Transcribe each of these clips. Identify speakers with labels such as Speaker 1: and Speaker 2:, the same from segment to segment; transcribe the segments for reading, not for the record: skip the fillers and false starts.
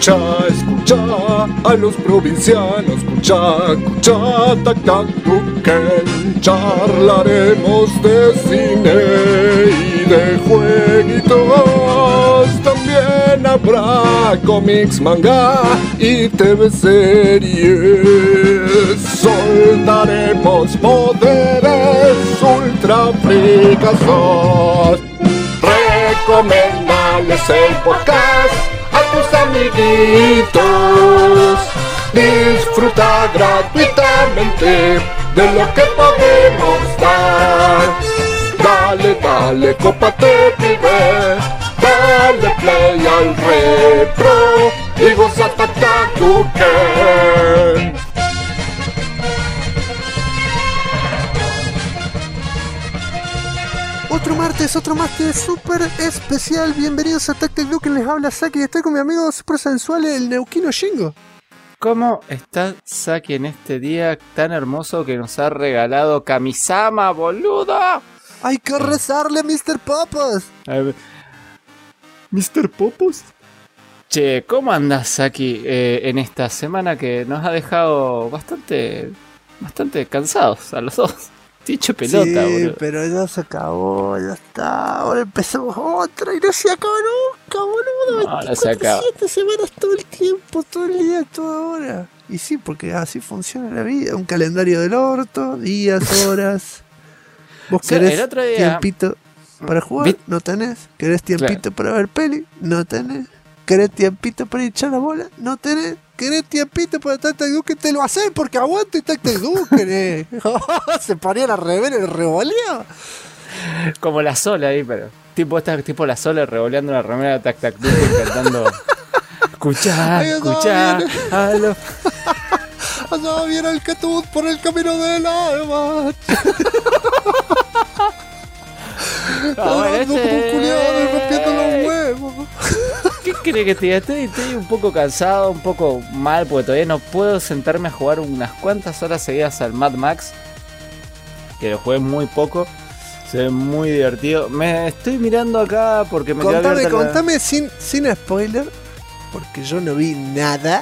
Speaker 1: escucha a los provincianos, escucha, tac, tac, tuquen. Charlaremos de cine y de jueguitos. También habrá cómics, manga y TV series. Soltaremos poderes ultra fricazos. Recomendales el podcast a tus amiguitos. Disfruta gratuitamente de lo que podemos dar. Dale, cópate, pibe. Dale play al repro y goza Tuquen.
Speaker 2: Otro martes súper especial. Bienvenidos a Tuquen, les habla Saki y estoy con mi amigo súper sensual, el neuquino Shingo.
Speaker 3: ¿Cómo está Saki en este día tan hermoso que nos ha regalado Kamisama, boludo?
Speaker 2: Hay que rezarle a Mr. Popos.
Speaker 3: ¿Mr. Popos? Che, ¿cómo andás, Saki, en esta semana que nos ha dejado bastante cansados a los dos? Dicho pelota,
Speaker 2: sí,
Speaker 3: boludo.
Speaker 2: Pero ya se acabó, ya está. Ahora empezamos otra y no se acaba nunca, boludo.
Speaker 3: No se acaba.
Speaker 2: 7 semanas todo el tiempo, todo el día, toda hora. Y sí, porque así funciona la vida. Un calendario del orto, días, horas. ¿Vos querés
Speaker 3: el otro día,
Speaker 2: tiempito para jugar? No tenés. ¿Querés tiempito para ver peli? No tenés. ¿Querés tiempito para echar la bola? No tenés. ¿Querés tiempito para Tactic Duke? Te lo hacés porque aguante Tactic Duke. Se ponían a rever el revoleo.
Speaker 3: Como la sola ahí, pero tipo la sola revoleando la remera de Tactic Duke cantando. Escuchá, aló.
Speaker 2: Allá viene el Ketut por el camino del alma. Hablando como un culiado y rompiendo los huevos.
Speaker 3: ¿Qué crees que te diga? Estoy un poco cansado, un poco mal, porque todavía no puedo sentarme a jugar unas cuantas horas seguidas al Mad Max. Que lo jugué muy poco. Se ve muy divertido. Me estoy mirando acá porque me
Speaker 2: Contame sin spoiler, porque yo no vi nada.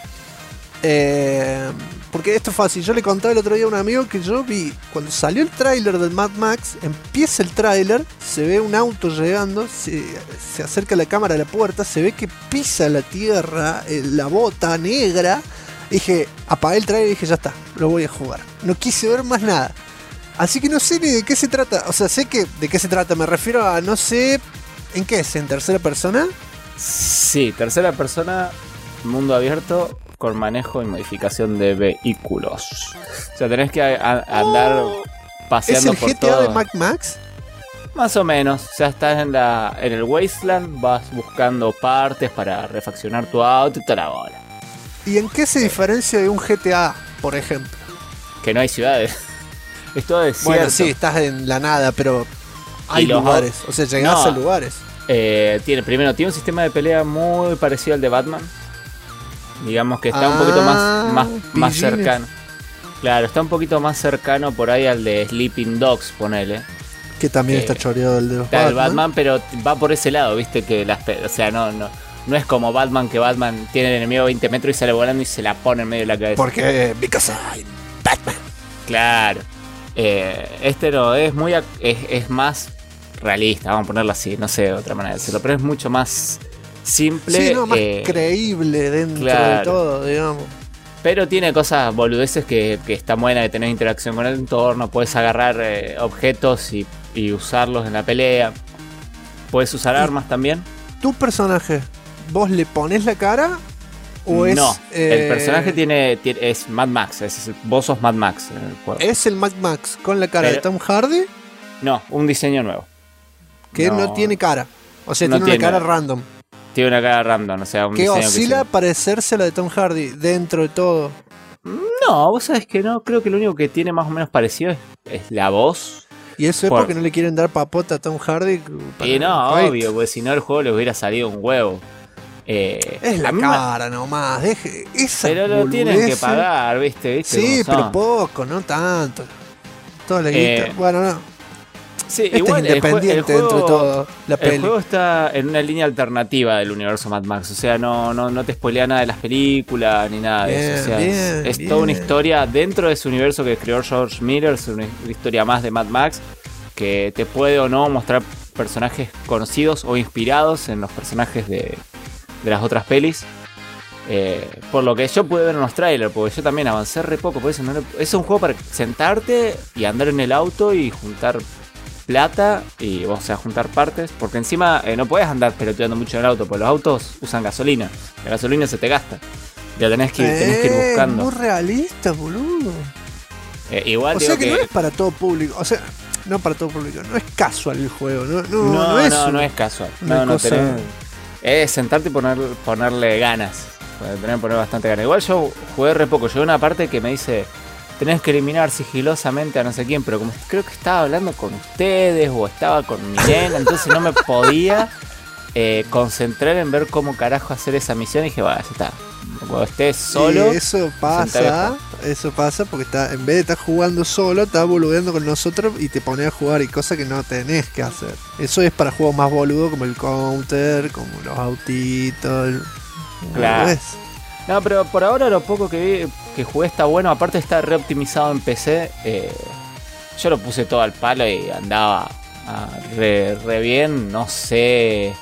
Speaker 2: Porque esto es fácil. Yo le contaba el otro día a un amigo que yo vi cuando salió el tráiler del Mad Max. Empieza el tráiler, se ve un auto llegando, se acerca la cámara a la puerta, se ve que pisa la tierra, la bota negra. Dije, apagué el tráiler y dije, ya está, lo voy a jugar. No quise ver más nada. Así que no sé ni de qué se trata. O sea, sé que de qué se trata. Me refiero a, no sé, ¿en qué es? ¿En tercera persona?
Speaker 3: Sí, tercera persona, mundo abierto, con manejo y modificación de vehículos. O sea, tenés que andar paseando por todo.
Speaker 2: ¿Es el GTA de Mad Max?
Speaker 3: Más o menos. O sea, estás en el Wasteland, vas buscando partes para refaccionar tu auto y toda la bola.
Speaker 2: ¿Y en qué se diferencia de un GTA, por ejemplo?
Speaker 3: Que no hay ciudades. Es todo desierto.
Speaker 2: Bueno, sí, estás en la nada, pero hay lugares. O sea, llegás a lugares.
Speaker 3: Tiene un sistema de pelea muy parecido al de Batman. Digamos que está un poquito más cercano. Claro, está un poquito más cercano por ahí al de Sleeping Dogs, ponele.
Speaker 2: Que también está choreado el de los Batman.
Speaker 3: El Batman, pero va por ese lado, viste, que o sea, no es como Batman, que Batman tiene el enemigo a 20 metros y sale volando y se la pone en medio de la cabeza.
Speaker 2: Porque because I'm Batman.
Speaker 3: Claro. Este no, es más realista, vamos a ponerlo así, no sé otra manera de decirlo, pero es mucho más simple.
Speaker 2: Sí, no, más creíble dentro de todo, digamos.
Speaker 3: Pero tiene cosas boludeces que están buenas, de tener interacción con el entorno. Puedes agarrar objetos y usarlos en la pelea. Puedes usar armas también.
Speaker 2: ¿Tu personaje, vos le pones la cara? ¿O es,
Speaker 3: no, el personaje es Mad Max. Vos sos Mad Max en el juego.
Speaker 2: ¿Es el Mad Max con la cara de Tom Hardy?
Speaker 3: No, un diseño nuevo.
Speaker 2: Que no tiene cara. O sea, tiene una cara random.
Speaker 3: Tiene una cara random, o sea, un
Speaker 2: que
Speaker 3: diseño
Speaker 2: oscila a parecerse a la de Tom Hardy dentro de todo.
Speaker 3: No, vos sabés que no. Creo que lo único que tiene más o menos parecido es la voz.
Speaker 2: Y eso es porque no le quieren dar papota a Tom Hardy.
Speaker 3: Y no, obvio, porque si no el juego le hubiera salido un huevo.
Speaker 2: Es la cara nomás.
Speaker 3: Pero lo tienen que pagar, ¿viste?
Speaker 2: Sí, pero poco, no tanto. Toda la guita. Bueno, no.
Speaker 3: Sí,
Speaker 2: Este
Speaker 3: igual
Speaker 2: es independiente dentro de todo, la
Speaker 3: el
Speaker 2: peli.
Speaker 3: juego está en una línea alternativa del universo Mad Max. O sea, no te spoilea nada de las películas ni nada de eso. O sea,
Speaker 2: Bien,
Speaker 3: es
Speaker 2: bien.
Speaker 3: toda una historia dentro de ese universo que creó George Miller. Es una historia más de Mad Max que te puede o no mostrar personajes conocidos o inspirados en los personajes de las otras pelis. Por lo que yo pude ver en los trailers, porque yo también avancé re poco, por eso es un juego para sentarte y andar en el auto y juntar plata, y o sea, juntar partes, porque encima no puedes andar peloteando mucho en el auto, porque los autos usan gasolina, la gasolina se te gasta, ya tenés que ir buscando.
Speaker 2: Muy realista, boludo.
Speaker 3: Igual
Speaker 2: O
Speaker 3: digo
Speaker 2: sea que no es para todo público, o sea, no para todo público, no es casual el juego, no
Speaker 3: es casual, no
Speaker 2: cosa...
Speaker 3: es sentarte y ponerle ganas. Tener que poner bastante ganas. Igual yo jugué re poco. Llegué a una parte que me dice: tenés que eliminar sigilosamente a no sé quién. Pero como creo que estaba hablando con ustedes o estaba con mi nena, entonces no me podía concentrar en ver cómo carajo hacer esa misión. Y dije, bueno, ya está. Cuando estés solo.
Speaker 2: Y eso pasa porque en vez de estar jugando solo, estás boludeando con nosotros y te pones a jugar y cosas que no tenés que hacer. Eso es para juegos más boludos como el Counter, como los autitos.
Speaker 3: Claro. No, pero por ahora lo poco que vi, que jugué está bueno. Aparte está reoptimizado en PC. Yo lo puse todo al palo y andaba re bien. No sé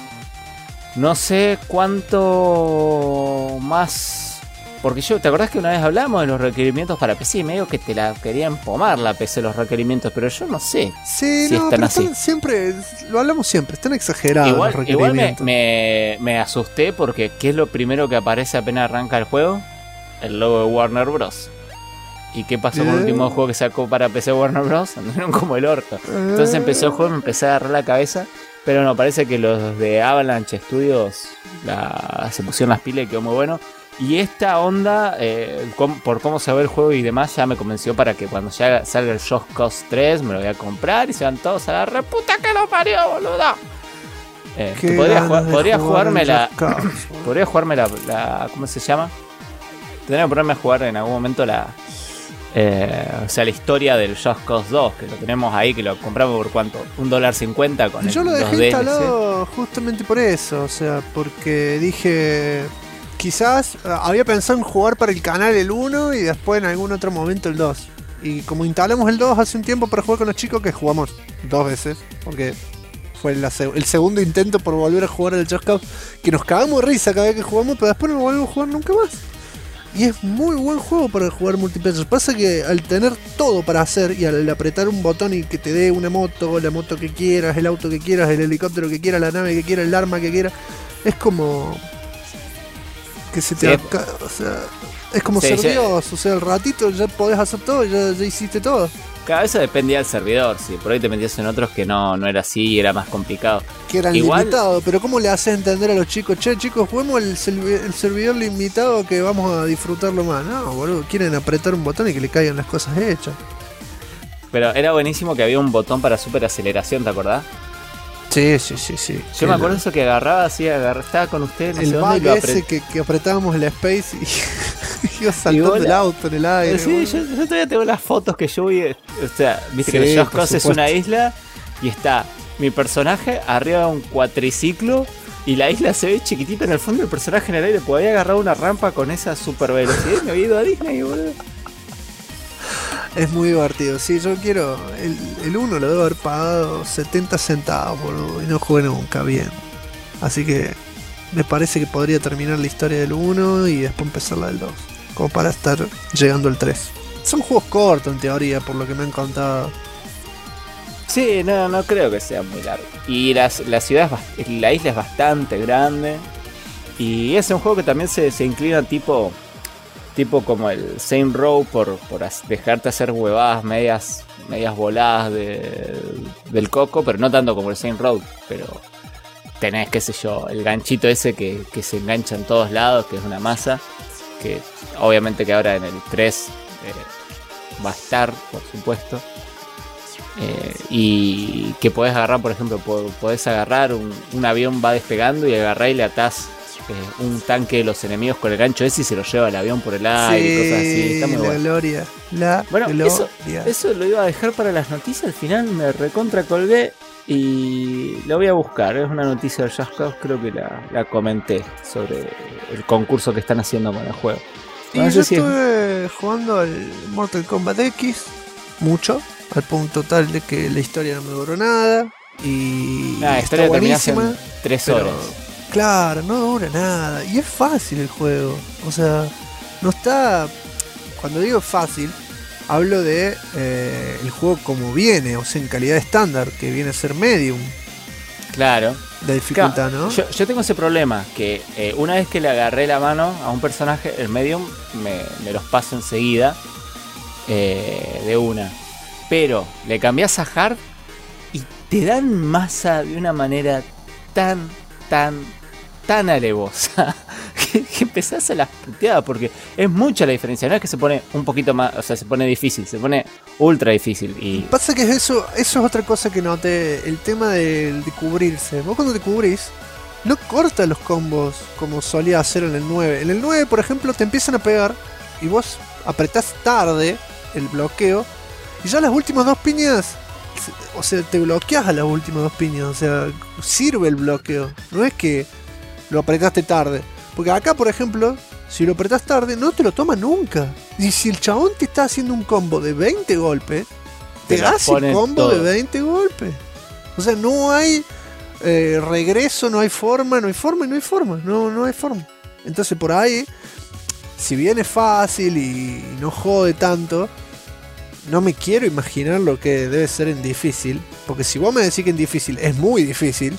Speaker 3: cuánto más. Porque ¿te acordás que una vez hablamos de los requerimientos para PC? Y medio que te la querían pomar la PC los requerimientos, pero yo no sé
Speaker 2: si
Speaker 3: están así.
Speaker 2: Siempre, lo hablamos siempre, están exagerados
Speaker 3: Igual,
Speaker 2: los requerimientos.
Speaker 3: me asusté porque ¿qué es lo primero que aparece apenas arranca el juego? El logo de Warner Bros. ¿Y qué pasó con el último juego que sacó para PC Warner Bros? Andaron como el orto. Entonces empezó el juego y me empecé a agarrar la cabeza. Pero no, parece que los de Avalanche Studios se pusieron las pilas y quedó muy bueno. Y esta onda, por cómo se ve el juego y demás, ya me convenció para que cuando ya salga el Just Cause 3 me lo voy a comprar y se van todos a la reputa que lo parió, boludo. Podría jugarme la ¿cómo se llama? Tendría que ponerme a jugar en algún momento la historia del Just Cause 2, que lo tenemos ahí, que lo compramos por ¿cuánto? $1.50 con
Speaker 2: yo lo dejé instalado justamente por eso, o sea, porque dije... Quizás había pensado en jugar para el canal el 1 y después en algún otro momento el 2. Y como instalamos el 2 hace un tiempo para jugar con los chicos, que jugamos 2 veces, porque fue el segundo intento por volver a jugar al Just Cause, que nos cagamos de risa cada vez que jugamos, pero después no volvemos a jugar nunca más. Y es muy buen juego para jugar multiplayer. Pasa que al tener todo para hacer y al apretar un botón y que te dé una moto, la moto que quieras, el auto que quieras, el helicóptero que quieras, la nave que quieras, el arma que quieras, es como... que se te o sea, es como ser Dios, o sea, al ratito ya podés hacer todo, ya hiciste todo.
Speaker 3: Cada vez dependía del servidor, si por ahí te metías en otros que no era así y era más complicado.
Speaker 2: Que eran limitados, pero ¿cómo le haces entender a los chicos? Che, chicos, juguemos el servidor limitado que vamos a disfrutarlo más. No, boludo, quieren apretar un botón y que le caigan las cosas hechas.
Speaker 3: Pero era buenísimo que había un botón para super aceleración, ¿te acordás?
Speaker 2: Sí.
Speaker 3: Yo me acuerdo eso que agarraba así, estaba con ustedes, no
Speaker 2: el
Speaker 3: sé dónde, y
Speaker 2: bug ese que apretábamos el space y iba saltando el auto en el aire.
Speaker 3: Sí, yo todavía tengo las fotos que yo vi. O sea, viste que el Just Cause es una isla y está mi personaje arriba de un cuatriciclo y la isla se ve chiquitita en el fondo, el personaje en el aire, porque había agarrado una rampa con esa super velocidad y me había ido a Disney, boludo.
Speaker 2: Es muy divertido, sí, yo quiero. El 1 lo debo haber pagado 70 centavos, boludo, y no jugué nunca bien. Así que me parece que podría terminar la historia del 1 y después empezar la del 2. Como para estar llegando al 3. Son juegos cortos en teoría, por lo que me han contado.
Speaker 3: Sí, no creo que sea muy largo. Y la isla es bastante grande. Y es un juego que también se inclina tipo como el Saints Row por dejarte hacer huevadas medias voladas del coco, pero no tanto como el Saints Row, pero tenés, qué sé yo, el ganchito ese que se engancha en todos lados, que es una masa, que obviamente que ahora en el 3 va a estar, por supuesto, y que podés agarrar, por ejemplo, podés agarrar un avión, va despegando y agarrás y le atás un tanque de los enemigos con el gancho ese y se lo lleva al avión por el aire y cosas así. Está muy
Speaker 2: la
Speaker 3: bueno.
Speaker 2: gloria. La
Speaker 3: Bueno,
Speaker 2: gloria.
Speaker 3: eso lo iba a dejar para las noticias. Al final me recontra colgué y lo voy a buscar. Es una noticia del Just Cause, creo que la comenté sobre el concurso que están haciendo con el juego.
Speaker 2: Y
Speaker 3: No
Speaker 2: yo
Speaker 3: sé si es-
Speaker 2: estuve jugando al Mortal Kombat X mucho, al punto tal de que la historia no me duró nada. Y
Speaker 3: La
Speaker 2: está
Speaker 3: historia termina en
Speaker 2: buenísima.
Speaker 3: 3
Speaker 2: pero,
Speaker 3: horas.
Speaker 2: claro, no dura nada. Y es fácil el juego. O sea, no está. Cuando digo fácil, hablo de el juego como viene, o sea, en calidad estándar, que viene a ser medium
Speaker 3: Claro.
Speaker 2: de dificultad, ¿no?
Speaker 3: Yo tengo ese problema, que una vez que le agarré la mano a un personaje, el medium me los paso enseguida de una. Pero le cambias a hard y te dan masa de una manera tan alevosa que empezás a las puteadas, porque es mucha la diferencia. No es que se pone un poquito más, o sea, se pone difícil, se pone ultra difícil. Y
Speaker 2: Pasa que eso es otra cosa que noté, el tema de cubrirse. Vos cuando te cubrís, no cortas los combos como solía hacer en el 9. En el 9, por ejemplo, te empiezan a pegar y vos apretás tarde el bloqueo y ya las últimas dos piñas, o sea, te bloqueas a las últimas dos piñas, o sea, sirve el bloqueo. No es que lo apretaste tarde. Porque acá, por ejemplo, si lo apretás tarde, no te lo toma nunca. Y si el chabón te está haciendo un combo de 20 golpes, te
Speaker 3: Te la
Speaker 2: hace el
Speaker 3: pone
Speaker 2: combo
Speaker 3: todo.
Speaker 2: de 20 golpes. O sea, no hay regreso, no hay forma. No hay forma. Entonces por ahí, si bien es fácil y no jode tanto, no me quiero imaginar lo que debe ser en difícil. Porque si vos me decís que en difícil es muy difícil,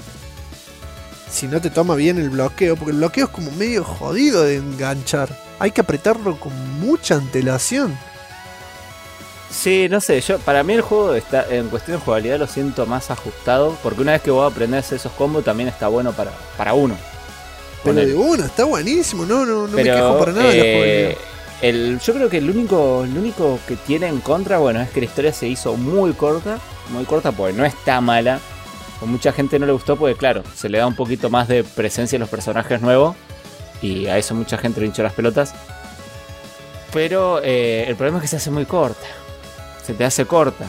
Speaker 2: si no te toma bien el bloqueo, porque el bloqueo es como medio jodido de enganchar. Hay que apretarlo con mucha antelación.
Speaker 3: sí, no sé, para mí el juego está en cuestión de jugabilidad lo siento más ajustado, porque una vez que vos aprendés esos combos también está bueno para uno.
Speaker 2: Pero
Speaker 3: Ponele.
Speaker 2: de una, está buenísimo. No me
Speaker 3: Pero,
Speaker 2: quejo para nada de la jugabilidad.
Speaker 3: yo creo que el único que tiene en contra, bueno, es que la historia se hizo muy corta porque no está mala. A mucha gente no le gustó porque, claro, se le da un poquito más de presencia a los personajes nuevos y a eso mucha gente le hinchó las pelotas. Pero el problema es que se hace muy corta. Se te hace corta.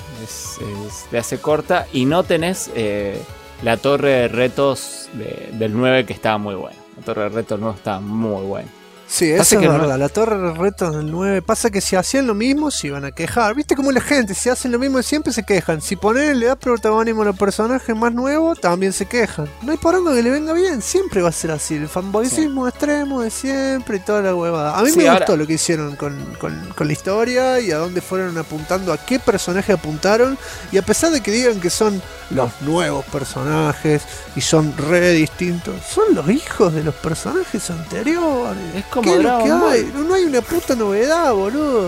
Speaker 3: Te hace corta y no tenés la torre de retos del 9 que estaba muy buena. La torre de retos nuevo estaba muy buena.
Speaker 2: Sí,
Speaker 3: Pasa
Speaker 2: eso es
Speaker 3: que no-
Speaker 2: verdad. La torre de retos del 9. Pasa que si hacían lo mismo, se iban a quejar. ¿Viste cómo la gente, si hacen lo mismo de siempre, se quejan? Si ponen, le da protagonismo a los personajes más nuevos, también se quejan. No hay poronga que le venga bien. Siempre va a ser así. El fanboyismo extremo de siempre y toda la huevada. A mí
Speaker 3: Sí,
Speaker 2: me
Speaker 3: ahora-
Speaker 2: gustó lo que hicieron con la historia y a dónde fueron apuntando, a qué personaje apuntaron. Y a pesar de que digan que son los nuevos personajes y son re distintos, son los hijos de los personajes anteriores.
Speaker 3: Es como
Speaker 2: ¿Qué es lo
Speaker 3: Dragon
Speaker 2: que
Speaker 3: Ball.
Speaker 2: hay? No hay una puta novedad, boludo.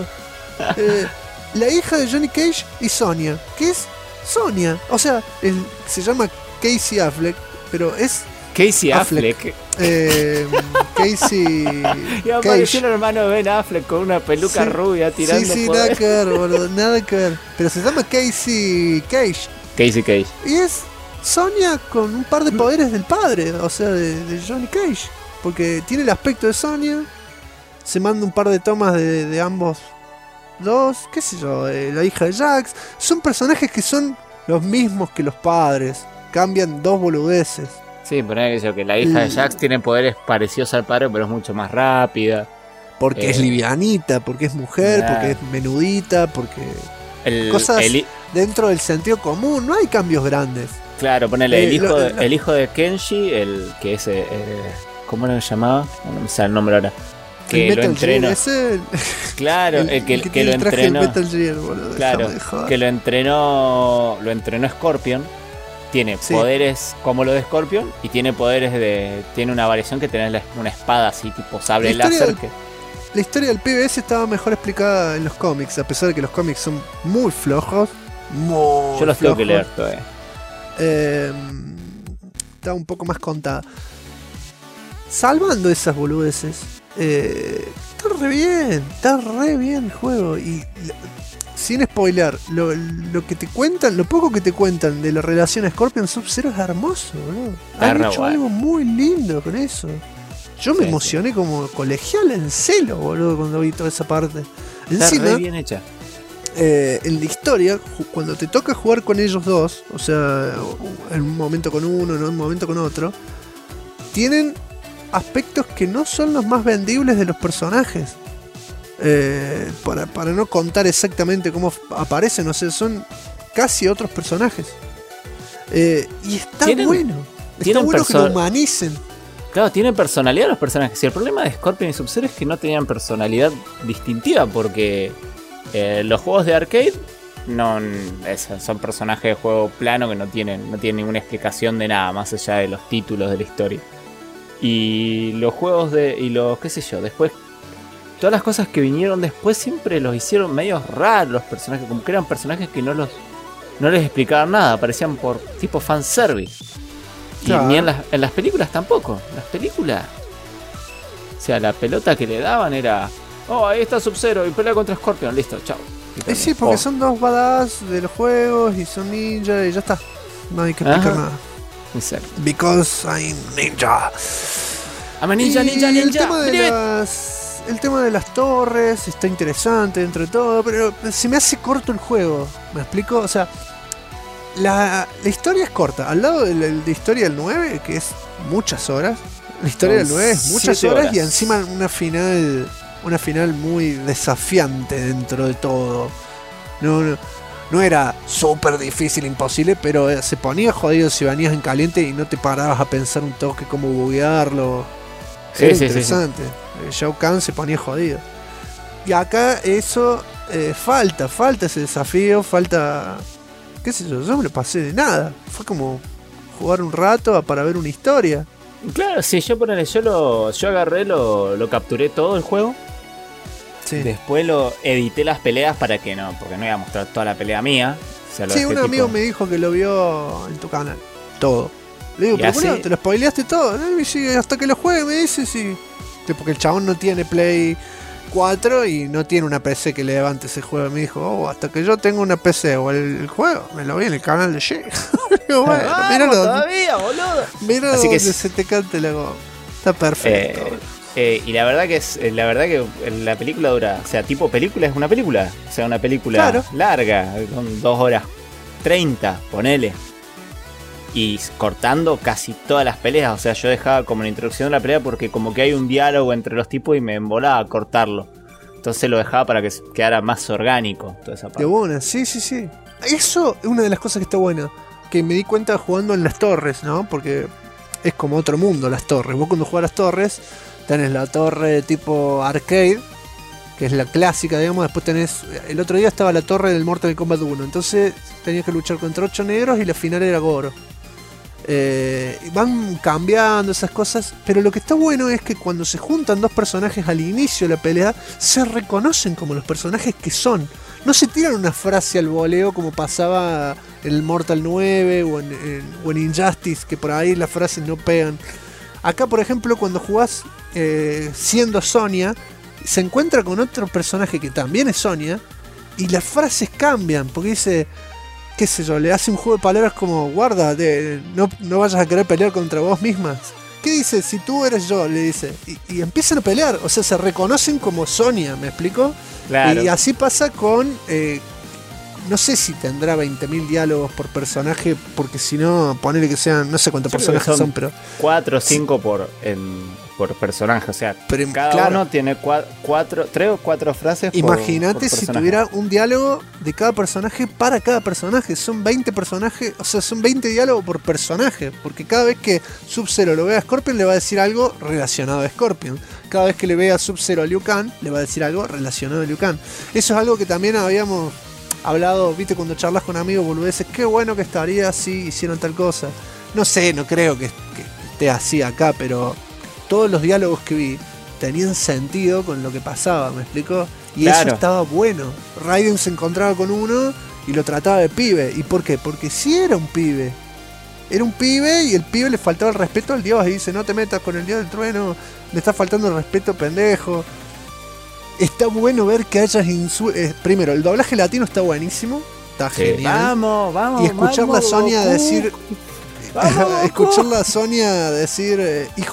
Speaker 2: La hija de Johnny Cage y Sonya, que es Sonya. O sea, se llama Casey Affleck, pero es
Speaker 3: Casey
Speaker 2: Affleck.
Speaker 3: Affleck.
Speaker 2: Casey
Speaker 3: Y apareció el hermano de Ben Affleck con una peluca
Speaker 2: Sí.
Speaker 3: rubia tirando
Speaker 2: Sí,
Speaker 3: poder.
Speaker 2: nada que ver, boludo, nada que ver. Pero se llama Casey Cage.
Speaker 3: Casey Cage.
Speaker 2: Y es Sonya con un par de poderes del padre, o sea, de Johnny Cage. Porque tiene el aspecto de Sonya. Se manda un par de tomas de ambos dos, qué sé yo, la hija de Jax. Son personajes que son los mismos que los padres. Cambian dos boludeces.
Speaker 3: Sí, poner que la hija de Jax tiene poderes parecidos al padre, pero es mucho más rápida.
Speaker 2: Porque es livianita, porque es mujer,
Speaker 3: Nah.
Speaker 2: porque es menudita, porque
Speaker 3: El,
Speaker 2: cosas
Speaker 3: el hi-
Speaker 2: dentro del sentido común. No hay cambios grandes.
Speaker 3: claro, ponele el hijo,
Speaker 2: lo-
Speaker 3: el hijo de Kenshi, el que es. ¿Cómo era que se llamaba? No me sale el nombre ahora. Que
Speaker 2: El
Speaker 3: lo
Speaker 2: Metal Gear
Speaker 3: entrenó.
Speaker 2: ese,
Speaker 3: Claro, el que
Speaker 2: tiene
Speaker 3: lo
Speaker 2: el traje del
Speaker 3: entrenó.
Speaker 2: Metal Gear, boludo,
Speaker 3: Claro,
Speaker 2: déjame de joder.
Speaker 3: que lo entrenó Scorpion. Tiene
Speaker 2: Sí.
Speaker 3: poderes como lo de Scorpion y tiene poderes tiene una variación que tenés una espada así tipo sable
Speaker 2: La historia
Speaker 3: láser
Speaker 2: del-
Speaker 3: que
Speaker 2: La historia del PBS estaba mejor explicada en los cómics, a pesar de que los cómics son muy flojos. Muy
Speaker 3: yo los tengo que
Speaker 2: flojos.
Speaker 3: leer todavía.
Speaker 2: Está un poco más contada. Salvando esas boludeces, está re bien el juego. Y sin spoiler, lo que te cuentan, lo poco que te cuentan de la relación Scorpion Sub-Zero es hermoso, boludo.
Speaker 3: Está
Speaker 2: Han
Speaker 3: re
Speaker 2: hecho
Speaker 3: bueno.
Speaker 2: algo muy lindo con eso. Yo me
Speaker 3: Sí,
Speaker 2: emocioné como colegial en celo, boludo, cuando vi toda esa parte.
Speaker 3: Está
Speaker 2: Encima,
Speaker 3: re bien hecha.
Speaker 2: en la historia, cuando te toca jugar con ellos dos, o sea, en un momento con uno, en un momento con otro, tienen aspectos que no son los más vendibles de los personajes. Para no contar exactamente cómo aparecen, o sea, son casi otros personajes. Y está bueno. Está bueno que lo humanicen.
Speaker 3: Claro, tienen personalidad los personajes. Y el problema de Scorpion y Sub-Zero es que no tenían personalidad distintiva, porque los juegos de arcade son personajes de juego plano que no tienen ninguna explicación de nada, más allá de los títulos de la historia. Y los juegos qué sé yo, después, todas las cosas que vinieron después siempre los hicieron medio raros los personajes, como que eran personajes que no les explicaban nada, parecían por tipo fanservice. Claro. Y ni en las películas tampoco. Las películas, o sea, la pelota que le daban era: oh, ahí está Sub-Zero y pelea contra Scorpion, listo, chao.
Speaker 2: Sí, porque son dos badass de los juegos y son ninja y ya está. No hay que explicar nada.
Speaker 3: Exacto.
Speaker 2: Because I'm ninja.
Speaker 3: I'm a ninja, ninja.
Speaker 2: El tema de las torres está interesante dentro de todo, pero se me hace corto el juego. ¿Me explico? O sea, la historia es corta. Al lado de la historia del 9, que es muchas horas, la historia del 9 es muchas horas y encima una final muy desafiante dentro de todo. No era súper difícil, imposible, pero se ponía jodido si venías en caliente y no te parabas a pensar un toque cómo buguearlo. Era interesante. Shao Kahn se ponía jodido. Y acá eso falta ese desafío, falta, qué sé yo me lo pasé de nada. Fue como jugar un rato para ver una historia.
Speaker 3: Claro, sí, yo agarré, lo capturé todo el juego. Sí. Después lo edité las peleas porque no iba a mostrar toda la pelea mía. O sea,
Speaker 2: sí, un amigo me dijo que lo vio en tu canal, todo. Le digo, pero bueno, te lo spoileaste todo. Sí, hasta que lo juegue, me dice, sí. Porque el chabón no tiene Play 4 y no tiene una PC que le levante ese juego. Me dijo, hasta que yo tenga una PC o el juego, me lo vi en el canal de Jay. Digo, bueno, míralo
Speaker 3: todavía, boludo.
Speaker 2: Mira donde se te cante la goma. Está perfecto.
Speaker 3: Y la verdad que la película dura, o sea, tipo película es una película. O sea, una película larga, con 2 horas 30, ponele. Y cortando casi todas las peleas. O sea, yo dejaba como la introducción de la pelea porque como que hay un diálogo entre los tipos y me embolaba a cortarlo. Entonces lo dejaba para que quedara más orgánico toda esa parte.
Speaker 2: De buena, sí. Eso es una de las cosas que está buena. Que me di cuenta jugando en las torres, ¿no? Porque es como otro mundo las torres. Vos cuando jugás las torres, tenés la torre tipo arcade, que es la clásica, digamos. Después tenés, el otro día estaba la torre del Mortal Kombat 1. Entonces tenías que luchar contra 8 negros y la final era Goro. Van cambiando esas cosas, pero lo que está bueno es que cuando se juntan dos personajes al inicio de la pelea, se reconocen como los personajes que son. No se tiran una frase al voleo como pasaba en el Mortal 9 o en Injustice, que por ahí las frases no pegan. Acá, por ejemplo, cuando jugás siendo Sonya, se encuentra con otro personaje que también es Sonya, y las frases cambian, porque dice, qué sé yo, le hace un juego de palabras como, guarda, no vayas a querer pelear contra vos mismas. ¿Qué dice? Si tú eres yo, le dice. Y empiezan a pelear, o sea, se reconocen como Sonya, ¿me explico?
Speaker 3: Claro.
Speaker 2: Y así pasa con, no sé si tendrá 20.000 diálogos por personaje, porque si no, ponele que sean, no sé cuántos personajes son, pero
Speaker 3: 4 o 5 por personaje, o sea, pero cada uno tiene 3 o 4 frases.
Speaker 2: Imagínate si tuviera un diálogo de cada personaje para cada personaje. Son 20 personajes, o sea, son 20 diálogos por personaje, porque cada vez que Sub-Zero lo vea a Scorpion le va a decir algo relacionado a Scorpion. Cada vez que le vea a Sub-Zero a Liu Kang le va a decir algo relacionado a Liu Kang. Eso es algo que también habíamos hablado, viste, cuando charlas con amigos boludeces, qué bueno que estaría si hicieron tal cosa. No sé, no creo que esté así acá, pero todos los diálogos que vi tenían sentido con lo que pasaba, ¿me explico? Y claro, eso estaba bueno. Raiden se encontraba con uno y lo trataba de pibe. ¿Y por qué? Porque sí era un pibe. Era un pibe y el pibe le faltaba el respeto al dios y dice, no te metas con el dios del trueno, le está faltando el respeto, pendejo. Está bueno ver que hayas primero, el doblaje latino está buenísimo, está genial.
Speaker 3: Vamos.
Speaker 2: Y escuchar a Sonya decir... escucharla a Sonya decir,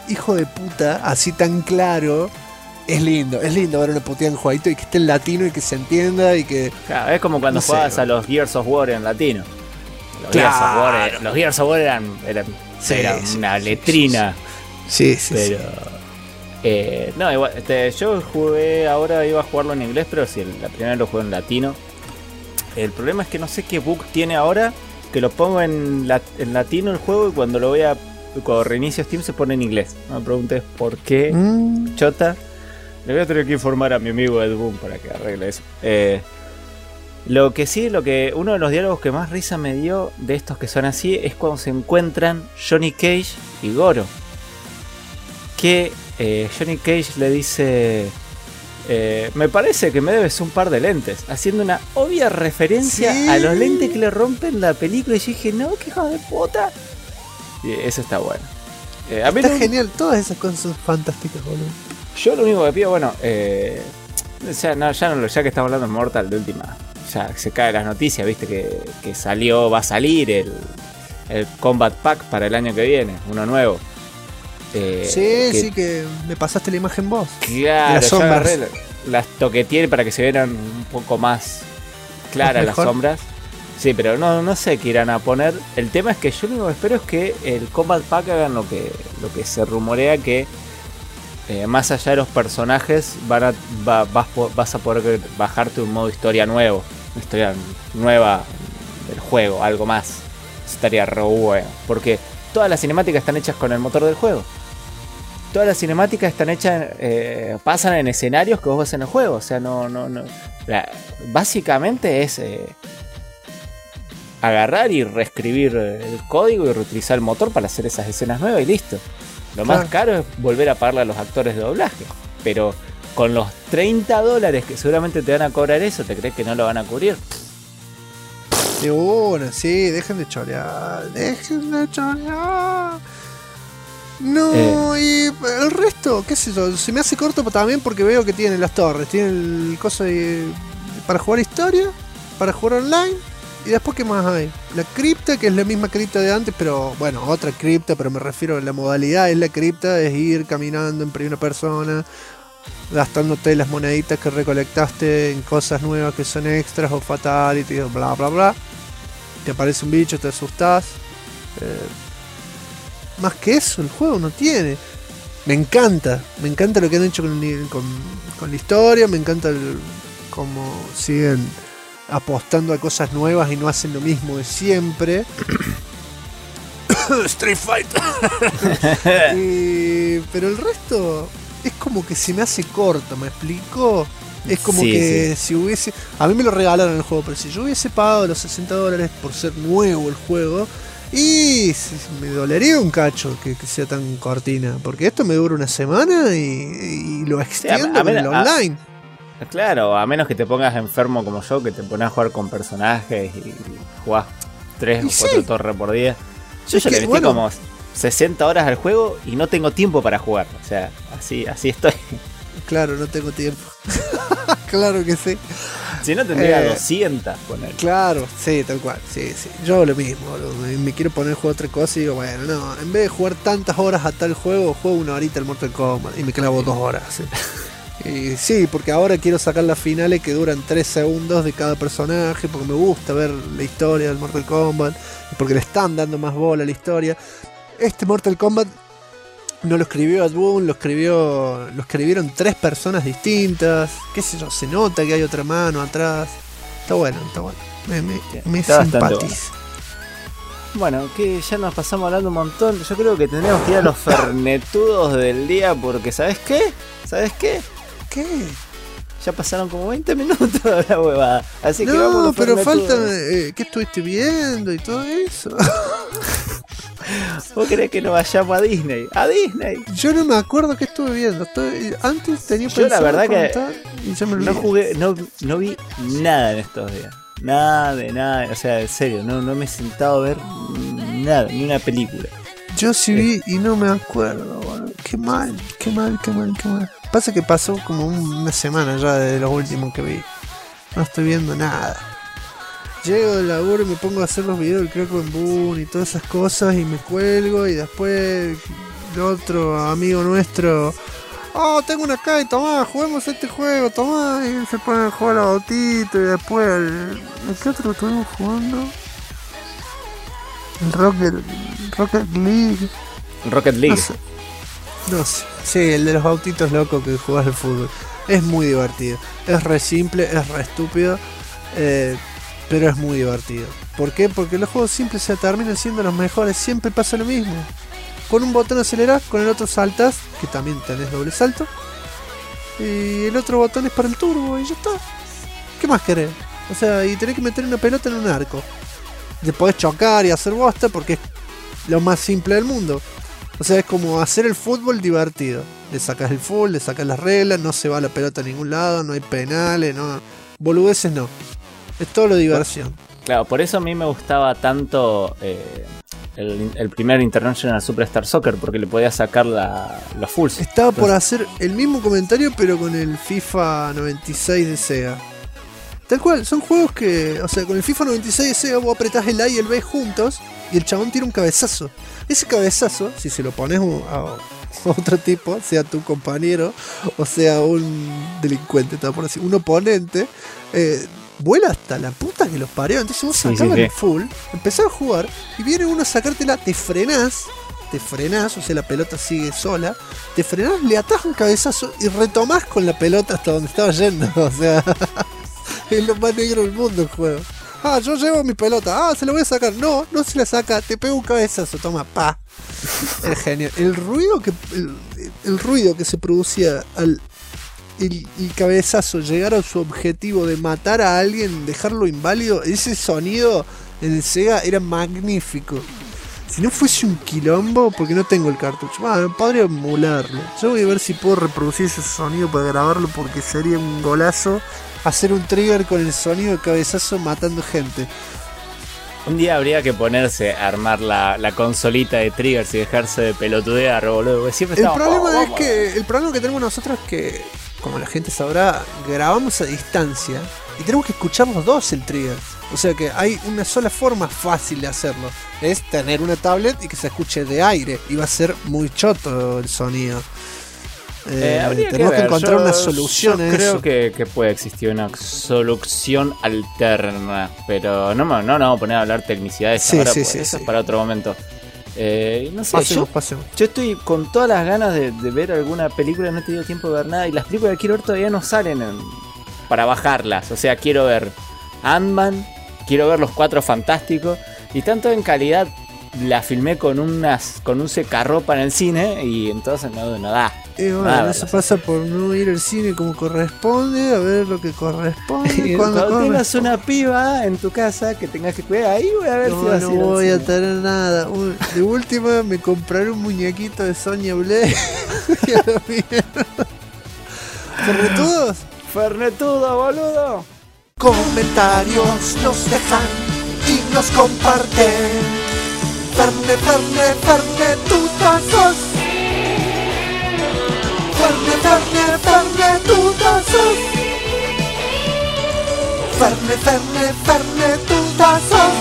Speaker 2: hijo de puta, así tan claro. Es lindo ver una puteada en jueguito y que esté en latino y que se entienda y que...
Speaker 3: Claro, es como cuando
Speaker 2: No sé,
Speaker 3: jugabas a
Speaker 2: bueno.
Speaker 3: los Gears of War en latino. Los
Speaker 2: Claro.
Speaker 3: Los Gears of War eran
Speaker 2: Sí, sí,
Speaker 3: una
Speaker 2: sí,
Speaker 3: letrina.
Speaker 2: Sí, sí,
Speaker 3: Pero... no, igual, yo jugué, ahora iba a jugarlo en inglés, pero sí, la primera vez lo jugué en latino. El problema es que no sé qué bug tiene ahora, que lo pongo en latino el juego y cuando reinicio Steam se pone en inglés. No me preguntes por qué, chota. Le voy a tener que informar a mi amigo Ed Boon para que arregle eso. Lo que sí, uno de los diálogos que más risa me dio de estos que son así es cuando se encuentran Johnny Cage y Goro. Que Johnny Cage le dice: me parece que me debes un par de lentes, haciendo una obvia referencia
Speaker 2: Sí.
Speaker 3: a los lentes que le rompen la película. Y yo dije, no, qué hijo de puta. Y eso está bueno. A mí
Speaker 2: Está
Speaker 3: lo-
Speaker 2: genial, todas esas cosas son fantásticas, boludo.
Speaker 3: Yo lo único que pido, bueno, ya que estamos hablando de Mortal de última, ya se cae las noticias, viste que va a salir el Combat Pack para el año que viene, uno nuevo.
Speaker 2: Sí, que me pasaste la imagen vos.
Speaker 3: Claro,
Speaker 2: las
Speaker 3: yo
Speaker 2: sombras.
Speaker 3: agarré las toqueteé para que se vieran un poco más claras las
Speaker 2: Mejor.
Speaker 3: sombras. Sí, pero no sé qué irán a poner. El tema es que yo lo único que espero es que el Combat Pack hagan lo que se rumorea, que más allá de los personajes vas a poder bajarte un modo historia nuevo, una historia nueva del juego, algo más. Eso estaría re bueno, porque todas las cinemáticas están hechas con el motor del juego. Todas las cinemáticas están hechas, pasan en escenarios que vos ves en el juego. O sea, no. Básicamente es agarrar y reescribir el código y reutilizar el motor para hacer esas escenas nuevas y listo. Lo más caro es volver a pagarle a los actores de doblaje. Pero con los $30 que seguramente te van a cobrar eso, ¿te crees que no lo van a cubrir?
Speaker 2: De una, sí, dejen de chorear. No, y el resto, qué sé yo, se me hace corto también porque veo que tiene las torres, tiene el coso para jugar historia, para jugar online, y después qué más hay. La cripta, que es la misma cripta de antes, pero bueno, otra cripta, pero me refiero a la modalidad, es la cripta, es ir caminando en primera persona, gastándote las moneditas que recolectaste en cosas nuevas que son extras o fatality o bla bla bla. Te aparece un bicho, te asustás. Más que eso, el juego no tiene. Me encanta lo que han hecho con la historia, me encanta cómo siguen apostando a cosas nuevas y no hacen lo mismo de siempre. Street Fighter. Pero el resto es como que se me hace corto, ¿me explico? Es como
Speaker 3: Sí,
Speaker 2: que si hubiese... A mí me lo regalaron el juego, pero si yo hubiese pagado los $60 por ser nuevo el juego, y me dolería un cacho que sea tan cortina, porque esto me dura una semana y lo extiendo
Speaker 3: a
Speaker 2: con el
Speaker 3: menos-
Speaker 2: online.
Speaker 3: Claro, a menos que te pongas enfermo como yo, que te pones a jugar con personajes y jugás 3
Speaker 2: Y
Speaker 3: o 4
Speaker 2: sí.
Speaker 3: torres por día. Yo
Speaker 2: Es
Speaker 3: ya le
Speaker 2: que,
Speaker 3: metí
Speaker 2: bueno.
Speaker 3: como 60 horas al juego y no tengo tiempo para jugar. O sea, así estoy.
Speaker 2: Claro, no tengo tiempo. Claro que sí.
Speaker 3: Si no tendría
Speaker 2: 200
Speaker 3: 200 poner.
Speaker 2: Claro, sí, tal cual. Sí. Yo hago lo mismo, boludo. Me quiero poner a jugar otra cosa y digo, bueno, no, en vez de jugar tantas horas a tal juego una horita al Mortal Kombat y me clavo 2 horas. ¿sí? Y sí, porque ahora quiero sacar las finales que duran 3 segundos de cada personaje, porque me gusta ver la historia del Mortal Kombat, y porque le están dando más bola a la historia. Este Mortal Kombat no lo escribió Ed Boon, lo escribieron 3 personas distintas. Qué sé yo, se nota que hay otra mano atrás. Está bueno. Me
Speaker 3: Está bastante
Speaker 2: simpatiza.
Speaker 3: Bueno, que ya nos pasamos hablando un montón. Yo creo que tendríamos que ir a los fernetudos del día porque ¿sabes qué?
Speaker 2: ¿Qué?
Speaker 3: Ya pasaron como 20 minutos de la huevada. Así que vamos a
Speaker 2: No,
Speaker 3: los
Speaker 2: pero
Speaker 3: fernetudos.
Speaker 2: falta ¿qué estuviste viendo y todo eso?
Speaker 3: ¿Vos querés que nos vayamos a Disney? ¡A Disney!
Speaker 2: Yo no me acuerdo qué estuve viendo. Antes tenía
Speaker 3: Yo la
Speaker 2: pensado
Speaker 3: verdad que
Speaker 2: contar y ya me
Speaker 3: No
Speaker 2: olvidé.
Speaker 3: jugué, no vi nada en estos días. Nada de nada. O sea, en serio, no me he sentado a ver nada, ni una película.
Speaker 2: Yo sí vi y no me acuerdo, boludo. Qué mal. Pasa que pasó como una semana ya de los últimos que vi. No estoy viendo nada. Llego del laburo y me pongo a hacer los videos del Crack en Boom y todas esas cosas y me cuelgo y después el otro amigo nuestro, oh, tengo una Kai, tomá, juguemos este juego, tomá, y se ponen a jugar a autito y después ¿qué otro estuvimos jugando? El Rocket League.
Speaker 3: Rocket League.
Speaker 2: No sé. Sí, el de los autitos locos que jugás al fútbol. Es muy divertido. Es re simple, es re estúpido. Pero es muy divertido. ¿Por qué? Porque los juegos simples se terminan siendo los mejores. Siempre pasa lo mismo. Con un botón acelerás, con el otro saltas, que también tenés doble salto. Y el otro botón es para el turbo y ya está. ¿Qué más querés? O sea, y tenés que meter una pelota en un arco. Te podés chocar y hacer bosta porque es lo más simple del mundo. O sea, es como hacer el fútbol divertido. Le sacas el full, le sacas las reglas, no se va la pelota a ningún lado, no hay penales, no. Boludeces no. Es todo lo diversión.
Speaker 3: Claro, por eso a mí me gustaba tanto el primer International Superstar Soccer, porque le podía sacar los fulls.
Speaker 2: Estaba por hacer el mismo comentario, pero con el FIFA 96 de Sega. Tal cual, son juegos que, o sea, con el FIFA 96 de Sega vos apretás el A y el B juntos y el chabón tira un cabezazo. Ese cabezazo, si se lo pones a otro tipo, sea tu compañero o sea un delincuente, por decir, un oponente, vuela hasta la puta que los parió. Entonces vos sacabas el full, empezás a jugar y viene uno a sacártela, te frenás, o sea, la pelota sigue sola, te frenás, le atás un cabezazo y retomás con la pelota hasta donde estaba yendo, o sea... Es lo más negro del mundo el juego. Ah, yo llevo mi pelota. Ah, se la voy a sacar. No, no se la saca. Te pego un cabezazo. Toma, pa. Es genial. El ruido que se producía al el cabezazo llegar a su objetivo de matar a alguien, dejarlo inválido, ese sonido en el Sega era magnífico. Si no fuese un quilombo, porque no tengo el cartucho, podría emularlo. Yo voy a ver si puedo reproducir ese sonido para grabarlo, porque sería un golazo hacer un trigger con el sonido de cabezazo matando gente.
Speaker 3: Un día habría que ponerse a armar la consolita de triggers y dejarse de pelotudear, boludo. Siempre
Speaker 2: el problema es que el problema que tenemos nosotros es que, como la gente sabrá, grabamos a distancia y tenemos que escuchar los dos el trigger. O sea que hay una sola forma fácil de hacerlo. Es tener una tablet y que se escuche de aire. Y va a ser muy choto el sonido. Tenemos que encontrar una solución a eso.
Speaker 3: Creo que puede existir una solución alterna, pero no vamos a poner a hablar tecnicidades ahora, eso es para otro momento. No sé,
Speaker 2: pasemos.
Speaker 3: Yo estoy con todas las ganas de ver alguna película, no he tenido tiempo de ver nada, y las películas que quiero ver todavía no salen para bajarlas. O sea, quiero ver Ant-Man, quiero ver Los Cuatro Fantásticos, y tanto en calidad la filmé con un secarropa en el cine, y entonces no da.
Speaker 2: Bueno, eso pasa por no ir al cine como corresponde, a ver lo que corresponde.
Speaker 3: Cuando tengas una piba en tu casa que tengas que cuidar, ahí voy a ver si vas a ir.
Speaker 2: No voy a tener nada. De última me compraré un muñequito de Sonya Blade. ¿Fernetudos?
Speaker 3: ¡Fernetudo, boludo!
Speaker 2: Comentarios nos dejan y nos comparten. Fernetutazos. Fernetutazos. Fernetutazos.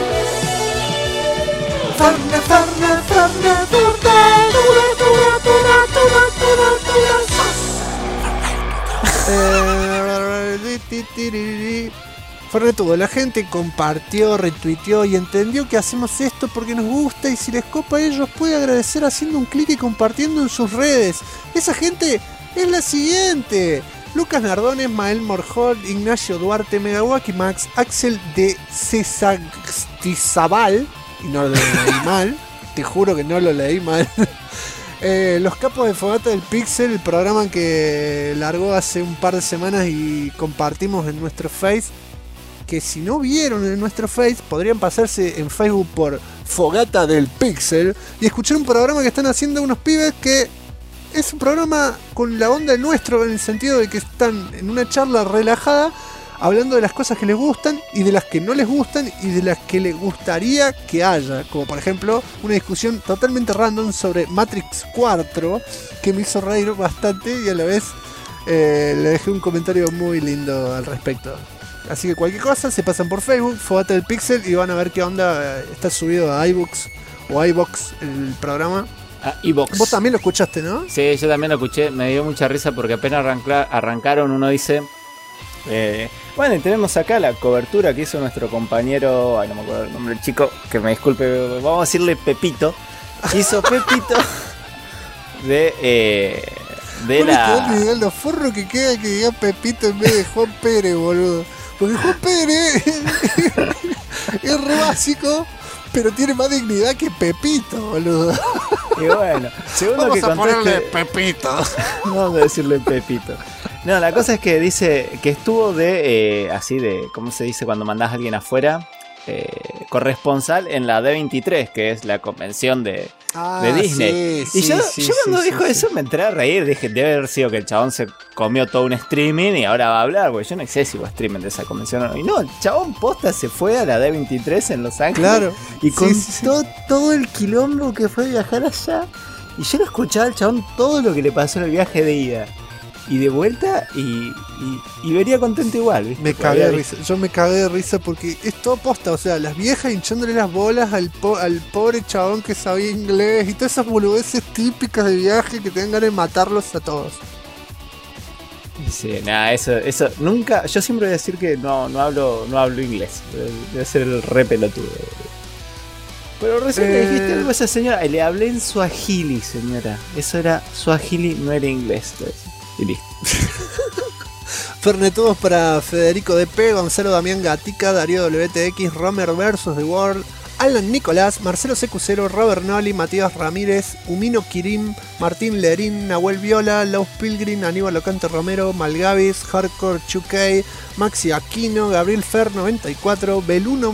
Speaker 2: Fernetudo, la gente compartió, retuiteó y entendió que hacemos esto porque nos gusta, y si les copa a ellos puede agradecer haciendo un clic y compartiendo en sus redes. Esa gente es la siguiente: Lucas Nardones, Mael Morjol, Ignacio Duarte, Megawaki Max, Axel de Cesagtizabal, y no lo leí mal, te juro que no lo leí mal. Los capos de Fogata del Pixel, el programa que largó hace un par de semanas y compartimos en nuestro Face, que si no vieron en nuestro Face, podrían pasarse en Facebook por Fogata del Pixel y escuchar un programa que están haciendo unos pibes, que es un programa con la onda nuestro, en el sentido de que están en una charla relajada, hablando de las cosas que les gustan y de las que no les gustan y de las que les gustaría que haya, como por ejemplo una discusión totalmente random sobre Matrix 4, que me hizo reír bastante, y a la vez le dejé un comentario muy lindo al respecto. Así que cualquier cosa, se pasan por Facebook, Fogata del Pixel, y van a ver qué onda. Está subido a iBooks o iBox el programa,
Speaker 3: Evox.
Speaker 2: Vos también lo escuchaste, ¿no?
Speaker 3: Sí, yo también lo escuché, me dio mucha risa porque apenas arrancaron, uno dice... bueno, y tenemos acá la cobertura que hizo nuestro compañero, ay, no me acuerdo el nombre del chico, que me disculpe, vamos a decirle Pepito. Hizo Pepito de la...
Speaker 2: Lo forro que queda que diga Pepito en vez de Juan Pérez, boludo. Porque Juan Pérez es re básico, pero tiene más dignidad que Pepito, boludo.
Speaker 3: Y bueno, según lo que
Speaker 2: Vamos a
Speaker 3: conté,
Speaker 2: ponerle Pepito.
Speaker 3: vamos a decirle Pepito. No, la cosa es que dice que estuvo así de, ¿cómo se dice cuando mandás a alguien afuera? Corresponsal en la D23, que es la convención de Disney.
Speaker 2: Sí,
Speaker 3: y yo cuando
Speaker 2: sí,
Speaker 3: dijo eso me entré a reír, dije, debe haber sido que el chabón se comió todo un streaming y ahora va a hablar, porque yo no sé si va a streaming de esa convención o no. Y no, el chabón posta se fue a la D23 en Los Ángeles.
Speaker 2: Claro.
Speaker 3: Y contó todo el quilombo que fue viajar allá. Y yo lo escuchaba al chabón todo lo que le pasó en el viaje de ida y de vuelta y venía contento igual, ¿viste?
Speaker 2: Me cagué de risa. Yo me cagué de risa porque es todo posta. O sea, las viejas hinchándole las bolas al pobre chabón que sabía inglés y todas esas boludeces típicas de viaje que tengan ganas de matarlos a todos.
Speaker 3: Sí, nada, eso nunca. Yo siempre voy a decir que no hablo inglés. Debe ser el re pelotudo. Pero recién le dijiste algo a esa señora. Le hablé en suajili, señora. Eso era suajili, no era inglés. Y listo.
Speaker 2: Fernetudos para Federico DP, Gonzalo Damián Gatica, Darío WTX, Romer vs The World, Alan Nicolás, Marcelo CQ0, Robert Noli, Matías Ramírez, Humino Kirim, Martín Lerín, Nahuel Viola, Laus Pilgrim, Aníbal Locante Romero, Malgavis, Hardcore Chukey, Maxi Aquino, Gabriel Fer 94, Beluno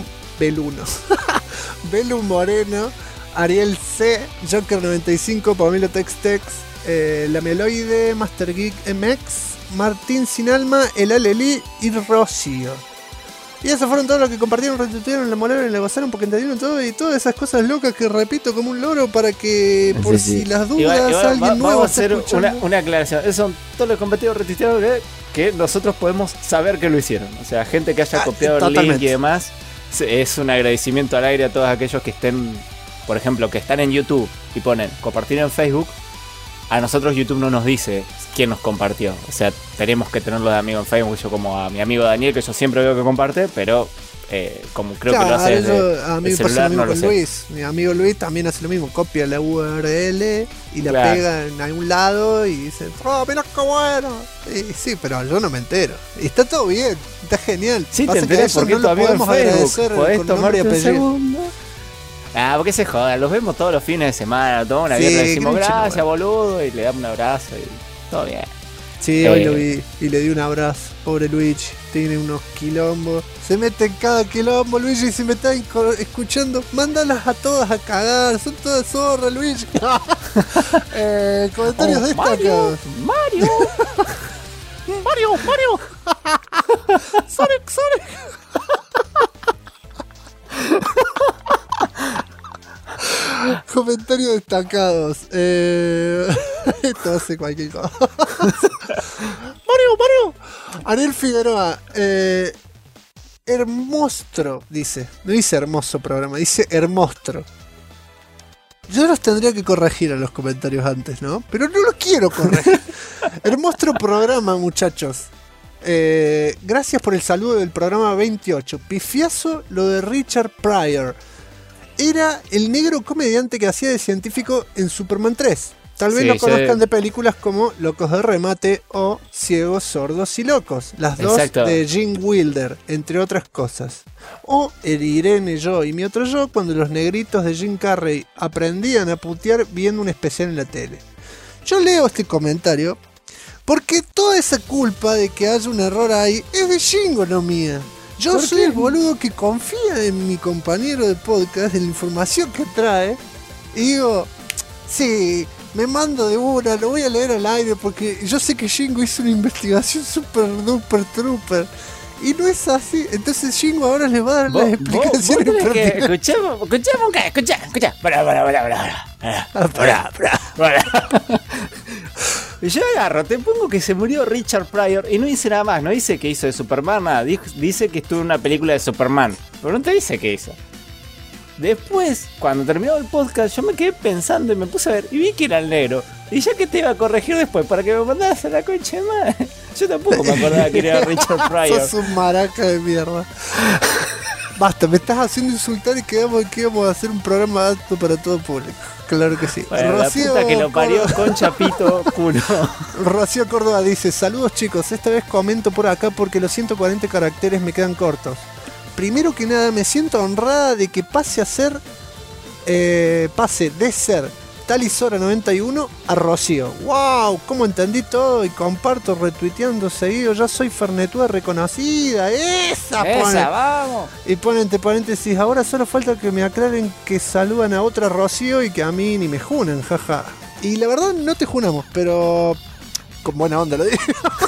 Speaker 2: Belu Moreno, Ariel C, Joker 95, Pamelo Textex, La Meloide, Master Geek MX, Martín Sin Alma, El Aleli y Rocío. Y esos fueron todos los que compartieron, retuitearon, la molaron y la gozaron porque entendieron todo y todas esas cosas locas que repito como un loro para que por si las dudas alguien nuevo
Speaker 3: vamos a hacer
Speaker 2: escuchando.
Speaker 3: una aclaración. Esos son todos los competidos retuiteados que nosotros podemos saber que lo hicieron. O sea, gente que haya copiado el link y demás. Es un agradecimiento al aire a todos aquellos que estén, por ejemplo, que están en YouTube y ponen compartir en Facebook. A nosotros YouTube no nos dice quién nos compartió. O sea, tenemos que tenerlo de amigo en Facebook. Yo como a mi amigo Daniel, que yo siempre veo que comparte, pero como creo que lo hace desde
Speaker 2: a mí
Speaker 3: el
Speaker 2: me pasa
Speaker 3: celular,
Speaker 2: lo mismo
Speaker 3: no lo
Speaker 2: con
Speaker 3: sé.
Speaker 2: Luis. Mi amigo Luis también hace lo mismo. Copia la URL y la
Speaker 3: Claro.
Speaker 2: pega en algún lado y dice, ¡oh, mira qué bueno! Y sí, pero yo no me entero. Y está todo bien, está genial.
Speaker 3: Sí,
Speaker 2: Pasa
Speaker 3: te
Speaker 2: que a
Speaker 3: enterás
Speaker 2: eso
Speaker 3: porque
Speaker 2: no
Speaker 3: es tu
Speaker 2: lo
Speaker 3: amigo en
Speaker 2: podemos agradecer
Speaker 3: Facebook. Podés
Speaker 2: con nombre y
Speaker 3: tomarte un
Speaker 2: apellido.
Speaker 3: segundo. Porque se joda, los vemos todos los fines de semana, tomamos una
Speaker 2: Sí,
Speaker 3: birra y decimos
Speaker 2: qué
Speaker 3: gracias,
Speaker 2: chulo,
Speaker 3: boludo, y le damos un abrazo y todo bien.
Speaker 2: Sí, hoy lo vi y le di un abrazo. Pobre Luigi, tiene unos quilombos. Se mete en cada quilombo, Luigi, si me está escuchando, mándalas a todas a cagar. Son todas zorras, Luigi. Comentarios destacados.
Speaker 3: Mario.
Speaker 2: Sonic. Comentarios destacados. Esto hace cualquier cosa. Mario. Ariel Figueroa. Hermostro, dice. No dice hermoso programa, dice hermostro. Yo los tendría que corregir a los comentarios antes, ¿no? Pero no los quiero corregir. Hermostro programa, muchachos. Gracias por el saludo del programa 28. Pifiazo lo de Richard Pryor. Era el negro comediante que hacía de científico en Superman 3. Tal vez
Speaker 3: Sí,
Speaker 2: lo conozcan de películas como Locos de Remate o Ciegos, Sordos y Locos. Las dos
Speaker 3: Exacto.
Speaker 2: de Gene Wilder, entre otras cosas. O el Irene, yo y mi otro yo, cuando los negritos de Jim Carrey aprendían a putear viendo un especial en la tele. Yo leo este comentario porque toda esa culpa de que haya un error ahí es de Jingo, no mía. Yo soy el boludo que confía en mi compañero de podcast, en la información que trae, y digo, sí, me mando de una, lo voy a leer al aire porque yo sé que Jingo hizo una investigación super duper trooper. Y no es así, entonces Jingo ahora les va a dar las explicaciones pertinentes.
Speaker 3: Escuchá. Pará. Y yo agarro, te pongo que se murió Richard Pryor y no dice nada más, no dice que hizo de Superman, nada, dice que estuvo en una película de Superman, pero no te dice qué hizo. Después, cuando terminó el podcast, yo me quedé pensando y me puse a ver y vi que era el negro. Y ya que te iba a corregir después para que me mandaras a la concha de madre. Yo tampoco me acordaba que era Richard Pryor.
Speaker 2: Sos un maraca de mierda. Basta, me estás haciendo insultar y quedamos que íbamos a hacer un programa apto para todo público. Claro que sí.
Speaker 3: Bueno,
Speaker 2: Rocío
Speaker 3: la puta que lo parió con chapito culo.
Speaker 2: Rocío Córdoba dice: saludos chicos, esta vez comento por acá porque los 140 caracteres me quedan cortos. Primero que nada, me siento honrada de que pase de ser Talisora 91 a Rocío. ¡Wow! ¿Cómo entendí todo? Y comparto, retuiteando seguido. Ya soy Fernetúa reconocida. ¡Esa!
Speaker 3: Vamos.
Speaker 2: Y pone entre paréntesis: ahora solo falta que me aclaren que saludan a otra Rocío y que a mí ni me junan, jaja. Y la verdad no te junamos, pero con buena onda lo digo.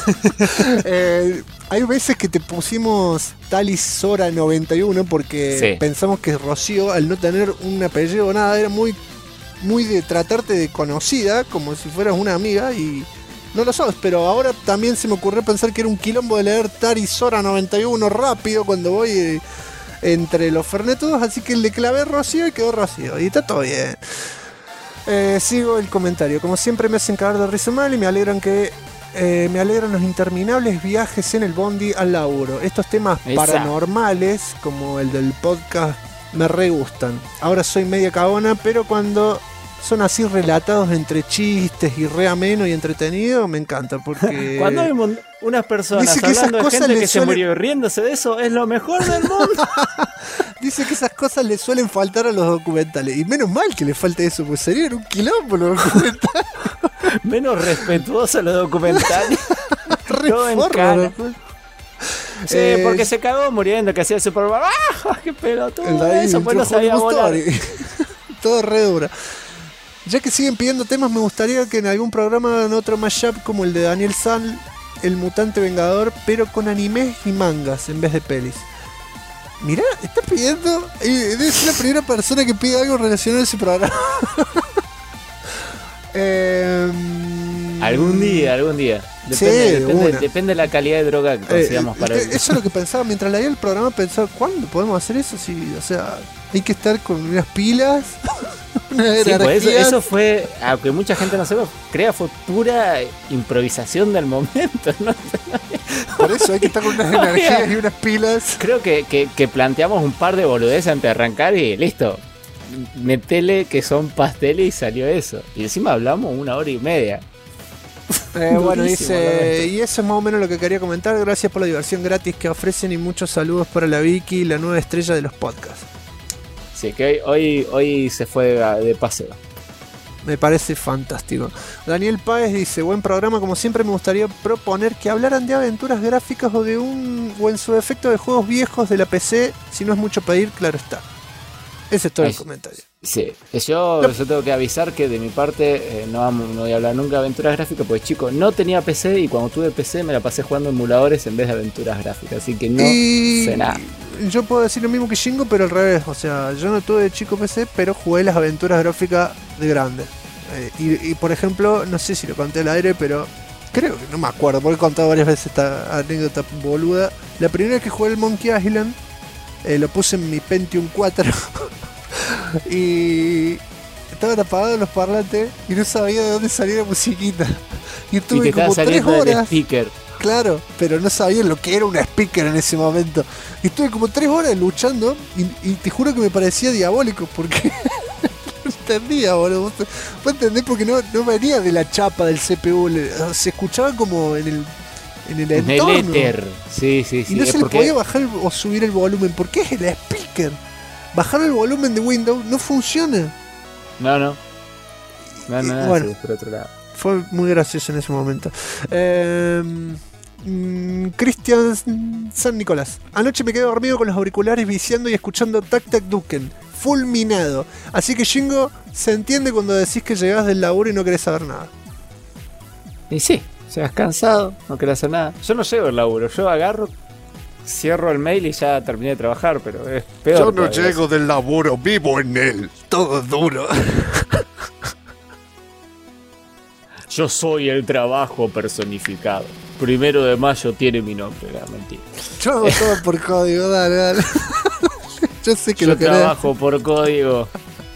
Speaker 2: Hay veces que te pusimos Talisora 91 porque pensamos que Rocío, al no tener un apellido o nada, era muy de tratarte de conocida, como si fueras una amiga, y no lo sabes. Pero ahora también se me ocurrió pensar que era un quilombo de leer Talisora 91 rápido cuando voy entre los fernetudos, así que le clavé Rocío y quedó Rocío, y está todo bien. Sigo el comentario. Como siempre me hacen cagar de risa mal y me alegran los interminables viajes en el bondi al laburo. Estos temas paranormales, como el del podcast, me re gustan. Ahora soy media cagona, pero cuando son así relatados entre chistes y re ameno y entretenido, me encanta. Porque
Speaker 3: cuando hay unas personas hablando de gente que se murió riéndose de eso, es lo mejor del mundo.
Speaker 2: Dice que esas cosas le suelen faltar a los documentales. Y menos mal que le falte eso, pues serían un quilombo los documentales.
Speaker 3: Menos respetuoso los documentales. Todo en cara. Sí, porque se cagó muriendo, que hacía el Super Bowl. ¡Ah! ¡Qué pelotudo! Eso pues no sabía volar.
Speaker 2: Todo re dura. Ya que siguen pidiendo temas, me gustaría que en algún programa hagan otro mashup como el de Daniel San, el mutante vengador, pero con animes y mangas en vez de pelis. Mirá, está pidiendo. Debe ser la primera persona que pide algo relacionado a ese programa.
Speaker 3: Algún día. Depende de la calidad de droga que consigamos para
Speaker 2: eso es lo que pensaba. Mientras leía el programa pensaba: ¿cuándo podemos hacer eso? Si, o sea, hay que estar con unas pilas.
Speaker 3: Sí, pues eso fue, aunque mucha gente no sepa, fue pura improvisación del momento, ¿no?
Speaker 2: Por eso hay que estar con unas energías y unas pilas.
Speaker 3: Creo que planteamos un par de boludeces antes de arrancar y listo. Metele que son pasteles y salió eso. Y encima hablamos 1 hora y media.
Speaker 2: Bueno, dice, y eso es más o menos lo que quería comentar. Gracias por la diversión gratis que ofrecen y muchos saludos para la Vicky, la nueva estrella de los podcasts.
Speaker 3: Sí, que hoy se fue de paseo.
Speaker 2: Me parece fantástico. Daniel Páez dice: buen programa, como siempre me gustaría proponer que hablaran de aventuras gráficas o en su defecto de juegos viejos de la PC. Si no es mucho pedir, claro está. Ese es todo el comentario.
Speaker 3: Sí, yo tengo que avisar que de mi parte no voy a hablar nunca de aventuras gráficas, porque chico, no tenía PC y cuando tuve PC me la pasé jugando emuladores en vez de aventuras gráficas, así que no sé nada.
Speaker 2: Yo puedo decir lo mismo que Shingo, pero al revés. O sea, yo no tuve de chico PC, pero jugué las aventuras gráficas de grande. Y por ejemplo, no sé si lo conté al aire, pero creo que no me acuerdo, porque he contado varias veces esta anécdota boluda. La primera vez que jugué el Monkey Island, lo puse en mi Pentium 4 y estaban apagados los parlantes y no sabía de dónde salía la musiquita. Y estuve como 3 horas. Claro, pero no sabía lo que era una speaker en ese momento. Y estuve como 3 horas luchando y te juro que me parecía diabólico porque no entendía, boludo. Vos entendés porque no venía de la chapa del CPU, se escuchaba como en el entorno.
Speaker 3: En el éter. Sí.
Speaker 2: Y no se le podía bajar o subir el volumen. ¿Por qué es el speaker? Bajar el volumen de Windows no funciona.
Speaker 3: No,
Speaker 2: bueno,
Speaker 3: sí, por otro lado.
Speaker 2: Fue muy gracioso en ese momento. Cristian San Nicolás: anoche me quedé dormido con los auriculares viciando y escuchando Tac Tac Duken, fulminado. Así que Shingo, se entiende cuando decís que llegás del laburo y no querés saber nada.
Speaker 3: Y sí, llegas cansado, no querés hacer nada. Yo no llego al laburo, yo agarro, cierro el mail y ya terminé de trabajar, pero es peor.
Speaker 1: Yo no llego del laburo, vivo en él. Todo duro.
Speaker 3: Yo soy el trabajo personificado. 1 de mayo tiene mi nombre, la mentira.
Speaker 2: Yo hago todo por código, dale. Yo sé que
Speaker 3: Yo
Speaker 2: lo querés.
Speaker 3: trabajo por código.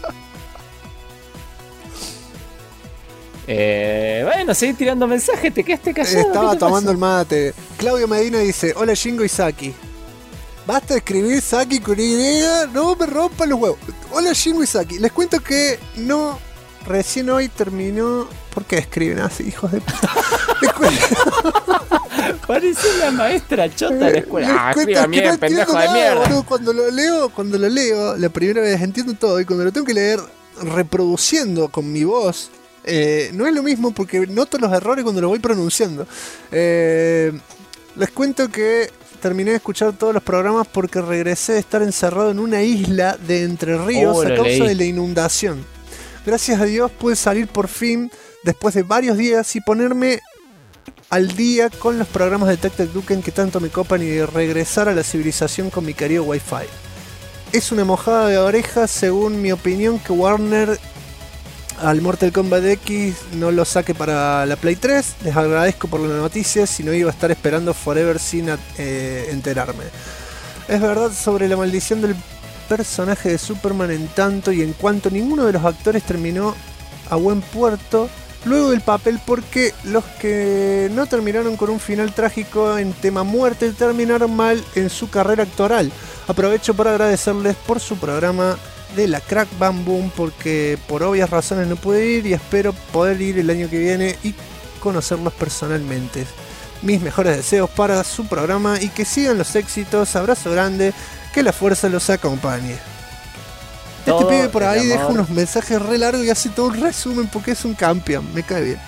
Speaker 3: Bueno, seguí tirando mensajes, te quedaste callado.
Speaker 2: Estaba
Speaker 3: ¿qué te
Speaker 2: tomando el
Speaker 3: pasa?
Speaker 2: mate. Claudio Medina dice: hola Shingo y Saki. Basta de escribir Saki con Y, no me rompan los huevos. Hola Shingo y Saki. Les cuento que no. Recién hoy terminó. ¿Por qué escriben así, hijos de puta? Les cuento-
Speaker 3: Parece la maestra chota de la escuela.
Speaker 2: les
Speaker 3: Ah,
Speaker 2: cuento
Speaker 3: escriba
Speaker 2: que
Speaker 3: mierda,
Speaker 2: no
Speaker 3: pendejo
Speaker 2: entiendo
Speaker 3: de
Speaker 2: nada,
Speaker 3: mierda.
Speaker 2: boludo. Cuando lo leo, la primera vez entiendo todo. Y cuando lo tengo que leer reproduciendo con mi voz, no es lo mismo porque noto los errores cuando lo voy pronunciando. Les cuento que terminé de escuchar todos los programas porque regresé de estar encerrado en una isla de Entre Ríos a
Speaker 3: Lo
Speaker 2: causa
Speaker 3: leí.
Speaker 2: de la inundación. Gracias a Dios pude salir por fin después de varios días y ponerme al día con los programas de Tec Tec Duken que tanto me copan y de regresar a la civilización con mi querido Wi-Fi. Es una mojada de orejas, según mi opinión, que Warner al Mortal Kombat X no lo saque para la Play 3. Les agradezco por la noticia, si no iba a estar esperando forever sin enterarme. Es verdad sobre la maldición del personaje de Superman en tanto y en cuanto ninguno de los actores terminó a buen puerto luego del papel, porque los que no terminaron con un final trágico en tema muerte terminaron mal en su carrera actoral. Aprovecho para agradecerles por su programa de la Crack Bam Boom, porque por obvias razones no pude ir y espero poder ir el año que viene y conocerlos personalmente. Mis mejores deseos para su programa y que sigan los éxitos. Abrazo grande, que la fuerza los acompañe.
Speaker 3: Todo
Speaker 2: Este pibe por
Speaker 3: el
Speaker 2: ahí deja
Speaker 3: amor.
Speaker 2: unos mensajes re largos y hace todo un resumen porque es un campeón, me cae bien.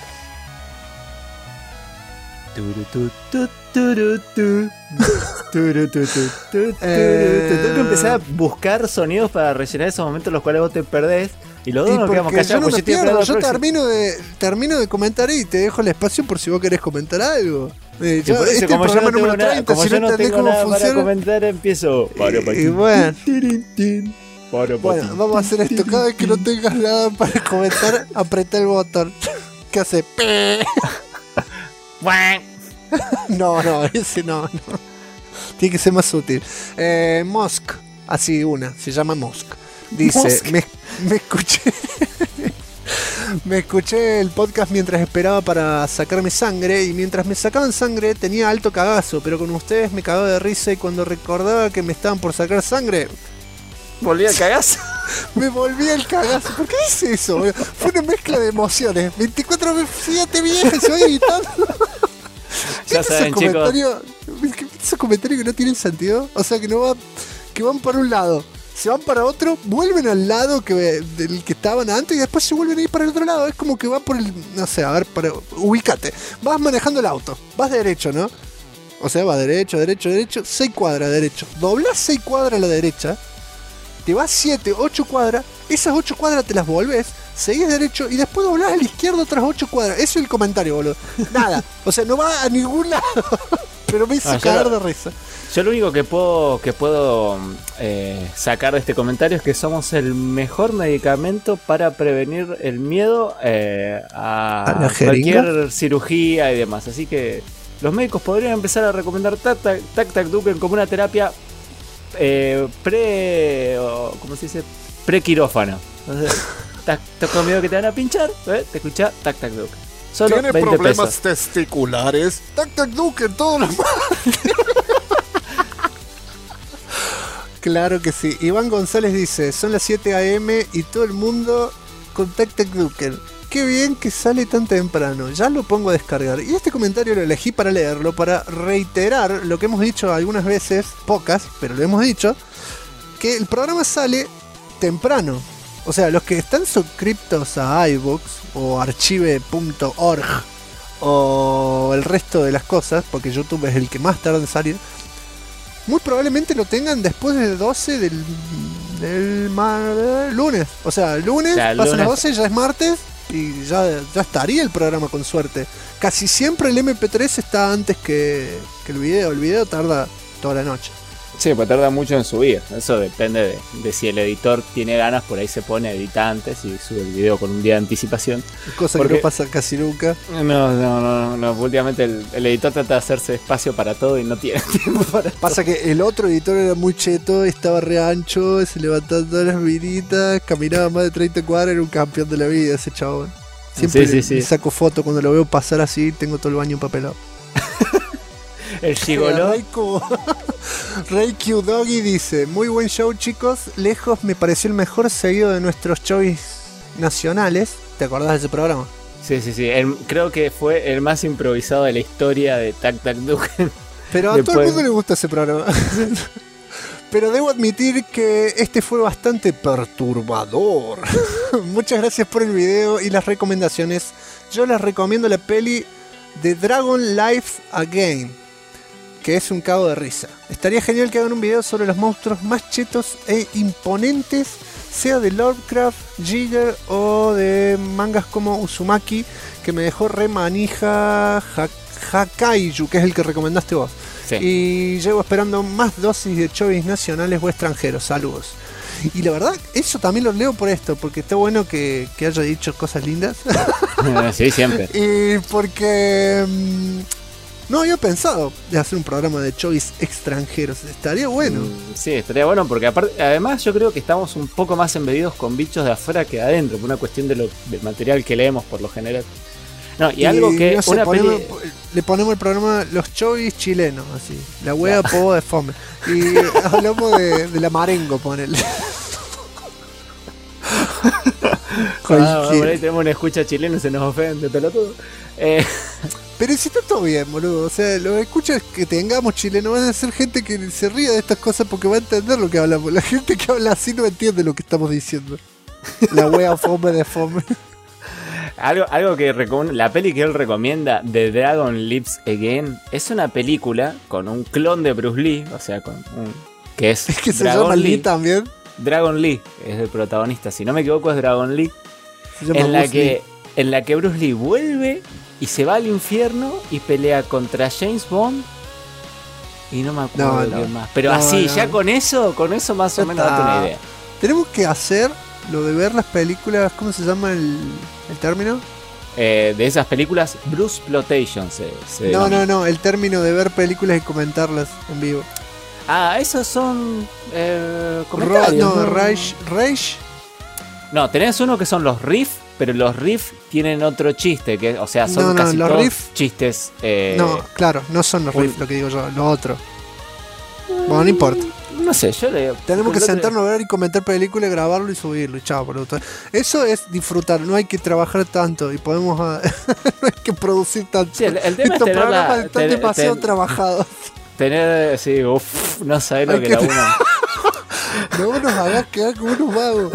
Speaker 3: Tengo que empezar a buscar sonidos para rellenar esos momentos en los cuales vos te perdés. Y los dos
Speaker 2: Y
Speaker 3: nos quedamos
Speaker 2: porque yo
Speaker 3: callados.
Speaker 2: no me
Speaker 3: pues estoy
Speaker 2: pierdo,
Speaker 3: esperando
Speaker 2: yo
Speaker 3: el próximo.
Speaker 2: termino de comentar y te dejo el espacio por si vos querés comentar algo.
Speaker 3: Y por eso,
Speaker 2: Este es el
Speaker 3: como yo
Speaker 2: programa
Speaker 3: no tengo
Speaker 2: número
Speaker 3: nada,
Speaker 2: 30,
Speaker 3: como
Speaker 2: si
Speaker 3: yo
Speaker 2: no
Speaker 3: no
Speaker 2: entendés
Speaker 3: tengo
Speaker 2: cómo
Speaker 3: nada para
Speaker 2: funciona.
Speaker 3: comentar, empiezo.
Speaker 2: Y bueno.
Speaker 3: Bueno,
Speaker 2: Vamos a hacer esto. Cada vez que no tengas nada para comentar, apretá el botón. ¿Qué hace? Pe. No, ese no. Tiene que ser más útil. Musk, así se llama Musk. Dice,
Speaker 3: Musk.
Speaker 2: me escuché. Me escuché el podcast mientras esperaba para sacarme sangre y mientras me sacaban sangre tenía alto cagazo, pero con ustedes me cagaba de risa y cuando recordaba que me estaban por sacar sangre,
Speaker 3: Volví a cagazo.
Speaker 2: me volví el cagazo. ¿Por qué hice eso? Fue una mezcla de emociones. 24/7 vieja, se va gritando.
Speaker 3: Ya
Speaker 2: ¿Viste
Speaker 3: saben, chicos.
Speaker 2: esos comentarios que no tienen sentido? O sea, que van para un lado, se van para otro, vuelven al lado del que estaban antes y después se vuelven a ir para el otro lado. Es como que va por el... No sé, a ver, ubícate. Vas manejando el auto, vas derecho, ¿no? O sea, va derecho, 6 cuadras derecho. Doblás 6 cuadras a la derecha, te vas 7, 8 cuadras, esas 8 cuadras te las volvés, seguís derecho y después doblás a la izquierda otras 8 cuadras. Eso es el comentario, boludo. Nada. O sea, no va a ningún lado. Pero me hizo cagar de risa.
Speaker 3: Yo lo único que puedo sacar de este comentario es que somos el mejor medicamento para prevenir el miedo
Speaker 2: ¿A la
Speaker 3: cualquier cirugía y demás. Así que los médicos podrían empezar a recomendar Tac Duken como una terapia ¿cómo se dice? Pre-quirófano. Entonces, estás con miedo que te van a pinchar, te escucha Tac Duken. Solo
Speaker 1: ¿Tiene
Speaker 3: 20
Speaker 1: problemas
Speaker 3: pesos.
Speaker 1: testiculares? Tac Tac Duken, todo lo más.
Speaker 2: Claro que sí. Iván González dice, son las 7 AM y todo el mundo con Tac Tac Duken. Qué bien que sale tan temprano. Ya lo pongo a descargar. Y este comentario lo elegí para leerlo, para reiterar lo que hemos dicho algunas veces, pocas, pero lo hemos dicho, que el programa sale temprano. O sea, los que están suscriptos a iVoox o archive.org o el resto de las cosas, porque YouTube es el que más tarda en salir, muy probablemente lo tengan después de 12 del lunes. O sea, lunes,
Speaker 3: Ya,
Speaker 2: pasan las
Speaker 3: lunes.
Speaker 2: 12, ya es martes y ya estaría el programa con suerte. Casi siempre el MP3 está antes que el video. El video tarda toda la noche.
Speaker 3: Sí, pues tarda mucho en subir. Eso depende de si el editor tiene ganas, por ahí se pone a editar antes y sube el video con un día de anticipación.
Speaker 2: Cosa que no pasa casi nunca.
Speaker 3: No. Últimamente el editor trata de hacerse espacio para todo y no tiene tiempo para
Speaker 2: Pasa que el otro editor era muy cheto, estaba re ancho, se levantaba todas las vinitas, caminaba más de 30 cuadras, era un campeón de la vida ese chabón. Siempre
Speaker 3: Sí.
Speaker 2: le saco foto cuando lo veo pasar así, tengo todo el baño empapelado.
Speaker 3: El gigoló.
Speaker 2: Rey Q Doggy dice: muy buen show, chicos. Lejos me pareció el mejor seguido de nuestros shows nacionales. ¿Te acordás de ese programa?
Speaker 3: Sí. Creo que fue el más improvisado de la historia de Tac Tac Duken.
Speaker 2: Pero a todo el mundo le gusta ese programa. Pero debo admitir que este fue bastante perturbador. Muchas gracias por el video y las recomendaciones. Yo les recomiendo la peli The Dragon Life Again, que es un cago de risa. Estaría genial que hagan un video sobre los monstruos más chetos e imponentes, sea de Lovecraft, Giger o de mangas como Uzumaki, que me dejó re manija Hakaiju, que es el que recomendaste vos.
Speaker 3: Sí.
Speaker 2: Y llevo esperando más dosis de chovis nacionales o extranjeros. Saludos. Y la verdad, eso también lo leo por esto, porque está bueno que haya dicho cosas lindas.
Speaker 3: Sí, siempre.
Speaker 2: Y porque no había pensado de hacer un programa de chovis extranjeros. Estaría bueno.
Speaker 3: Sí, estaría bueno porque además yo creo que estamos un poco más embedidos con bichos de afuera que de adentro, por una cuestión del material que leemos por lo general. No, y algo que
Speaker 2: no sé, le ponemos el programa Los Chovis Chilenos, así. La wea pobo de fome. Y hablamos de la Marengo, ponele.
Speaker 3: Por ahí tenemos una escucha chilena y se nos ofende, pelotudo.
Speaker 2: Pero si está todo bien, boludo. O sea, los escuchas que tengamos chilenos van a ser gente que se ríe de estas cosas porque va a entender lo que hablamos. La gente que habla así no entiende lo que estamos diciendo. La wea fome de fome.
Speaker 3: Algo que la peli que él recomienda, The Dragon Lives Again, es una película con un clon de Bruce Lee, o sea, que es
Speaker 2: que se
Speaker 3: Dragon
Speaker 2: llama Lee también.
Speaker 3: Dragon Lee es el protagonista, si no me equivoco es Dragon Lee, en la que Bruce Lee vuelve y se va al infierno y pelea contra James Bond y no me acuerdo qué más. Pero ya con eso más o menos date una idea.
Speaker 2: Tenemos que hacer lo de ver las películas, ¿cómo se llama el término?
Speaker 3: De esas películas, Bruce Plotation
Speaker 2: No, el término de ver películas y comentarlas en vivo.
Speaker 3: Esos son comentarios.
Speaker 2: Rage.
Speaker 3: No, tenés uno que son los riff, pero los riff tienen otro chiste, son casi
Speaker 2: los
Speaker 3: todos
Speaker 2: riff,
Speaker 3: chistes.
Speaker 2: No, claro, no son los riff lo que digo yo, lo otro. Bueno, no importa.
Speaker 3: No sé, yo le...
Speaker 2: Tenemos que sentarnos a ver y comentar películas, grabarlo y subirlo. Y chao, boludo. Eso es disfrutar, no hay que trabajar tanto y podemos... no hay que producir tanto.
Speaker 3: Sí, el tema
Speaker 2: estos
Speaker 3: es
Speaker 2: programas están demasiado trabajados.
Speaker 3: No sabés lo que la uno...
Speaker 2: No nos hagas quedar como unos vagos.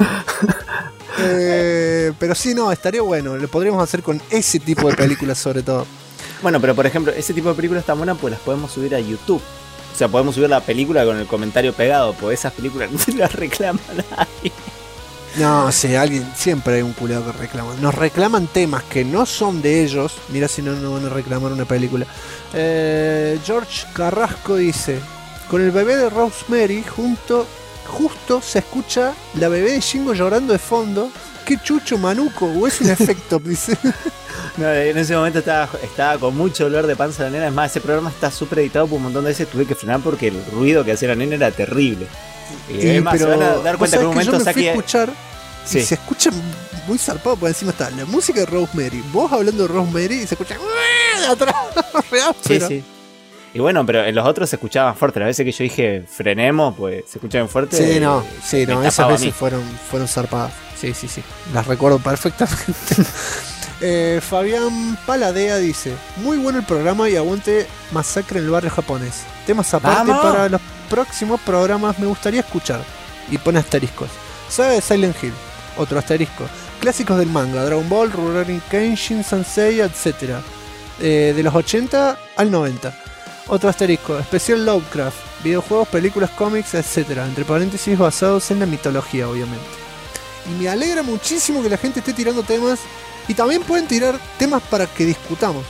Speaker 2: Pero sí, no, estaría bueno. Lo podríamos hacer con ese tipo de películas sobre todo.
Speaker 3: Bueno, pero por ejemplo, ese tipo de películas tan buenas pues las podemos subir a YouTube. O sea, podemos subir la película con el comentario pegado, porque esas películas no se las reclama nadie.
Speaker 2: No, sí, siempre hay un culado que reclama. Nos reclaman temas que no son de ellos. Mira si no van a reclamar una película. George Carrasco dice: con el bebé de Rosemary justo se escucha la bebé de Jingo llorando de fondo. Qué chucho manuco, o es un efecto, dice.
Speaker 3: No, en ese momento estaba con mucho dolor de panza la nena. Es más, ese programa está súper editado por un montón de veces. Tuve que frenar porque el ruido que hacía la nena era terrible. Es más, se van a dar cuenta que en un momento
Speaker 2: saqué a escuchar
Speaker 3: sí.
Speaker 2: Y se escucha muy zarpado, por encima está la música de Rosemary, vos hablando de Rosemary y se escucha de atrás,
Speaker 3: sí. Y bueno, pero en los otros se escuchaban fuerte. Las veces que yo dije frenemos, pues se escuchaban fuerte.
Speaker 2: Sí, no, esas veces fueron zarpadas. Sí. Las recuerdo perfectamente. Fabián Paladea dice: muy bueno el programa y aguante Masacre en el barrio japonés. Temas aparte para los próximos programas me gustaría escuchar. Y pone asteriscos. Saga de Silent Hill, otro asterisco. Clásicos del manga, Dragon Ball, Rurouni Kenshin, Sansei, etc. De los 80 al 90. Otro asterisco, especial Lovecraft, videojuegos, películas, cómics, etc. Entre paréntesis basados en la mitología, obviamente. Y me alegra muchísimo que la gente esté tirando temas. Y también pueden tirar temas para que discutamos.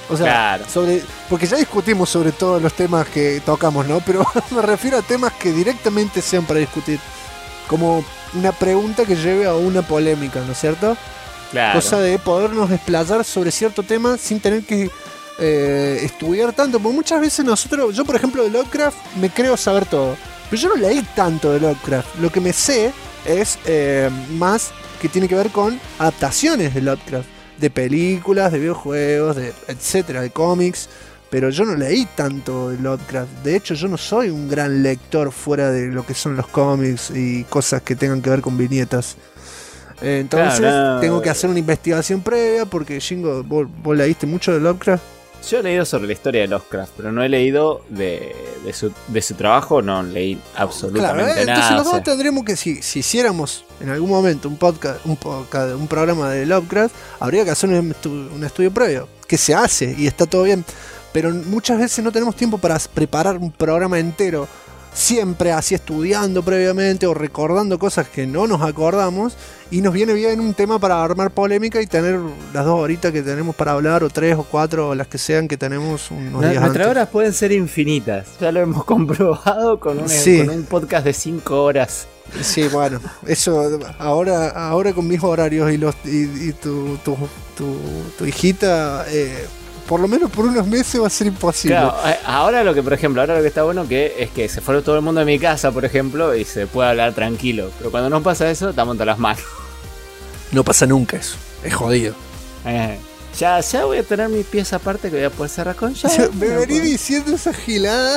Speaker 2: O sea,
Speaker 3: Claro.
Speaker 2: porque ya discutimos sobre todos los temas que tocamos, ¿no? Pero me refiero a temas que directamente sean para discutir. Como una pregunta que lleve a una polémica, ¿no es cierto?
Speaker 3: Claro.
Speaker 2: Cosa de podernos desplayar sobre cierto tema sin tener que estudiar tanto. Porque muchas veces yo por ejemplo de Lovecraft me creo saber todo. Pero yo no leí tanto de Lovecraft. Lo que me sé es más que tiene que ver con adaptaciones de Lovecraft. De películas, de videojuegos, de etcétera, de cómics. Pero yo no leí tanto de Lovecraft. De hecho, yo no soy un gran lector fuera de lo que son los cómics y cosas que tengan que ver con viñetas. Entonces,
Speaker 3: Claro, no.
Speaker 2: tengo que hacer una investigación previa porque, Shingo, ¿vos leíste mucho de Lovecraft?
Speaker 3: Yo he leído sobre la historia de Lovecraft, pero no he leído de su trabajo, no leí absolutamente
Speaker 2: Entonces
Speaker 3: nada.
Speaker 2: nosotros
Speaker 3: O sea,
Speaker 2: tendremos que, si hiciéramos en algún momento un programa de Lovecraft, habría que hacer un estudio previo, que se hace y está todo bien, pero muchas veces no tenemos tiempo para preparar un programa entero, siempre así estudiando previamente o recordando cosas que no nos acordamos, y nos viene bien un tema para armar polémica y tener las 2 horitas que tenemos para hablar, o 3 o 4, o las que sean que tenemos unos días
Speaker 3: nuestras
Speaker 2: antes.
Speaker 3: horas pueden ser infinitas. Ya lo hemos comprobado con
Speaker 2: Sí.
Speaker 3: con un podcast de 5 horas.
Speaker 2: Sí, bueno, eso ahora con mis horarios y tu hijita, por lo menos por unos meses va a ser imposible.
Speaker 3: Claro, ahora lo que está bueno es que se fueron todo el mundo de mi casa, por ejemplo, y se puede hablar tranquilo. Pero cuando no pasa eso, estamos todas las manos.
Speaker 2: No pasa nunca eso, es jodido.
Speaker 3: Ya voy a tener mis pies aparte que voy a poder cerrar con llave.
Speaker 2: Me vení diciendo esa gilada.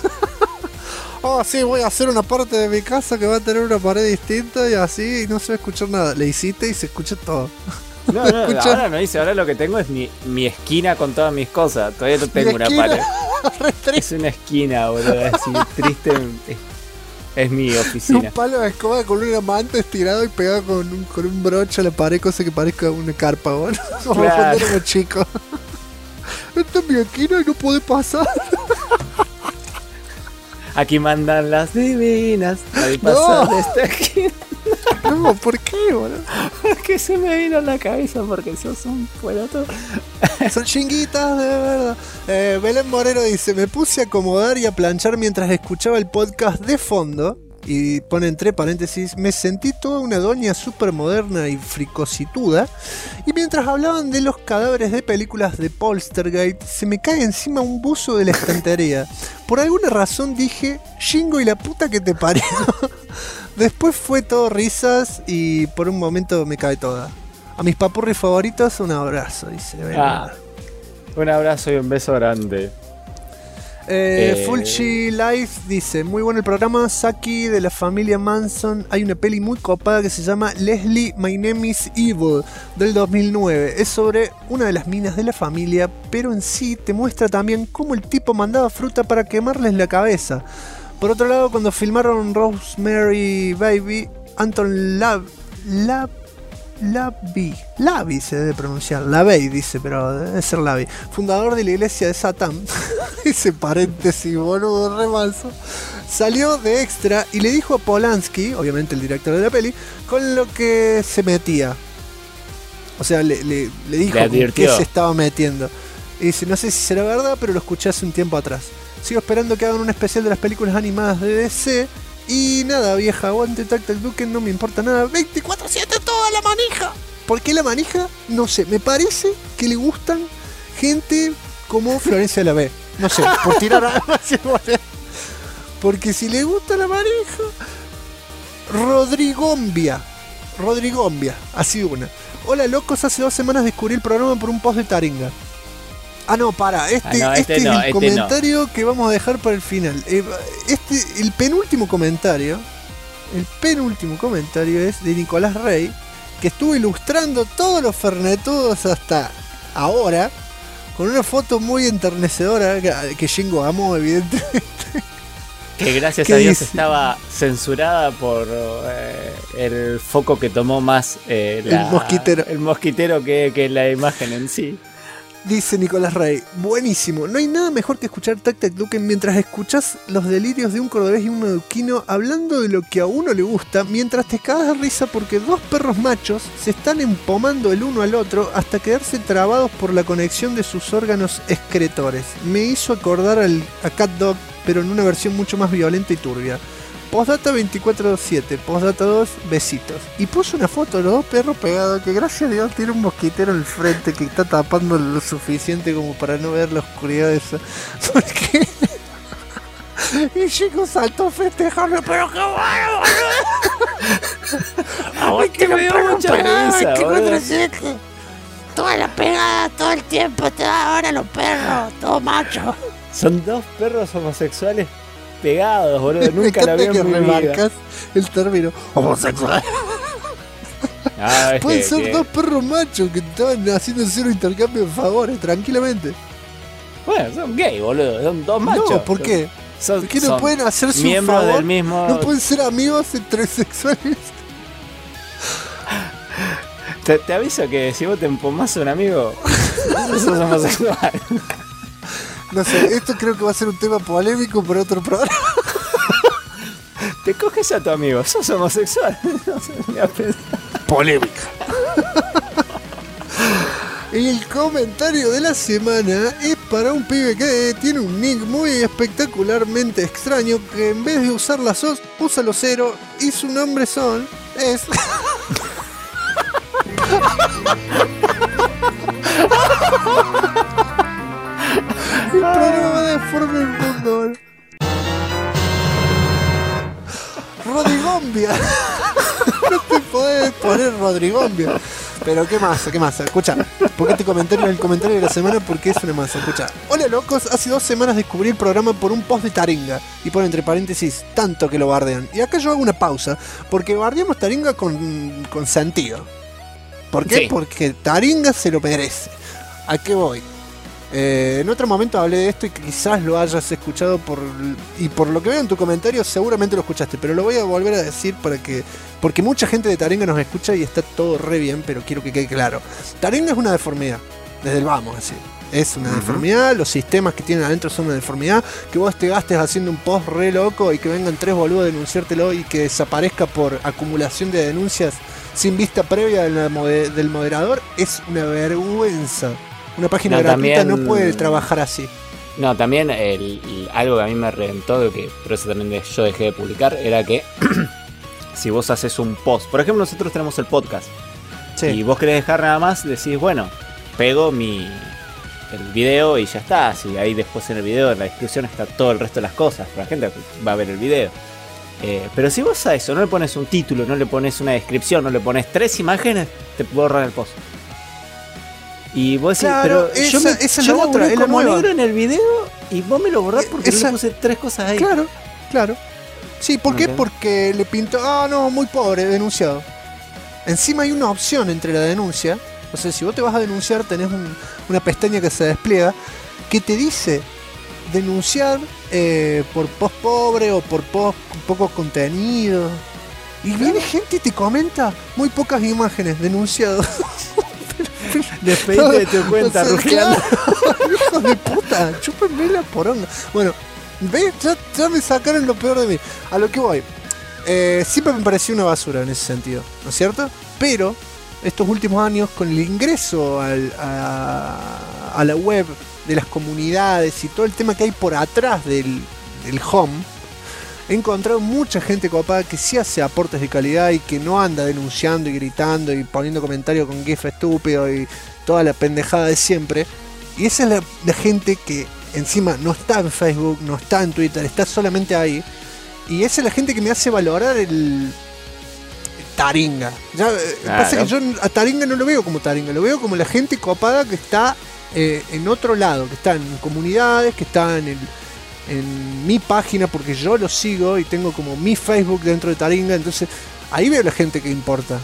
Speaker 2: Oh, sí, voy a hacer una parte de mi casa que va a tener una pared distinta y así, y no se va a escuchar nada. Le hiciste y se escucha todo.
Speaker 3: No,
Speaker 2: escucha.
Speaker 3: ahora no hice, ahora lo que tengo es mi esquina con todas mis cosas. Todavía no tengo
Speaker 2: Mi
Speaker 3: una
Speaker 2: esquina.
Speaker 3: pared.
Speaker 2: Re triste.
Speaker 3: Es una esquina, boludo, así triste. Es mi
Speaker 2: Un
Speaker 3: oficina.
Speaker 2: palo de escoba con una manta estirado y pegado con un broche a la pared, cosa que parezca una carpa, bueno. Como
Speaker 3: Claro.
Speaker 2: cuando éramos chicos. Esta es mi esquina y no puede pasar.
Speaker 3: Aquí mandan las divinas. Ahí
Speaker 2: No.
Speaker 3: pasan de esta esquina.
Speaker 2: No, ¿por qué, boludo?
Speaker 3: Que se me vino a la cabeza porque sos un peloto.
Speaker 2: Son chinguitas, de verdad. Belén Moreno dice: me puse a acomodar y a planchar mientras escuchaba el podcast de fondo. Y pone entre paréntesis: me sentí toda una doña súper moderna y fricosituda. Y mientras hablaban de los cadáveres de películas de Poltergeist, se me cae encima un buzo de la estantería. Por alguna razón dije: Shingo y la puta que te parió. Después fue todo risas y por un momento me cae toda. A mis papurris favoritos, un abrazo, dice.
Speaker 3: Un abrazo y un beso grande.
Speaker 2: Fulci Life dice: muy bueno el programa. Saki de la familia Manson. Hay una peli muy copada que se llama Leslie My Name is Evil del 2009. Es sobre una de las minas de la familia, pero en sí te muestra también cómo el tipo mandaba fruta para quemarles la cabeza. Por otro lado, cuando filmaron Rosemary Baby, Anton Lavey se debe pronunciar, Lavey dice, pero debe ser Lavey, fundador de la iglesia de Satán, ese paréntesis, boludo, re manso, salió de extra y le dijo a Polanski, obviamente el director de la peli, con lo que se metía. O sea, le dijo
Speaker 3: Le
Speaker 2: con qué
Speaker 3: advirtió.
Speaker 2: se estaba metiendo. Y dice: no sé si será verdad, pero lo escuché hace un tiempo atrás. Sigo esperando que hagan un especial de las películas animadas de DC. Y nada, vieja, aguante Tactile Duke, no me importa nada. 24/7 toda la manija. ¿Por qué la manija? No sé, me parece que le gustan gente como Florencia de la B. No sé, por tirar algo así. Porque si le gusta la manija... Rodrigombia, así una. Hola locos, hace 2 semanas descubrí el programa por un post de Taringa. Ah, no, para, este
Speaker 3: no,
Speaker 2: es
Speaker 3: no,
Speaker 2: el comentario que vamos a dejar para el final. El penúltimo comentario es de Nicolás Rey, que estuvo ilustrando todos los fernetudos hasta ahora, con una foto muy enternecedora que Shingo amó, evidentemente.
Speaker 3: Que gracias
Speaker 2: ¿Qué
Speaker 3: a Dios
Speaker 2: dice?
Speaker 3: estaba censurada por el foco que tomó más
Speaker 2: El mosquitero.
Speaker 3: el mosquitero que la imagen en sí.
Speaker 2: Dice Nicolás Rey, buenísimo, no hay nada mejor que escuchar Tac Tac Duken mientras escuchas los delirios de un cordobés y un neuquino hablando de lo que a uno le gusta, mientras te cagas de risa porque dos perros machos se están empomando el uno al otro hasta quedarse trabados por la conexión de sus órganos excretores. Me hizo acordar a Cat Dog, pero en una versión mucho más violenta y turbia. Postdata 24/7, postdata 2, besitos. Y puso una foto de los dos perros pegados, que gracias a Dios tiene un mosquitero en el frente que está tapando lo suficiente como para no ver la oscuridad de esa. Porque... y chico saltó a festejarlo, pero qué bueno, boludo.
Speaker 3: Ay, que me dio mucha risa, boludo.
Speaker 4: Toda la pegada, todo el tiempo, ahora los perros, todo macho.
Speaker 3: Son dos perros homosexuales pegados, boludo. Nunca la vi en mi vida.
Speaker 2: Remarcas el término homosexual. Pueden ser dos perros machos que estaban haciendo cero intercambio de favores, tranquilamente.
Speaker 3: Bueno, son gay, boludo. Son dos machos.
Speaker 2: No, ¿por qué? ¿Por qué no pueden hacerse un
Speaker 3: miembros
Speaker 2: favor?
Speaker 3: Del mismo...
Speaker 2: ¿No pueden ser amigos heterosexuales?
Speaker 3: Te aviso que si vos te empomás a un amigo, sos homosexual.
Speaker 2: No sé, esto creo que va a ser un tema polémico para otro programa.
Speaker 3: Te coges a tu amigo, sos homosexual. No sé, me ha pensado.
Speaker 2: Polémica. El comentario de la semana es para un pibe que tiene un nick muy espectacularmente extraño, que en vez de usar las os, usa los cero y su nombre es... el programa de forma el mundo. Rodrigombia. No te podés poner Rodrigombia. Pero qué masa. Escucha, porque este comentario es el comentario de la semana porque es una masa. Escucha. Hola locos, hace 2 semanas descubrí el programa por un post de Taringa. Y pone entre paréntesis, tanto que lo bardean. Y acá yo hago una pausa, porque bardeamos Taringa con sentido. ¿Por qué? Sí. Porque Taringa se lo merece. ¿A qué voy? En otro momento hablé de esto y quizás lo hayas escuchado y por lo que veo en tu comentario seguramente lo escuchaste, pero lo voy a volver a decir porque mucha gente de Taringa nos escucha y está todo re bien, pero quiero que quede claro. Taringa es una deformidad, desde el vamos así. Es una deformidad, los sistemas que tienen adentro son una deformidad, que vos te gastes haciendo un post re loco y que vengan 3 boludos a denunciártelo y que desaparezca por acumulación de denuncias sin vista previa del moderador, es una vergüenza. Una página gratuita también, no puede trabajar así.
Speaker 3: No, también algo que a mí me reventó, que por eso también yo dejé de publicar, era que si vos haces un post, por ejemplo nosotros tenemos el podcast, sí, y vos querés dejar nada más, decís, bueno, pego el video y ya está. Si ahí después en el video, en la descripción está todo el resto de las cosas, la gente va a ver el video. Pero si vos a eso no le pones un título, no le pones una descripción, no le pones 3 imágenes, te borran el post. Y vos decís,
Speaker 2: claro,
Speaker 3: pero yo me borré como negro en el video y vos me lo borrás porque le puse 3 cosas ahí.
Speaker 2: Claro. Sí, ¿por qué? Porque le pintó, no, muy pobre, denunciado. Encima hay una opción entre la denuncia. O sea, si vos te vas a denunciar, tenés una pestaña que se despliega que te dice denunciar por post pobre o por post con poco contenido. Y viene gente y te comenta muy pocas imágenes, denunciado.
Speaker 3: Despedite de tu cuenta, Rufián.
Speaker 2: Hijo de puta, chúpenme la poronga. Bueno, ¿ves? Ya me sacaron lo peor de mí. A lo que voy. Siempre me pareció una basura en ese sentido, ¿no es cierto? Pero estos últimos años, con el ingreso a la web de las comunidades y todo el tema que hay por atrás del home, he encontrado mucha gente copada que sí hace aportes de calidad y que no anda denunciando y gritando y poniendo comentarios con gif estúpido y toda la pendejada de siempre. Y esa es la gente que encima no está en Facebook, no está en Twitter, está solamente ahí. Y esa es la gente que me hace valorar el Taringa. Pasa que yo a Taringa no lo veo como Taringa, lo veo como la gente copada que está en otro lado, que está en comunidades, que está en mi página, porque yo lo sigo y tengo como mi Facebook dentro de Taringa, entonces ahí veo la gente que importa.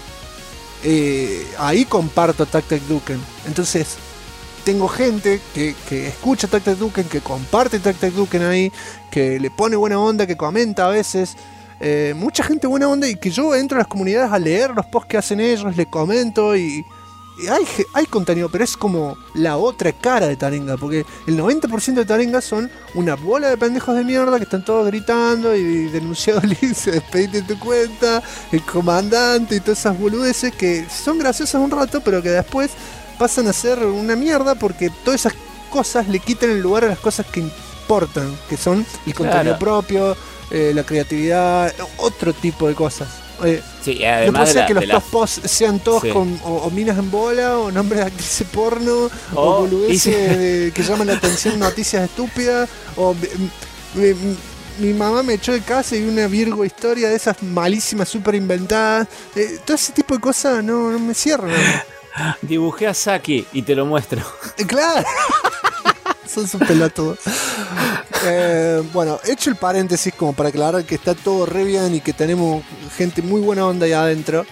Speaker 2: Ahí comparto Tac Tac Duken. Entonces tengo gente que escucha Tac Tac Duken, que comparte Tac Tac Duken ahí, que le pone buena onda, que comenta a veces. Mucha gente buena onda y que yo entro a las comunidades a leer los posts que hacen ellos, les comento y hay contenido, pero es como la otra cara de Taringa, porque el 90% de Taringa son una bola de pendejos de mierda que están todos gritando y denunciado Lince, despedite de tu cuenta, el comandante y todas esas boludeces que son graciosas un rato, pero que después pasan a ser una mierda porque todas esas cosas le quitan el lugar a las cosas que importan, que son el contenido propio, la creatividad, otro tipo de cosas.
Speaker 3: Sí,
Speaker 2: no puede ser que los top posts sean todos con o minas en bola, o nombres de actrices porno, o boludeces que llaman la atención, noticias estúpidas, o mi mamá me echó de casa y una Virgo historia de esas malísimas, súper inventadas. Todo ese tipo de cosas no me cierran.
Speaker 3: Dibujé a Saki y te lo muestro.
Speaker 2: Claro. Son sus pelotudos. Bueno, hecho el paréntesis como para aclarar que está todo re bien y que tenemos gente muy buena onda ahí adentro.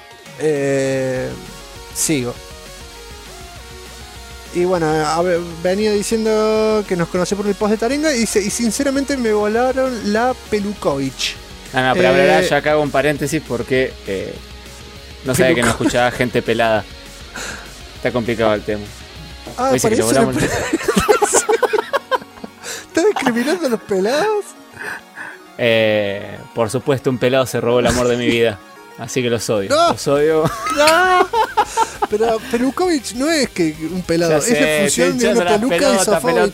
Speaker 2: Sigo. Y bueno, venía diciendo que nos conoció por el post de Taringa y sinceramente me volaron la Pelukovich.
Speaker 3: No, pero ahora ya acá hago un paréntesis porque no sabía que no escuchaba gente pelada. Está complicado el tema.
Speaker 2: Dice que ¿Estás discriminando a los pelados?
Speaker 3: Por supuesto, un pelado se robó el amor de mi vida. Así que los odio.
Speaker 2: No.
Speaker 3: Los odio.
Speaker 2: No. Pero Pelukovich no es que un pelado, es la fusión de una peluca y Sofovich.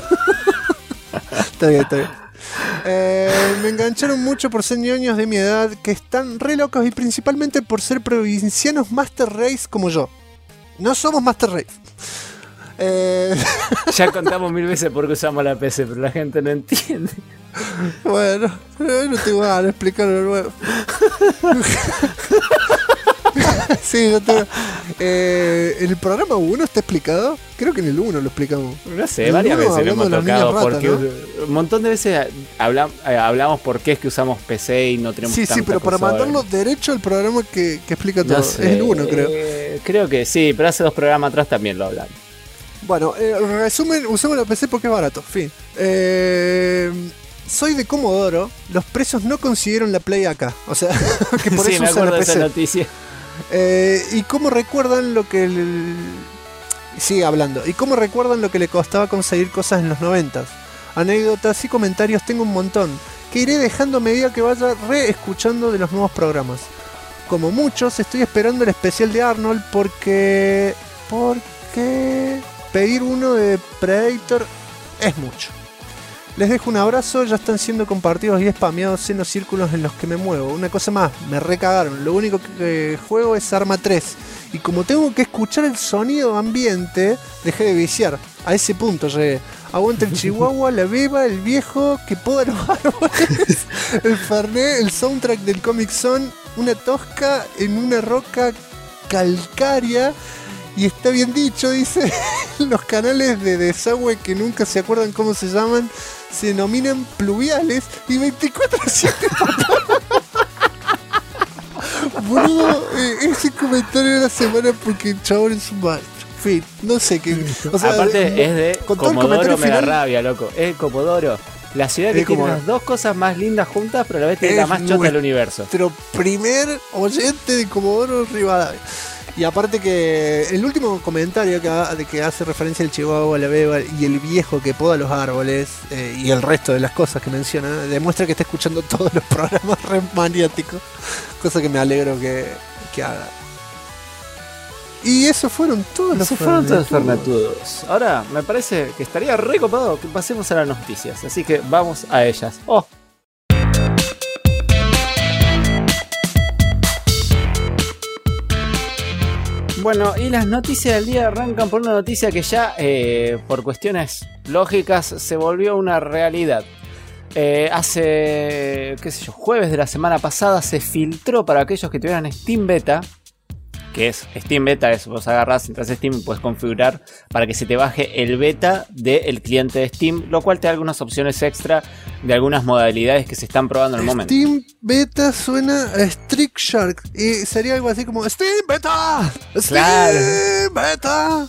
Speaker 2: Está bien. Me engancharon mucho por ser ñoños de mi edad que están re locos y principalmente por ser provincianos Master Race como yo. No somos Master Race.
Speaker 3: Ya contamos 1000 veces por qué usamos la PC, pero la gente no entiende.
Speaker 2: Bueno, no tengo ganas de explicarlo de nuevo. Sí, no tengo. ¿El programa 1 está explicado? Creo que en el 1 lo explicamos.
Speaker 3: No sé, varias veces lo hemos tocado. Porque un montón de veces hablamos por qué es que usamos PC y no tenemos
Speaker 2: Sí, pero para mandarlo derecho al programa que explica todo. No sé, es el 1, creo.
Speaker 3: Creo que sí, pero hace 2 programas atrás también lo hablamos.
Speaker 2: Bueno, resumen, usamos la PC porque es barato, fin. Soy de Comodoro, los presos no consiguieron la Play acá. O sea, que por eso usan la PC.
Speaker 3: De esa noticia.
Speaker 2: ¿Y cómo recuerdan lo que sigue hablando? ¿Y cómo recuerdan lo que le costaba conseguir cosas en los 90s? Anécdotas y comentarios tengo un montón, que iré dejando a medida que vaya re-escuchando de los nuevos programas. Como muchos, estoy esperando el especial de Arnold porque pedir uno de Predator es mucho. Les dejo un abrazo, ya están siendo compartidos y spameados en los círculos en los que me muevo. Una cosa más, me recagaron, lo único que juego es Arma 3. Y como tengo que escuchar el sonido ambiente, dejé de viciar. A ese punto llegué. Aguanta el Chihuahua, la beba, el viejo que poda los árboles, el Fernet, el soundtrack del Comic Zone, una tosca en una roca calcárea. Y está bien dicho, dice, los canales de desagüe que nunca se acuerdan cómo se llaman, se denominan pluviales y 24/7. Boludo, ese comentario de la semana porque el chabón es un maestro. Fin, no sé qué. O sea,
Speaker 3: aparte es de Comodoro, me da rabia, loco. Es Comodoro. La ciudad que tiene las dos cosas más lindas juntas, pero a la vez tiene la más chota del universo.
Speaker 2: Nuestro primer oyente de Comodoro Rivadavia. Y aparte que el último comentario que hace referencia al Chihuahua, la beba y el viejo que poda los árboles y el resto de las cosas que menciona, demuestra que está escuchando todos los programas re maniáticos, cosa que me alegro que haga. Y eso fueron todos los
Speaker 3: Fernatudos. Ahora me parece que estaría recopado que pasemos a las noticias, así que vamos a ellas. Bueno, y las noticias del día arrancan por una noticia que ya, por cuestiones lógicas, se volvió una realidad. Hace, jueves de la semana pasada se filtró para aquellos que tuvieran Steam Beta, que es Steam Beta, es vos agarrás, entras a Steam y puedes configurar para que se te baje el beta del cliente de Steam, lo cual te da algunas opciones extra de algunas modalidades que se están probando en el momento.
Speaker 2: Steam Beta suena a Street Shark y sería algo así como Steam Beta, Steam Beta.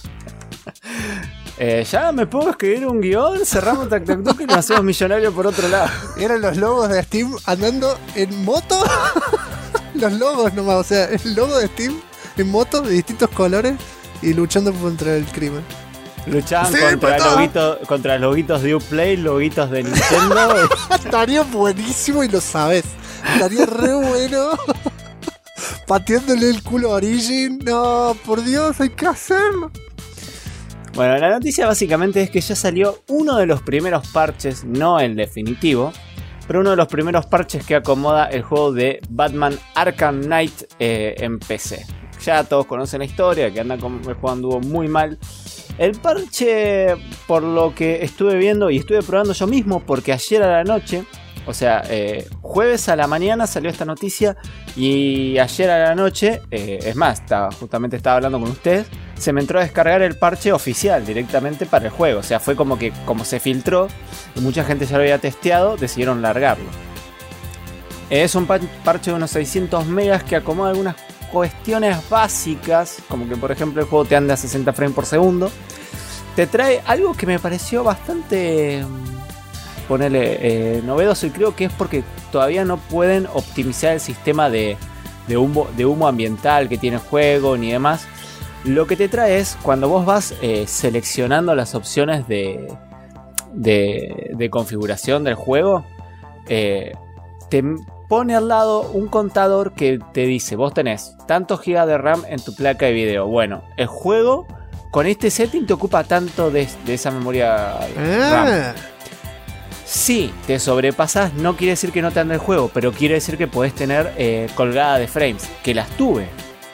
Speaker 3: Ya me pongo a escribir un guión, cerramos tac tac tac y nos hacemos millonarios por otro lado.
Speaker 2: Eran los logos de Steam andando en moto. Los logos nomás, o sea, el logo de Steam en moto de distintos colores y luchando contra el crimen.
Speaker 3: Luchaban
Speaker 2: Sí,
Speaker 3: contra loguitos de Uplay, loguitos de Nintendo.
Speaker 2: Estaría buenísimo y lo sabes. Estaría re bueno. Pateándole el culo a Origin. No, por Dios, hay que hacerlo.
Speaker 3: Bueno, la noticia básicamente es que ya salió uno de los primeros parches, no el definitivo, pero uno de los primeros parches que acomoda el juego de Batman Arkham Knight en PC. Ya todos conocen la historia, que anda con el juego anduvo muy mal. El parche, por lo que estuve viendo y estuve probando yo mismo, porque ayer a la noche, o sea, jueves a la mañana salió esta noticia y ayer a la noche, es más, justamente estaba hablando con ustedes, se me entró a descargar el parche oficial directamente para el juego. O sea, fue como que como se filtró y mucha gente ya lo había testeado, decidieron largarlo. Es un parche de unos 600 megas que acomoda algunas cuestiones básicas, como que por ejemplo el juego te anda a 60 frames por segundo. Te trae algo que me pareció bastante novedoso, y creo que es porque todavía no pueden optimizar el sistema de humo ambiental que tiene el juego ni demás. Lo que te trae es cuando vos vas seleccionando las opciones de configuración del juego, te pone al lado un contador que te dice: vos tenés tantos GB de RAM en tu placa de video. Bueno, el juego con este setting te ocupa tanto de esa memoria RAM. Si te sobrepasas, no quiere decir que no te ande el juego, pero quiere decir que podés tener colgada de frames, que las tuve.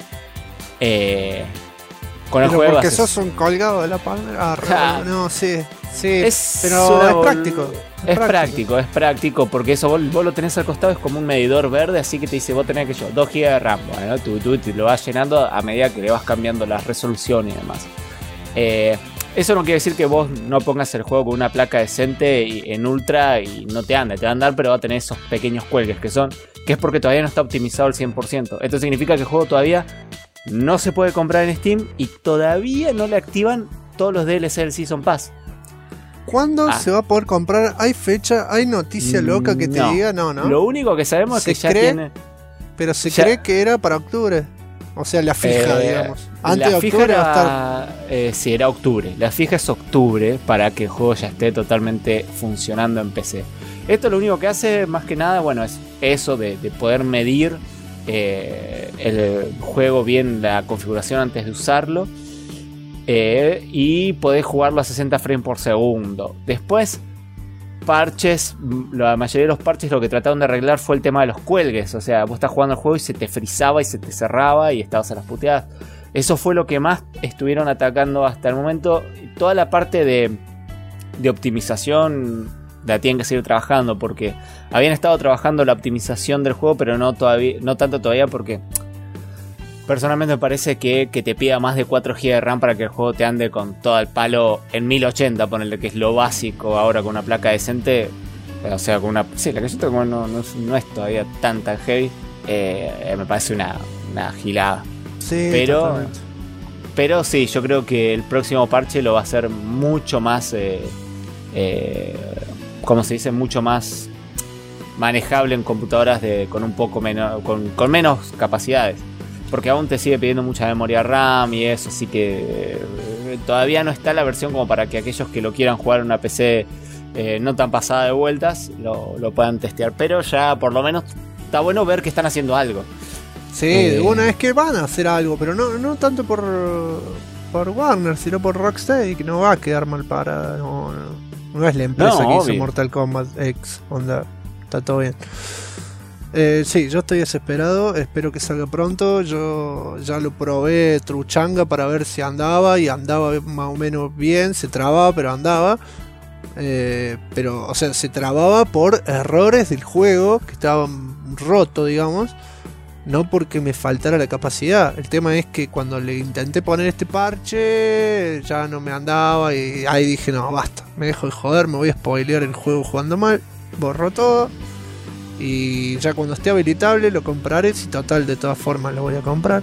Speaker 3: Con el juego
Speaker 2: porque sos un colgado de la palma. No, sí, pero es práctico.
Speaker 3: Es práctico porque eso vos lo tenés al costado, es como un medidor verde, así que te dice: vos tenés que 2 GB de RAM. Bueno, tú te lo vas llenando a medida que le vas cambiando la resolución y demás. Eso no quiere decir que vos no pongas el juego con una placa decente y en ultra y no te anda, te va a andar, pero va a tener esos pequeños cuelgues que es porque todavía no está optimizado al 100%. Esto significa que el juego todavía no se puede comprar en Steam y todavía no le activan todos los DLC del Season Pass.
Speaker 2: ¿Cuándo se va a poder comprar? ¿Hay fecha? ¿Hay noticia loca que te diga? No.
Speaker 3: Lo único que sabemos es que ya tiene...
Speaker 2: Pero se cree que era para octubre. O sea, la fija, digamos. Antes de octubre va a estar...
Speaker 3: sí, era octubre. La fija es octubre para que el juego ya esté totalmente funcionando en PC. Esto lo único que hace, más que nada, bueno, es eso de poder medir el juego bien, la configuración antes de usarlo. Y podés jugarlo a 60 frames por segundo. Después, parches, la mayoría de los parches lo que trataron de arreglar fue el tema de los cuelgues. O sea, vos estás jugando el juego y se te frizaba y se te cerraba y estabas a las puteadas. Eso fue lo que más estuvieron atacando hasta el momento. Toda la parte de optimización la tienen que seguir trabajando, porque habían estado trabajando la optimización del juego, pero no tanto todavía, porque personalmente me parece que te pida más de 4 GB de RAM para que el juego te ande con todo el palo en 1080, ponerle, que es lo básico ahora con una placa decente. O sea, con una... Sí, la que yo tengo no es todavía tan heavy. Me parece una gilada.
Speaker 2: Sí,
Speaker 3: pero sí, yo creo que el próximo parche lo va a hacer mucho más... ¿cómo se dice? Mucho más manejable en computadoras con un poco menos... con menos capacidades. Porque aún te sigue pidiendo mucha memoria RAM y eso, así que todavía no está la versión como para que aquellos que lo quieran jugar en una PC no tan pasada de vueltas lo puedan testear. Pero ya por lo menos está bueno ver que están haciendo algo.
Speaker 2: Sí, bueno, es que van a hacer algo, pero no tanto por Warner, sino por Rocksteady, que no va a quedar mal para... No es la empresa que hizo Mortal Kombat X, onda, está todo bien. Sí, yo estoy desesperado, espero que salga pronto. Yo ya lo probé truchanga para ver si andaba, y andaba más o menos bien, se trababa pero andaba. Pero, o sea, se trababa por errores del juego que estaban rotos, digamos, no porque me faltara la capacidad. El tema es que cuando le intenté poner este parche ya no me andaba, y ahí dije: no, basta, me dejo de joder, me voy a spoilear el juego jugando mal. Borró todo. Y ya cuando esté habilitable lo compraré. Si total, de todas formas lo voy a comprar.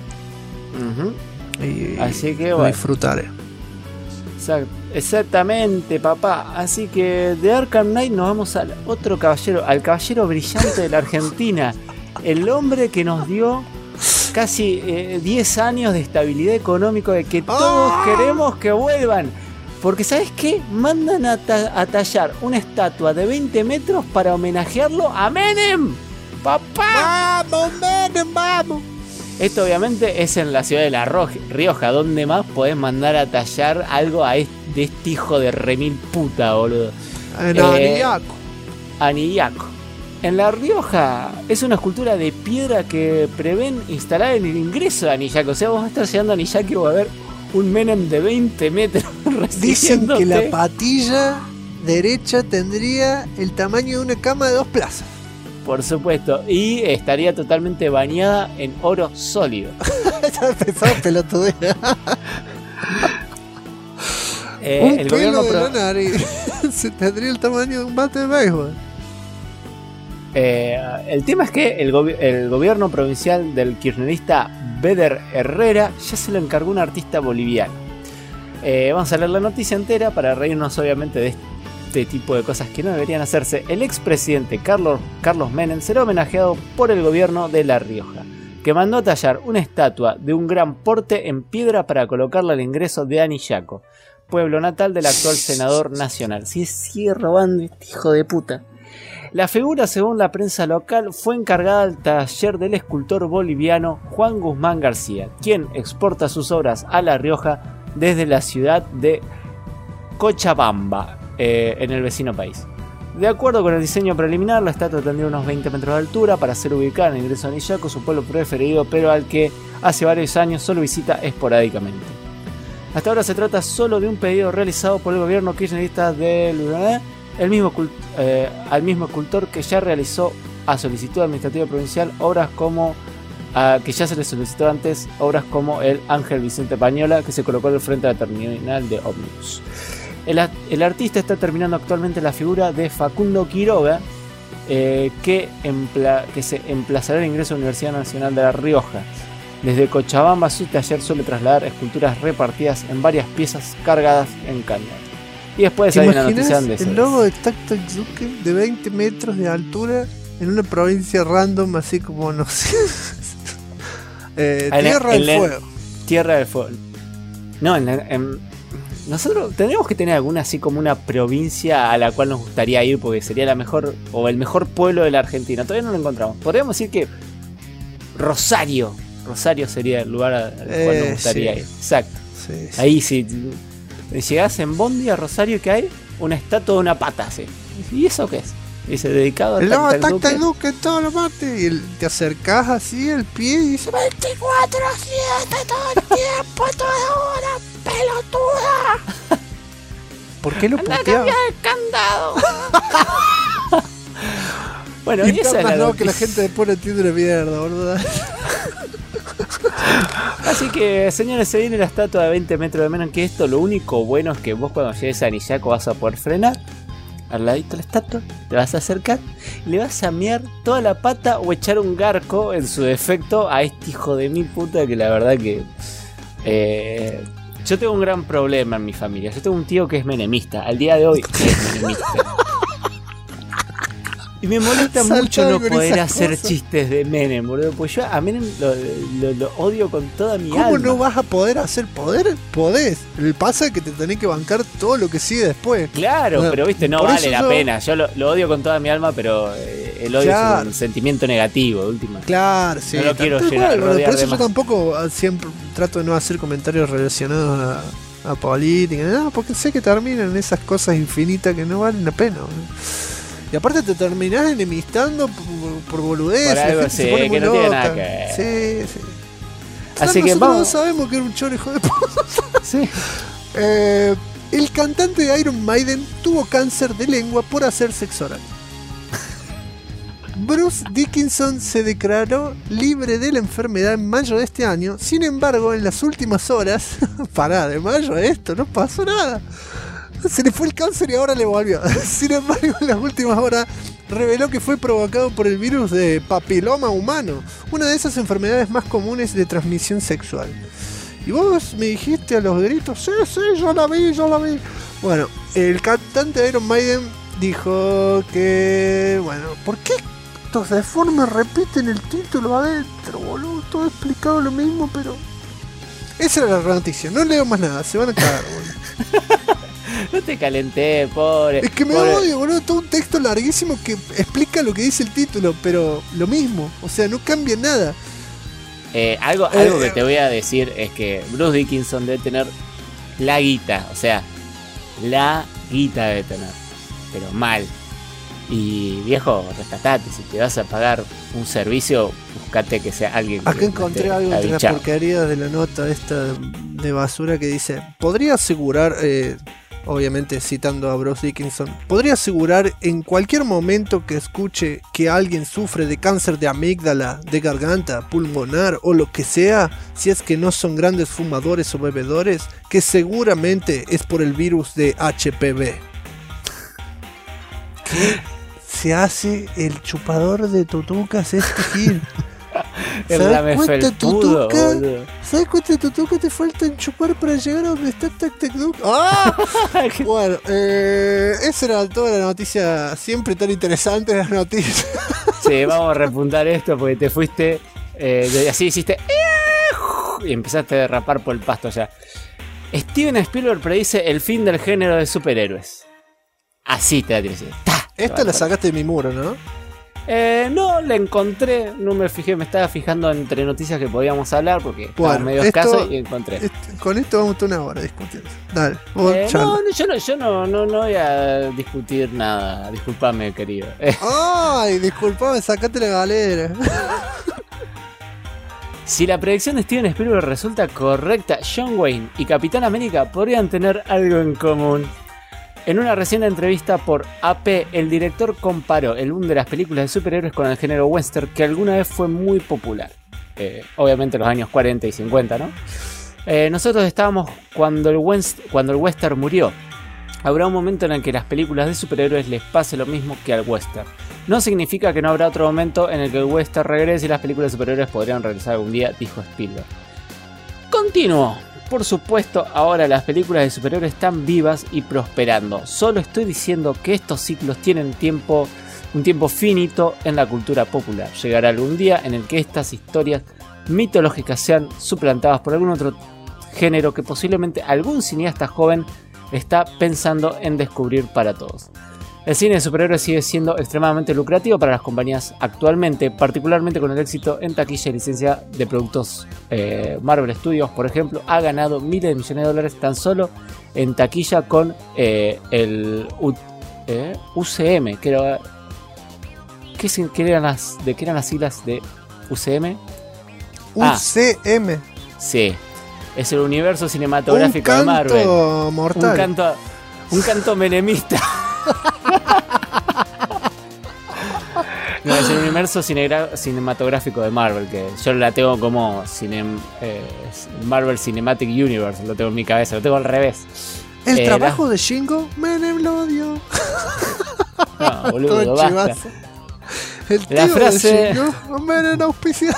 Speaker 2: Y
Speaker 3: así que
Speaker 2: lo disfrutaré.
Speaker 3: Exactamente, papá. Así que de Arkham Knight nos vamos al otro caballero, al caballero brillante de la Argentina. El hombre que nos dio casi 10 años de estabilidad económica de que todos queremos que vuelvan. Porque ¿sabes qué? Mandan a tallar una estatua de 20 metros para homenajearlo a Menem. ¡Papá!
Speaker 2: ¡Vamos, Menem, vamos!
Speaker 3: Esto obviamente es en la ciudad de La Rioja. ¿Dónde más podés mandar a tallar algo de este hijo de remil puta, boludo?
Speaker 2: En Anillaco.
Speaker 3: Anillaco. En La Rioja es una escultura de piedra que prevén instalar en el ingreso de Anillaco. O sea, vos vas a estar llegando a Anillaco y va a haber un Menem de 20 metros.
Speaker 2: Dicen que la patilla derecha tendría el tamaño de una cama de 2 plazas.
Speaker 3: Por supuesto. Y estaría totalmente bañada en oro sólido.
Speaker 2: Ya empezó pelotudera. Un
Speaker 3: el
Speaker 2: pelo
Speaker 3: gobierno
Speaker 2: de la nariz se tendría el tamaño de un bate de béisbol.
Speaker 3: El tema es que el gobierno provincial del kirchnerista Beder Herrera ya se lo encargó un artista boliviano. Vamos a leer la noticia entera para reírnos obviamente de este tipo de cosas que no deberían hacerse. El expresidente Carlos Menem será homenajeado por el gobierno de La Rioja, que mandó a tallar una estatua de un gran porte en piedra para colocarla al ingreso de Anillaco, pueblo natal del actual senador nacional. Si sigue robando este hijo de puta. La figura, según la prensa local, fue encargada al taller del escultor boliviano Juan Guzmán García, quien exporta sus obras a La Rioja desde la ciudad de Cochabamba, en el vecino país. De acuerdo con el diseño preliminar, la estatua tendría unos 20 metros de altura para ser ubicada en el ingreso de Anillaco, su pueblo preferido, pero al que hace varios años solo visita esporádicamente. Hasta ahora se trata solo de un pedido realizado por el gobierno kirchnerista al mismo escultor que ya realizó a solicitud administrativa provincial obras como que ya se le solicitó antes, obras como el Ángel Vicente Pañola, que se colocó al frente de la terminal de ómnibus. El artista está terminando actualmente la figura de Facundo Quiroga, que se emplazará en el ingreso a la Universidad Nacional de La Rioja. Desde Cochabamba, su taller suele trasladar esculturas repartidas en varias piezas cargadas en cañón. Y después hay una noticia donde
Speaker 2: el logo de Tactac Zuke de 20 metros de altura en una provincia random, así como, no sé. Tierra del Fuego.
Speaker 3: Tierra del Fuego. No, nosotros tendríamos que tener alguna así como una provincia a la cual nos gustaría ir porque sería la mejor o el mejor pueblo de la Argentina. Todavía no lo encontramos. Podríamos decir que Rosario sería el lugar al cual nos gustaría ir. Exacto.
Speaker 2: Sí.
Speaker 3: Ahí sí. Llegás en Bondi a Rosario, que hay una estatua de una pata así. ¿Y eso qué es? Dice dedicado a
Speaker 2: Tactac Zuke en todos los martes. Y te acercás así el pie y dice
Speaker 4: 24/7 todo el tiempo, toda hora, pelotuda.
Speaker 2: ¿Por qué lo
Speaker 4: Anda a
Speaker 2: puteaba?
Speaker 4: cambiar el candado.
Speaker 3: Bueno, y esa es la
Speaker 2: que la gente después no entiende una mierda, boludo.
Speaker 3: Así que, señores, se viene la estatua de 20 metros de menos que esto. Lo único bueno es que vos cuando llegues a Anillaco vas a poder frenar al ladito de la estatua, te vas a acercar y le vas a mear toda la pata o echar un garco en su defecto a este hijo de mil puta que la verdad que... yo tengo un gran problema en mi familia. Yo tengo un tío que es menemista. Al día de hoy es menemista. Y me molesta mucho no poder hacer chistes de Menem, boludo. Pues yo a Menem lo odio con toda mi alma.
Speaker 2: ¿Cómo no vas a poder hacer poder? Podés. El pasa es que te tenés que bancar todo lo que sigue después.
Speaker 3: Claro,
Speaker 2: Bueno,
Speaker 3: pero viste, no
Speaker 2: por
Speaker 3: vale
Speaker 2: eso
Speaker 3: la pena. Yo lo odio con toda mi alma, pero el odio
Speaker 2: Claro.
Speaker 3: es un sentimiento negativo, de última.
Speaker 2: Claro, sí.
Speaker 3: No lo quiero
Speaker 2: Tal
Speaker 3: llenar,
Speaker 2: cual,
Speaker 3: rodear
Speaker 2: por eso
Speaker 3: de
Speaker 2: yo
Speaker 3: más.
Speaker 2: tampoco siempre trato de no hacer comentarios relacionados a política, no, porque sé que terminan en esas cosas infinitas que no valen la pena, ¿no? Y aparte te terminás enemistando por boludeces,
Speaker 3: Por algo,
Speaker 2: la gente
Speaker 3: sí,
Speaker 2: se pone
Speaker 3: que
Speaker 2: muy
Speaker 3: no tiene
Speaker 2: loca.
Speaker 3: nada que ver.
Speaker 2: Sí, sí.
Speaker 3: Así que
Speaker 2: nosotros
Speaker 3: vamos.
Speaker 2: no sabemos que era un choro hijo de puta.
Speaker 3: Sí.
Speaker 2: El cantante de Iron Maiden tuvo cáncer de lengua por hacer sexo oral. Bruce Dickinson se declaró libre de la enfermedad en mayo de este año. Sin embargo, en las últimas horas, pará, de mayo a esto no pasó nada. Se le fue el cáncer y ahora le volvió. Sin embargo, en las últimas horas reveló que fue provocado por el virus de papiloma humano, una de esas enfermedades más comunes de transmisión sexual. Y vos me dijiste a los gritos, sí, yo la vi. Bueno, el cantante de Iron Maiden dijo que, bueno, ¿por qué estos deformes repiten el título adentro, boludo. Todo explicado lo mismo, pero... Esa era la noticia, no leo más nada, se van a cagar, boludo.
Speaker 3: No te calenté, pobre.
Speaker 2: Es que me odio, boludo, todo un texto larguísimo que explica lo que dice el título, pero lo mismo, o sea, no cambia nada.
Speaker 3: Algo que te voy a decir es que Bruce Dickinson debe tener la guita, o sea, la guita debe tener, pero mal. Y viejo, rescatate, si te vas a pagar un servicio, buscate que sea alguien que...
Speaker 2: Acá encontré algo entre las porquerías de la nota esta de basura que dice: podría asegurar, obviamente citando a Bruce Dickinson, podría asegurar en cualquier momento que escuche que alguien sufre de cáncer de amígdala, de garganta, pulmonar o lo que sea, si es que no son grandes fumadores o bebedores, que seguramente es por el virus de HPV. ¿Qué se hace el chupador de tutucas este Gil? ¿Sabes cuánta tutuca? ¿Sabes cuánta tutuca te faltan chupar para llegar a donde está Tactecduc? ¡Ah! Bueno, esa era toda la noticia, siempre tan interesante las noticias.
Speaker 3: Sí, vamos a repuntar esto porque te fuiste, así hiciste y empezaste a derrapar por el pasto ya. Steven Spielberg predice el fin del género de superhéroes. Así te la tienes que decir.
Speaker 2: Esta la sacaste de mi muro, ¿no?
Speaker 3: No, la encontré, no me fijé, me estaba fijando entre noticias que podíamos hablar porque estaba medio escaso y encontré.
Speaker 2: Con esto vamos a una hora discutiendo. Dale,
Speaker 3: yo no voy a discutir nada, discúlpame, querido.
Speaker 2: Ay, disculpame, sacate la galera.
Speaker 3: Si la predicción de Steven Spielberg resulta correcta, John Wayne y Capitán América podrían tener algo en común. En una reciente entrevista por AP, el director comparó el boom de las películas de superhéroes con el género western, que alguna vez fue muy popular. Obviamente en los años 40 y 50, ¿no? Nosotros estábamos cuando el western murió. Habrá un momento en el que las películas de superhéroes les pase lo mismo que al western. No significa que no habrá otro momento en el que el western regrese y las películas de superhéroes podrían regresar algún día, dijo Spielberg. Continuó. Por supuesto, ahora las películas de superhéroes están vivas y prosperando. Solo estoy diciendo que estos ciclos tienen un tiempo finito en la cultura popular. Llegará algún día en el que estas historias mitológicas sean suplantadas por algún otro género que posiblemente algún cineasta joven está pensando en descubrir para todos. El cine de superhéroes sigue siendo extremadamente lucrativo para las compañías actualmente, particularmente con el éxito en taquilla y licencia de productos. Marvel Studios, por ejemplo, ha ganado miles de millones de dólares tan solo en taquilla con el UCM, que era... ¿Qué eran las siglas de UCM?
Speaker 2: UCM.
Speaker 3: Sí, es el universo cinematográfico de Marvel.
Speaker 2: Mortal.
Speaker 3: Un canto menemista. No, es el universo cinematográfico de Marvel, que yo la tengo como Marvel Cinematic Universe, lo tengo en mi cabeza, lo tengo al revés.
Speaker 2: El trabajo de Shingo, Menem lo odio.
Speaker 3: No, boludo, basta.
Speaker 2: El tío
Speaker 3: la frase
Speaker 2: de Shingo, Menem auspicia.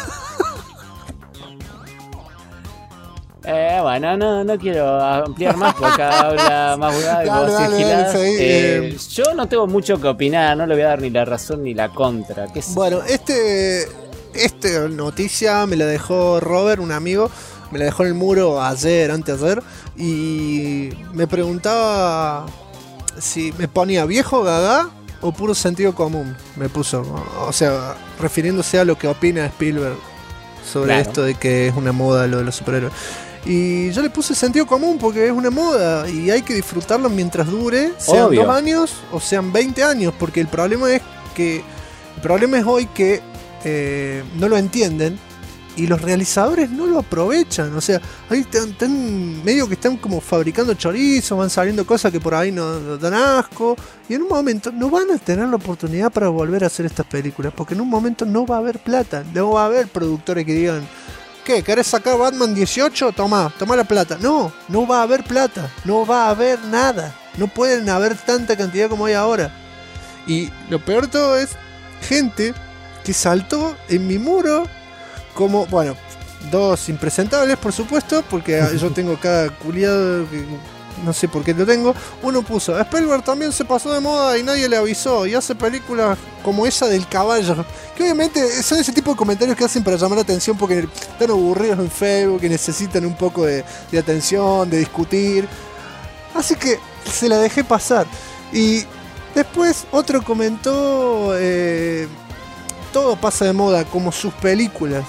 Speaker 3: Bueno, no quiero ampliar más porque acá habla más jugada y vos giladas. Yo no tengo mucho que opinar, no le voy a dar ni la razón ni la contra.
Speaker 2: Bueno, esta noticia me la dejó Robert, un amigo, me la dejó en el muro anteayer, y me preguntaba si me ponía viejo gaga o puro sentido común. Me puso, o sea, refiriéndose a lo que opina Spielberg sobre esto de que es una moda lo de los superhéroes. Y yo le puse sentido común porque es una moda y hay que disfrutarlo mientras dure, sean 2 años o sean 20 años, porque el problema es hoy que no lo entienden y los realizadores no lo aprovechan. O sea, ahí están medio que están como fabricando chorizos, van saliendo cosas que por ahí no dan asco, y en un momento no van a tener la oportunidad para volver a hacer estas películas, porque en un momento no va a haber plata, no va a haber productores que digan: ¿qué? ¿Querés sacar Batman 18? Toma la plata. No va a haber plata, no va a haber nada, no pueden haber tanta cantidad como hay ahora. Y lo peor de todo es gente que saltó en mi muro como, bueno, 2 impresentables, por supuesto, porque yo tengo cada culiado no sé por qué lo tengo. Uno puso, Spielberg también se pasó de moda y nadie le avisó y hace películas como esa del caballo. Que obviamente son ese tipo de comentarios que hacen para llamar la atención porque están aburridos en Facebook, que necesitan un poco de atención, de discutir. Así que se la dejé pasar. Y después otro comentó, todo pasa de moda como sus películas.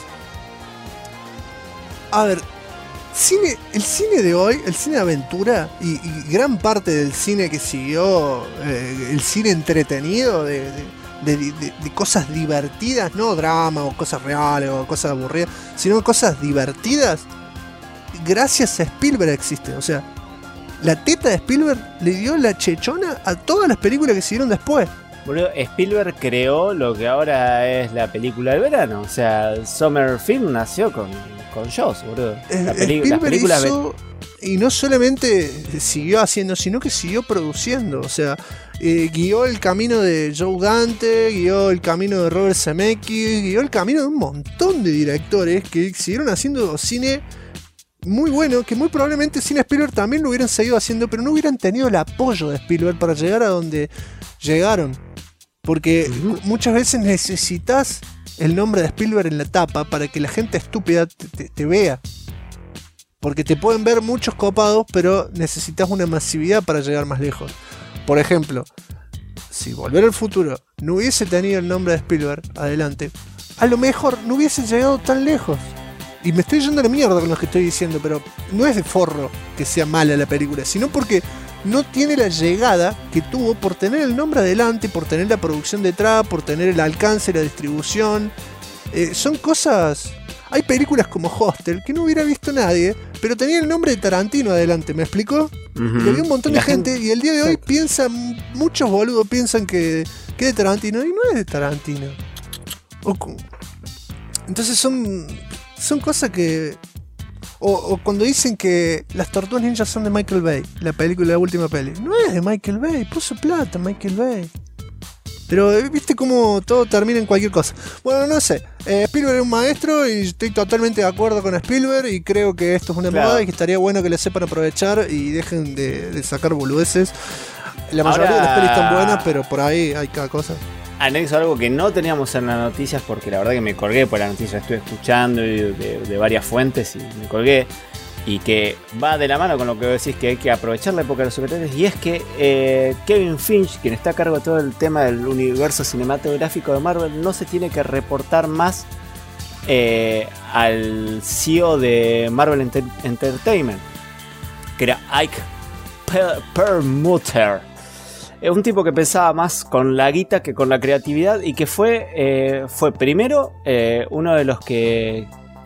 Speaker 2: A ver, el cine de hoy, el cine de aventura y gran parte del cine que siguió, el cine entretenido de cosas divertidas, no drama o cosas reales o cosas aburridas, sino cosas divertidas, gracias a Spielberg existe. O sea, la teta de Spielberg le dio la chechona a todas las películas que siguieron después.
Speaker 3: Boludo, Spielberg creó lo que ahora es la película del verano. O sea, Summer Film nació con Jaws, boludo.
Speaker 2: Spielberg hizo, y no solamente siguió haciendo, sino que siguió produciendo. O sea, guió el camino de Joe Dante, guió el camino de Robert Zemeckis, guió el camino de un montón de directores que siguieron haciendo cine muy bueno, que muy probablemente sin Spielberg también lo hubieran seguido haciendo, pero no hubieran tenido el apoyo de Spielberg para llegar a donde llegaron. Porque muchas veces necesitas el nombre de Spielberg en la tapa para que la gente estúpida te vea. Porque te pueden ver muchos copados, pero necesitas una masividad para llegar más lejos. Por ejemplo, si Volver al Futuro no hubiese tenido el nombre de Spielberg adelante, a lo mejor no hubiese llegado tan lejos. Y me estoy yendo a la mierda con lo que estoy diciendo, pero no es de forro que sea mala la película, sino porque no tiene la llegada que tuvo por tener el nombre adelante, por tener la producción detrás, por tener el alcance, la distribución. Son cosas... Hay películas como Hostel que no hubiera visto nadie, pero tenía el nombre de Tarantino adelante, ¿me explicó? Y había un montón de gente, y el día de hoy muchos boludos piensan que es de Tarantino, y no es de Tarantino. Entonces son cosas que... O cuando dicen que las Tortugas Ninja son de Michael Bay, la película, la última peli. No es de Michael Bay, puso plata Michael Bay. Pero viste cómo todo termina en cualquier cosa. Bueno, no sé. Spielberg es un maestro y estoy totalmente de acuerdo con Spielberg y creo que esto es una moda y que estaría bueno que le sepan aprovechar y dejen de sacar boludeces. La mayoría de las pelis están buenas, pero por ahí hay cada cosa.
Speaker 3: Anexo algo que no teníamos en las noticias porque la verdad que me colgué por la noticia, estuve escuchando de varias fuentes y me colgué, y que va de la mano con lo que decís que hay que aprovechar la época de los superhéroes, y es que Kevin Feige, quien está a cargo de todo el tema del universo cinematográfico de Marvel, no se tiene que reportar más al CEO de Marvel Entertainment, que era Ike Perlmutter. Es un tipo que pensaba más con la guita que con la creatividad y que fue primero uno de los que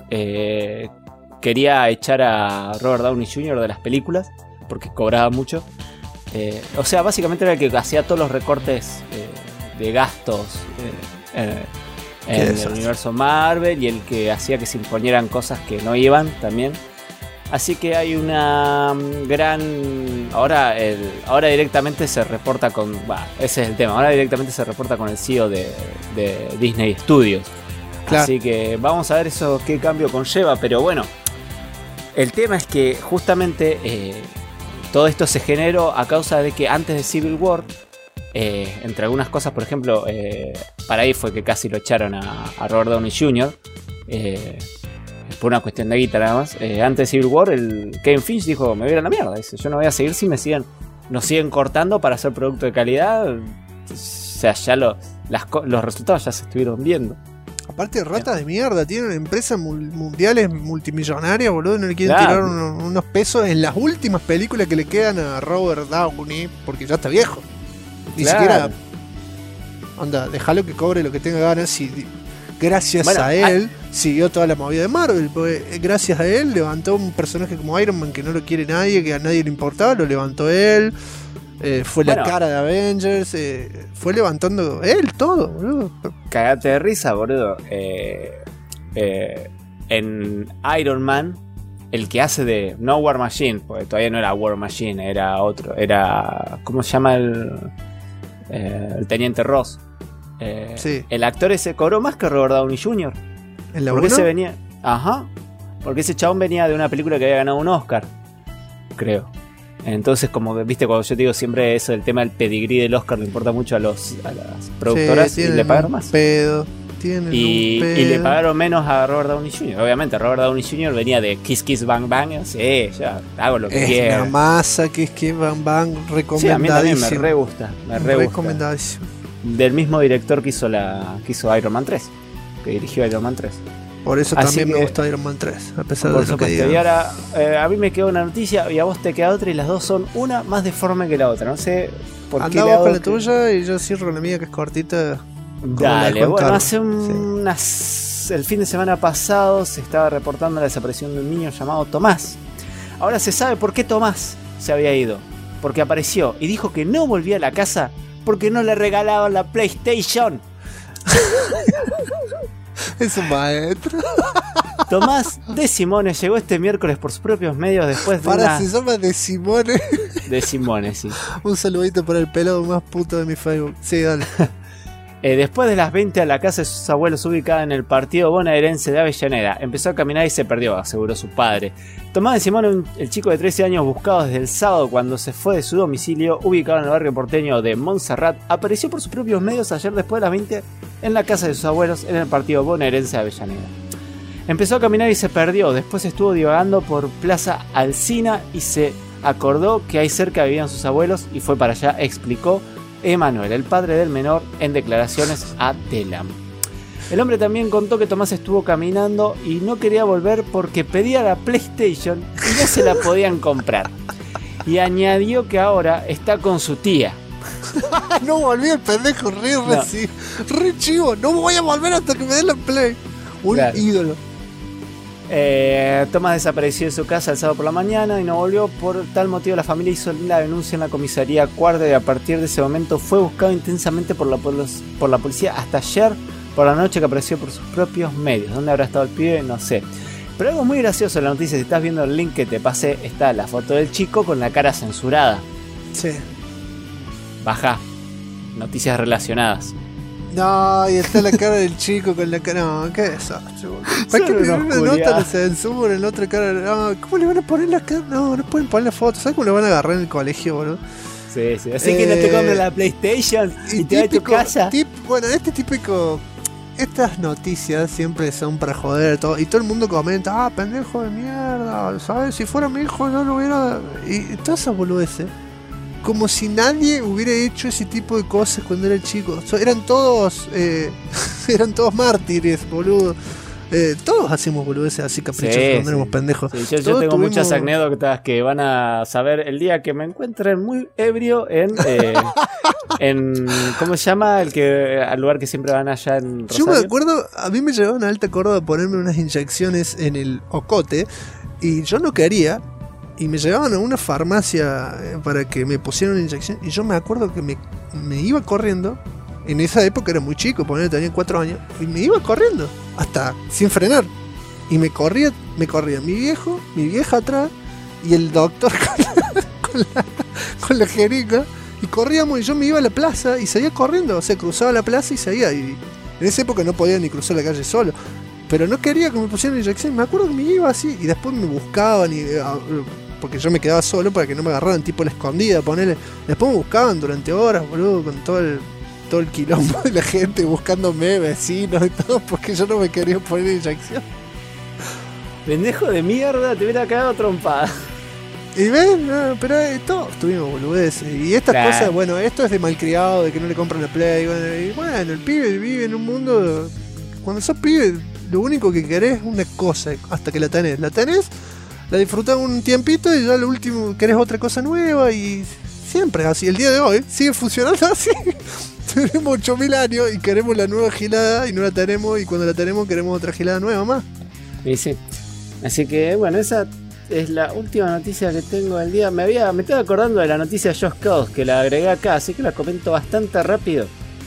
Speaker 3: quería echar a Robert Downey Jr. de las películas porque cobraba mucho. O sea, básicamente era el que hacía todos los recortes de gastos en el universo Marvel y el que hacía que se imponieran cosas que no iban también. Así que hay una gran... Ahora directamente se reporta con... ese es el tema. Ahora directamente se reporta con el CEO de Disney Studios. Claro. Así que vamos a ver eso qué cambio conlleva. Pero bueno, el tema es que justamente todo esto se generó a causa de que antes de Civil War, entre algunas cosas, por ejemplo, para ahí fue que casi lo echaron a Robert Downey Jr., por una cuestión de guita nada más. Antes de Civil War, el Kevin Feige dijo: me voy a ir a la mierda. Dice: yo no voy a seguir si nos siguen cortando para hacer producto de calidad. O sea, ya los resultados ya se estuvieron viendo.
Speaker 2: Aparte, ratas de mierda, tienen empresas mundiales multimillonarias, boludo, no le quieren tirar unos pesos en las últimas películas que le quedan a Robert Downey, porque ya está viejo. Ni siquiera... Onda, dejalo que cobre lo que tenga ganas y... Gracias a él siguió toda la movida de Marvel, porque gracias a él levantó un personaje como Iron Man que no lo quiere nadie, que a nadie le importaba, lo levantó él, fue la cara de Avengers, fue levantando él todo, boludo.
Speaker 3: Cagate de risa, boludo. En Iron Man, el que hace de no War Machine, porque todavía no era War Machine, era otro, era... ¿Cómo se llama el Teniente Ross? Sí. El actor ese cobró más que Robert Downey Jr.
Speaker 2: ¿En la
Speaker 3: porque
Speaker 2: 1?
Speaker 3: ese venía... Ajá. Porque ese chabón venía de una película que había ganado un Oscar, creo. Entonces, como que, viste, cuando yo te digo siempre eso, el tema del pedigrí del Oscar le importa mucho a las productoras, y le pagaron más. Y le pagaron menos a Robert Downey Jr. Obviamente, Robert Downey Jr. venía de Kiss Kiss Bang Bang. Sí, ya hago lo que quiero.
Speaker 2: Es una masa, Kiss Kiss Bang Bang, recomendadísimo.
Speaker 3: Sí, a mí también me re gusta.
Speaker 2: Recomendadísimo.
Speaker 3: Del mismo director que hizo Iron Man 3, que dirigió Iron Man 3.
Speaker 2: Por eso
Speaker 3: Así
Speaker 2: también
Speaker 3: que,
Speaker 2: me gusta Iron Man 3, a pesar
Speaker 3: por
Speaker 2: de lo que
Speaker 3: supuesto.
Speaker 2: diga.
Speaker 3: Y ahora, a mí me queda una noticia y a vos te queda otra, y las dos son una más deforme que la otra. No sé por qué.
Speaker 2: Andá vos con la tuya y yo cierro la mía, que es cortita.
Speaker 3: Dale, bueno, hace el fin de semana pasado se estaba reportando la desaparición de un niño llamado Tomás. Ahora se sabe por qué Tomás se había ido. Porque apareció y dijo que no volvía a la casa porque no le regalaban la PlayStation.
Speaker 2: Es un maestro.
Speaker 3: Tomás De Simone llegó este miércoles por sus propios medios después de
Speaker 2: se llama De Simone.
Speaker 3: De Simone, sí.
Speaker 2: Un saludito por el pelado más puto de mi Facebook. Sí, dale.
Speaker 3: Después de las 20 a la casa de sus abuelos ubicada en el partido bonaerense de Avellaneda, empezó a caminar y se perdió, aseguró su padre. Tomás De Simone, el chico de 13 años buscado desde el sábado cuando se fue de su domicilio, ubicado en el barrio porteño de Montserrat, apareció por sus propios medios ayer después de las 20 en la casa de sus abuelos en el partido bonaerense de Avellaneda. Empezó a caminar y se perdió, después estuvo divagando por Plaza Alsina y se acordó que ahí cerca vivían sus abuelos y fue para allá, explicó Emanuel, el padre del menor, en declaraciones a Telam. El hombre también contó que Tomás estuvo caminando y no quería volver porque pedía la PlayStation y no se la podían comprar. Y añadió que ahora está con su tía.
Speaker 2: No volví el pendejo, re chivo. No voy a volver hasta que me den la Play. Un ídolo.
Speaker 3: Tomás desapareció de su casa el sábado por la mañana y no volvió. Por tal motivo la familia hizo la denuncia en la comisaría cuarta y a partir de ese momento fue buscado intensamente por la policía hasta ayer por la noche, que apareció por sus propios medios. ¿Dónde habrá estado el pibe? No sé. Pero algo muy gracioso en la noticia, si estás viendo el link que te pasé, está la foto del chico con la cara censurada.
Speaker 2: Sí.
Speaker 3: Baja. Noticias relacionadas.
Speaker 2: No, y está la cara del chico con la cara. No, qué desastre, boludo. ¿Para qué primero una nota de censura en la otra cara? No, ¿cómo le van a poner la cara? No pueden poner la foto. ¿Sabes cómo le van a agarrar en el colegio, boludo?
Speaker 3: Sí. Así que no te compres la PlayStation y te vas a tu casa.
Speaker 2: Bueno, estas noticias siempre son para joder todo, y todo el mundo comenta, pendejo de mierda, ¿sabes? Si fuera mi hijo no lo hubiera. Y todas esas boludeces. Como si nadie hubiera hecho ese tipo de cosas cuando era chico. Eran todos mártires, boludo. Todos hacemos boludeces así caprichosos cuando éramos pendejos.
Speaker 3: Sí, yo tengo muchas anécdotas que van a saber el día que me encuentren muy ebrio en ¿cómo se llama? Al lugar que siempre van allá en Rosario.
Speaker 2: Yo me acuerdo, a mí me llevaban a Alta Córdoba a ponerme unas inyecciones en el ocote y yo no quería. Y me llevaban a una farmacia para que me pusieran una inyección. Y yo me acuerdo que me iba corriendo. En esa época era muy chico, tenía 4 años. Y me iba corriendo, hasta sin frenar. Y me corría mi viejo, mi vieja atrás. Y el doctor con la jeringa. Y corríamos y yo me iba a la plaza y seguía corriendo. O sea, cruzaba la plaza y seguía. Y en esa época no podía ni cruzar la calle solo. Pero no quería que me pusieran inyección. Me acuerdo que me iba así. Y después me buscaban porque yo me quedaba solo para que no me agarraran tipo la escondida, ponele. Después me buscaban durante horas, boludo, con todo el quilombo de la gente buscándome, vecinos y todo, porque yo no me quería poner inyección.
Speaker 3: Pendejo de mierda, te hubiera quedado trompada.
Speaker 2: Y ven, no, pero todos tuvimos boludeces. Y estas cosas, bueno, esto es de malcriado, de que no le compran la Play. Bueno, el pibe vive en un mundo. Cuando sos pibe, lo único que querés es una cosa hasta que la tenés. La disfrutás un tiempito y ya lo último querés otra cosa nueva y siempre así. El día de hoy sigue funcionando así. Tenemos 8000 años y queremos la nueva gilada y no la tenemos, y cuando la tenemos queremos otra gilada nueva más.
Speaker 3: Y sí. Así que bueno, esa es la última noticia que tengo del día. Me estaba acordando de la noticia de Just Cause, que la agregué acá, así que la comento bastante rápido.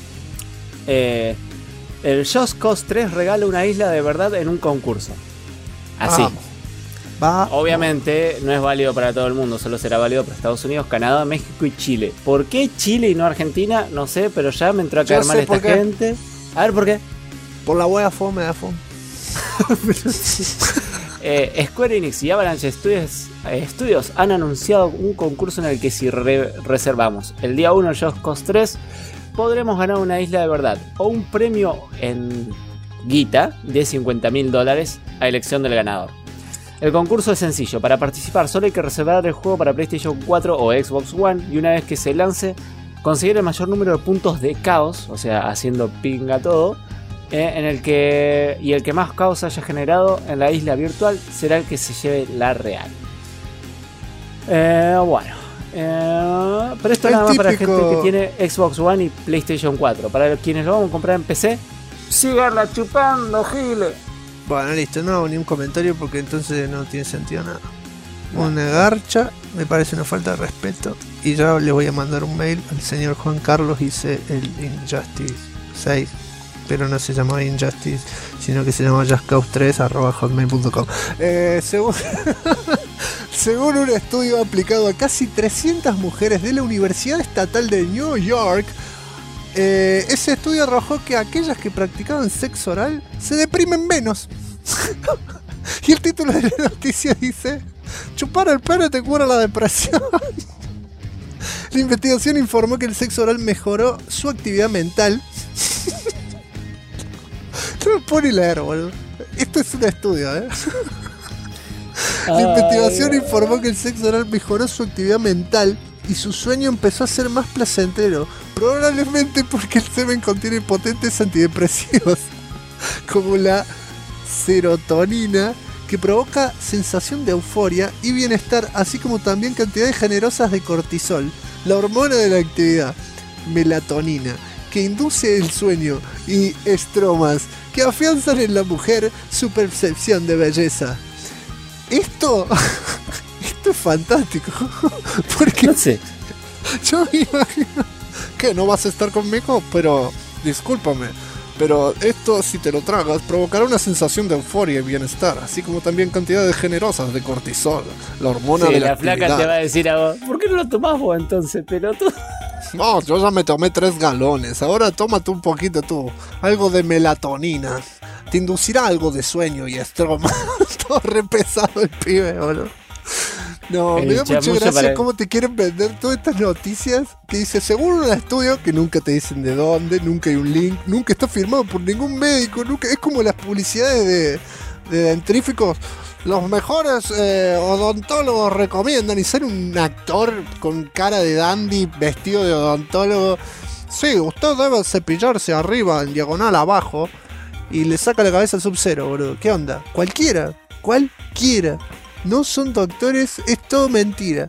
Speaker 3: El Just Cause 3 regala una isla de verdad en un concurso. Así. Obviamente no es válido para todo el mundo, solo será válido para Estados Unidos, Canadá, México y Chile. ¿Por qué Chile y no Argentina? No sé, pero ya me entró a caer mal esta gente. A ver, ¿por qué?
Speaker 2: Por la wea fome,
Speaker 3: Square Enix y Avalanche Studios han anunciado un concurso en el que si reservamos el día 1 Just Cause 3 podremos ganar una isla de verdad o un premio en guita de $50.000 a elección del ganador. El concurso es sencillo, para participar solo hay que reservar el juego para PlayStation 4 o Xbox One y una vez que se lance conseguir el mayor número de puntos de caos, o sea haciendo pinga todo, el que más caos haya generado en la isla virtual será el que se lleve la real. Pero esto nada más para la gente que tiene Xbox One y PlayStation 4. Para quienes lo vamos a comprar en PC, síganla chupando, Gile.
Speaker 2: Bueno, listo, no hago ni un comentario porque entonces no tiene sentido nada. Una garcha, me parece una falta de respeto. Y ya le voy a mandar un mail al señor Juan Carlos. Hice el Injustice 6, pero no se llamaba Injustice, sino que se llamaba justcause3@hotmail.com. Según un estudio aplicado a casi 300 mujeres de la Universidad Estatal de New York, ese estudio arrojó que aquellas que practicaban sexo oral se deprimen menos. Y el título de la noticia dice: chupar el pene te cura la depresión. La investigación informó que el sexo oral mejoró su actividad mental. No me puedo ni leer, boludo. Esto es un estudio, La investigación informó que el sexo oral mejoró su actividad mental y su sueño empezó a ser más placentero, probablemente porque el semen contiene potentes antidepresivos como la serotonina, que provoca sensación de euforia y bienestar, así como también cantidades generosas de cortisol, la hormona de la actividad, melatonina, que induce el sueño, y estromas, que afianzan en la mujer su percepción de belleza. Esto es fantástico, porque
Speaker 3: no sé.
Speaker 2: Yo me imagino que no vas a estar conmigo, pero discúlpame, pero esto, si te lo tragas, provocará una sensación de euforia y bienestar, así como también cantidades generosas de cortisol, la hormona de la actividad.
Speaker 3: Flaca te va a decir a vos: ¿por qué no lo tomás vos entonces, pelotudo?
Speaker 2: No, yo ya me tomé 3 galones, ahora tómate un poquito tú, algo de melatonina, te inducirá algo de sueño y estroma. Todo re pesado el pibe, boludo. No, me da mucha gracia cómo te quieren vender todas estas noticias que dice, según un estudio, que nunca te dicen de dónde, nunca hay un link, nunca está firmado por ningún médico, nunca, es como las publicidades de dentríficos. Los mejores odontólogos recomiendan, y ser un actor con cara de dandy vestido de odontólogo. Sí, usted debe cepillarse arriba, en diagonal abajo, y le saca la cabeza al Sub-Zero, boludo. ¿Qué onda? Cualquiera. No son doctores, es todo mentira.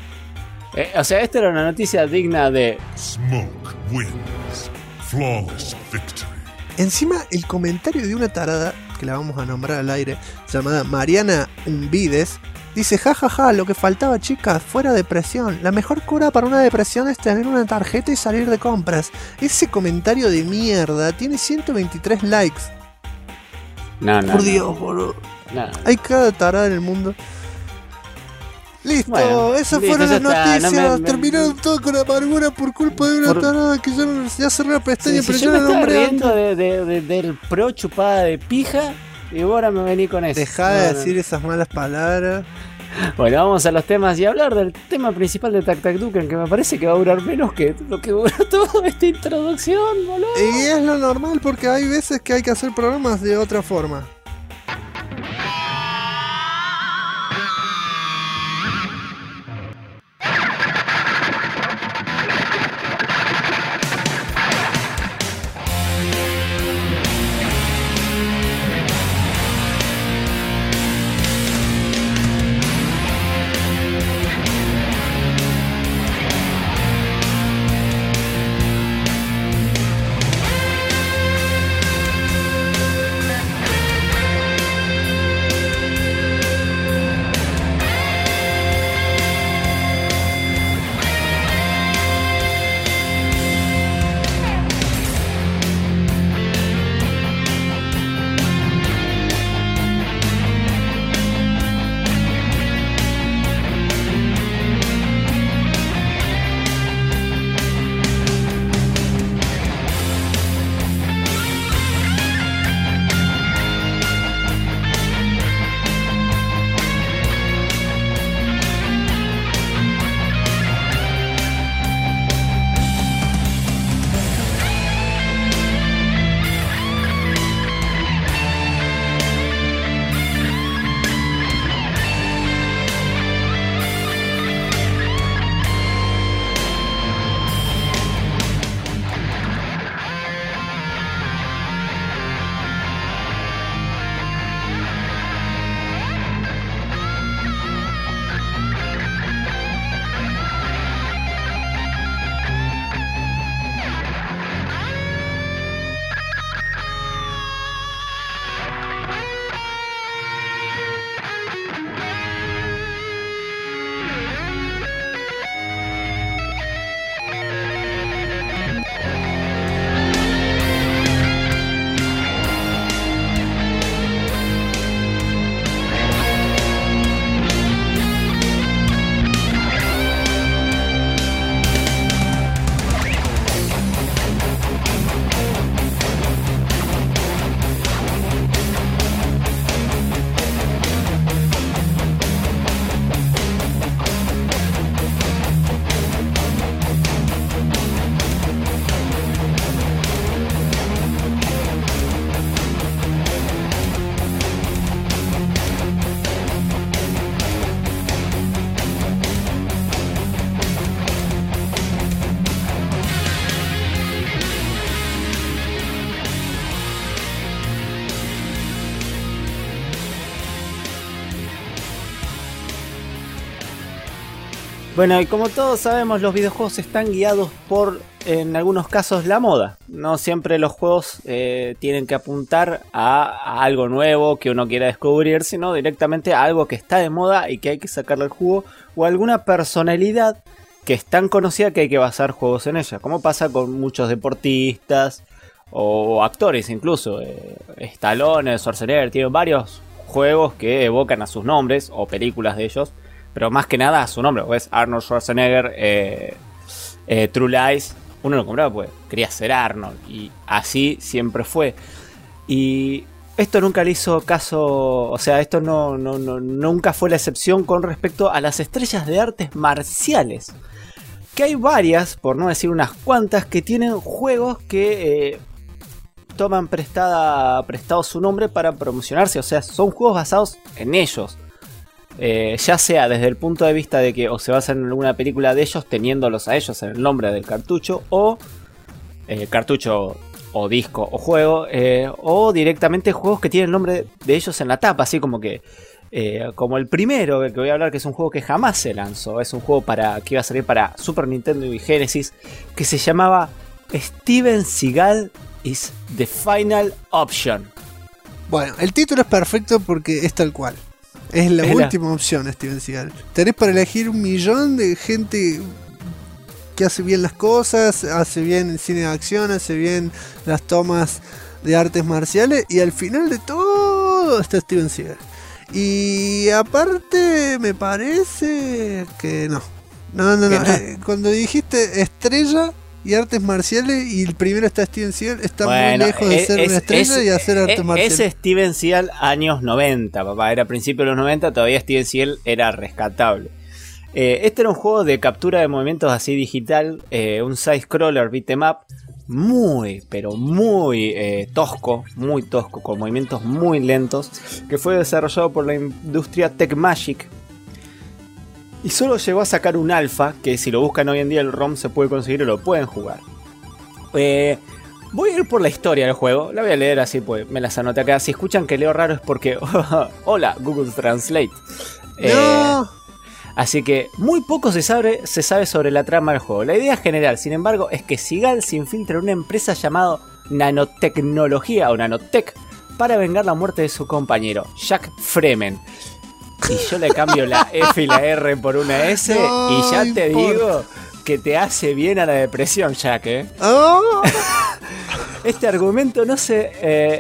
Speaker 3: O sea, esta era una noticia digna de
Speaker 1: Smoke wins. Flawless victory.
Speaker 2: Encima, el comentario de una tarada, que la vamos a nombrar al aire, llamada Mariana Umbides, dice: jajaja, lo que faltaba, chicas, fuera depresión. La mejor cura para una depresión es tener una tarjeta y salir de compras. Ese comentario de mierda tiene 123 likes. Por Dios, boludo. Hay cada tarada en el mundo. Listo, bueno, esas fueron las noticias. Terminaron todo con amargura por culpa de una tarada que ya cerré la pestaña, pero yo la nombré antes.
Speaker 3: Del pro chupada de pija, y ahora me vení con eso.
Speaker 2: Dejá de decir esas malas palabras.
Speaker 3: Bueno, vamos a los temas y hablar del tema principal de Tac Tac Duken, que me parece que va a durar menos que lo que duró toda esta introducción, boludo.
Speaker 2: Y es lo normal, porque hay veces que hay que hacer programas de otra forma.
Speaker 3: Bueno, y como todos sabemos, los videojuegos están guiados por, en algunos casos, la moda. No siempre los juegos tienen que apuntar a algo nuevo que uno quiera descubrir, sino directamente a algo que está de moda y que hay que sacarle el jugo, o alguna personalidad que es tan conocida que hay que basar juegos en ella, como pasa con muchos deportistas o actores incluso. Stallone, Schwarzenegger, tienen varios juegos que evocan a sus nombres o películas de ellos, pero más que nada a su nombre. Pues Arnold Schwarzenegger, True Lies, uno lo compraba pues quería ser Arnold, y así siempre fue. Y esto nunca le hizo caso, o sea, esto nunca fue la excepción con respecto a las estrellas de artes marciales. Que hay varias, por no decir unas cuantas, que tienen juegos que toman prestado su nombre para promocionarse. O sea, son juegos basados en ellos. Ya sea desde el punto de vista de que o se basan en alguna película de ellos, teniéndolos a ellos en el nombre del cartucho, o cartucho o disco o juego, o directamente juegos que tienen el nombre de ellos en la tapa, así como que como el primero que voy a hablar, que es un juego que jamás se lanzó, es un juego que iba a salir para Super Nintendo y Genesis, que se llamaba Steven Seagal is the Final Option.
Speaker 2: Bueno, el título es perfecto porque es tal cual. Es la última opción, Steven Seagal. Tenés para elegir 1.000.000 de gente que hace bien las cosas, hace bien el cine de acción, hace bien las tomas de artes marciales, y al final de todo está Steven Seagal. Y aparte me parece que no. Cuando dijiste estrella y artes marciales y el primero está Steven Seagal, está muy lejos de ser una estrella y hacer artes marciales.
Speaker 3: Ese Steven Seagal años 90, papá, era principio de los 90, todavía Steven Seagal era rescatable. Este era un juego de captura de movimientos así digital, un side-scroller beat'em up, muy, pero muy tosco, con movimientos muy lentos, que fue desarrollado por la industria Tecmagic. Y solo llegó a sacar un alfa, que si lo buscan hoy en día el ROM se puede conseguir y lo pueden jugar. Voy a ir por la historia del juego, la voy a leer así, pues me las anoté acá. Si escuchan que leo raro es porque... hola, Google Translate.
Speaker 2: No.
Speaker 3: Así que muy poco se sabe sobre la trama del juego. La idea general, sin embargo, es que Seagal se infiltra en una empresa llamada Nanotecnología o Nanotech para vengar la muerte de su compañero, Jack Fremen. Y yo le cambio la F y la R por una S, no, y ya te digo que te hace bien a la depresión, Jack,
Speaker 2: Oh.
Speaker 3: Este argumento no se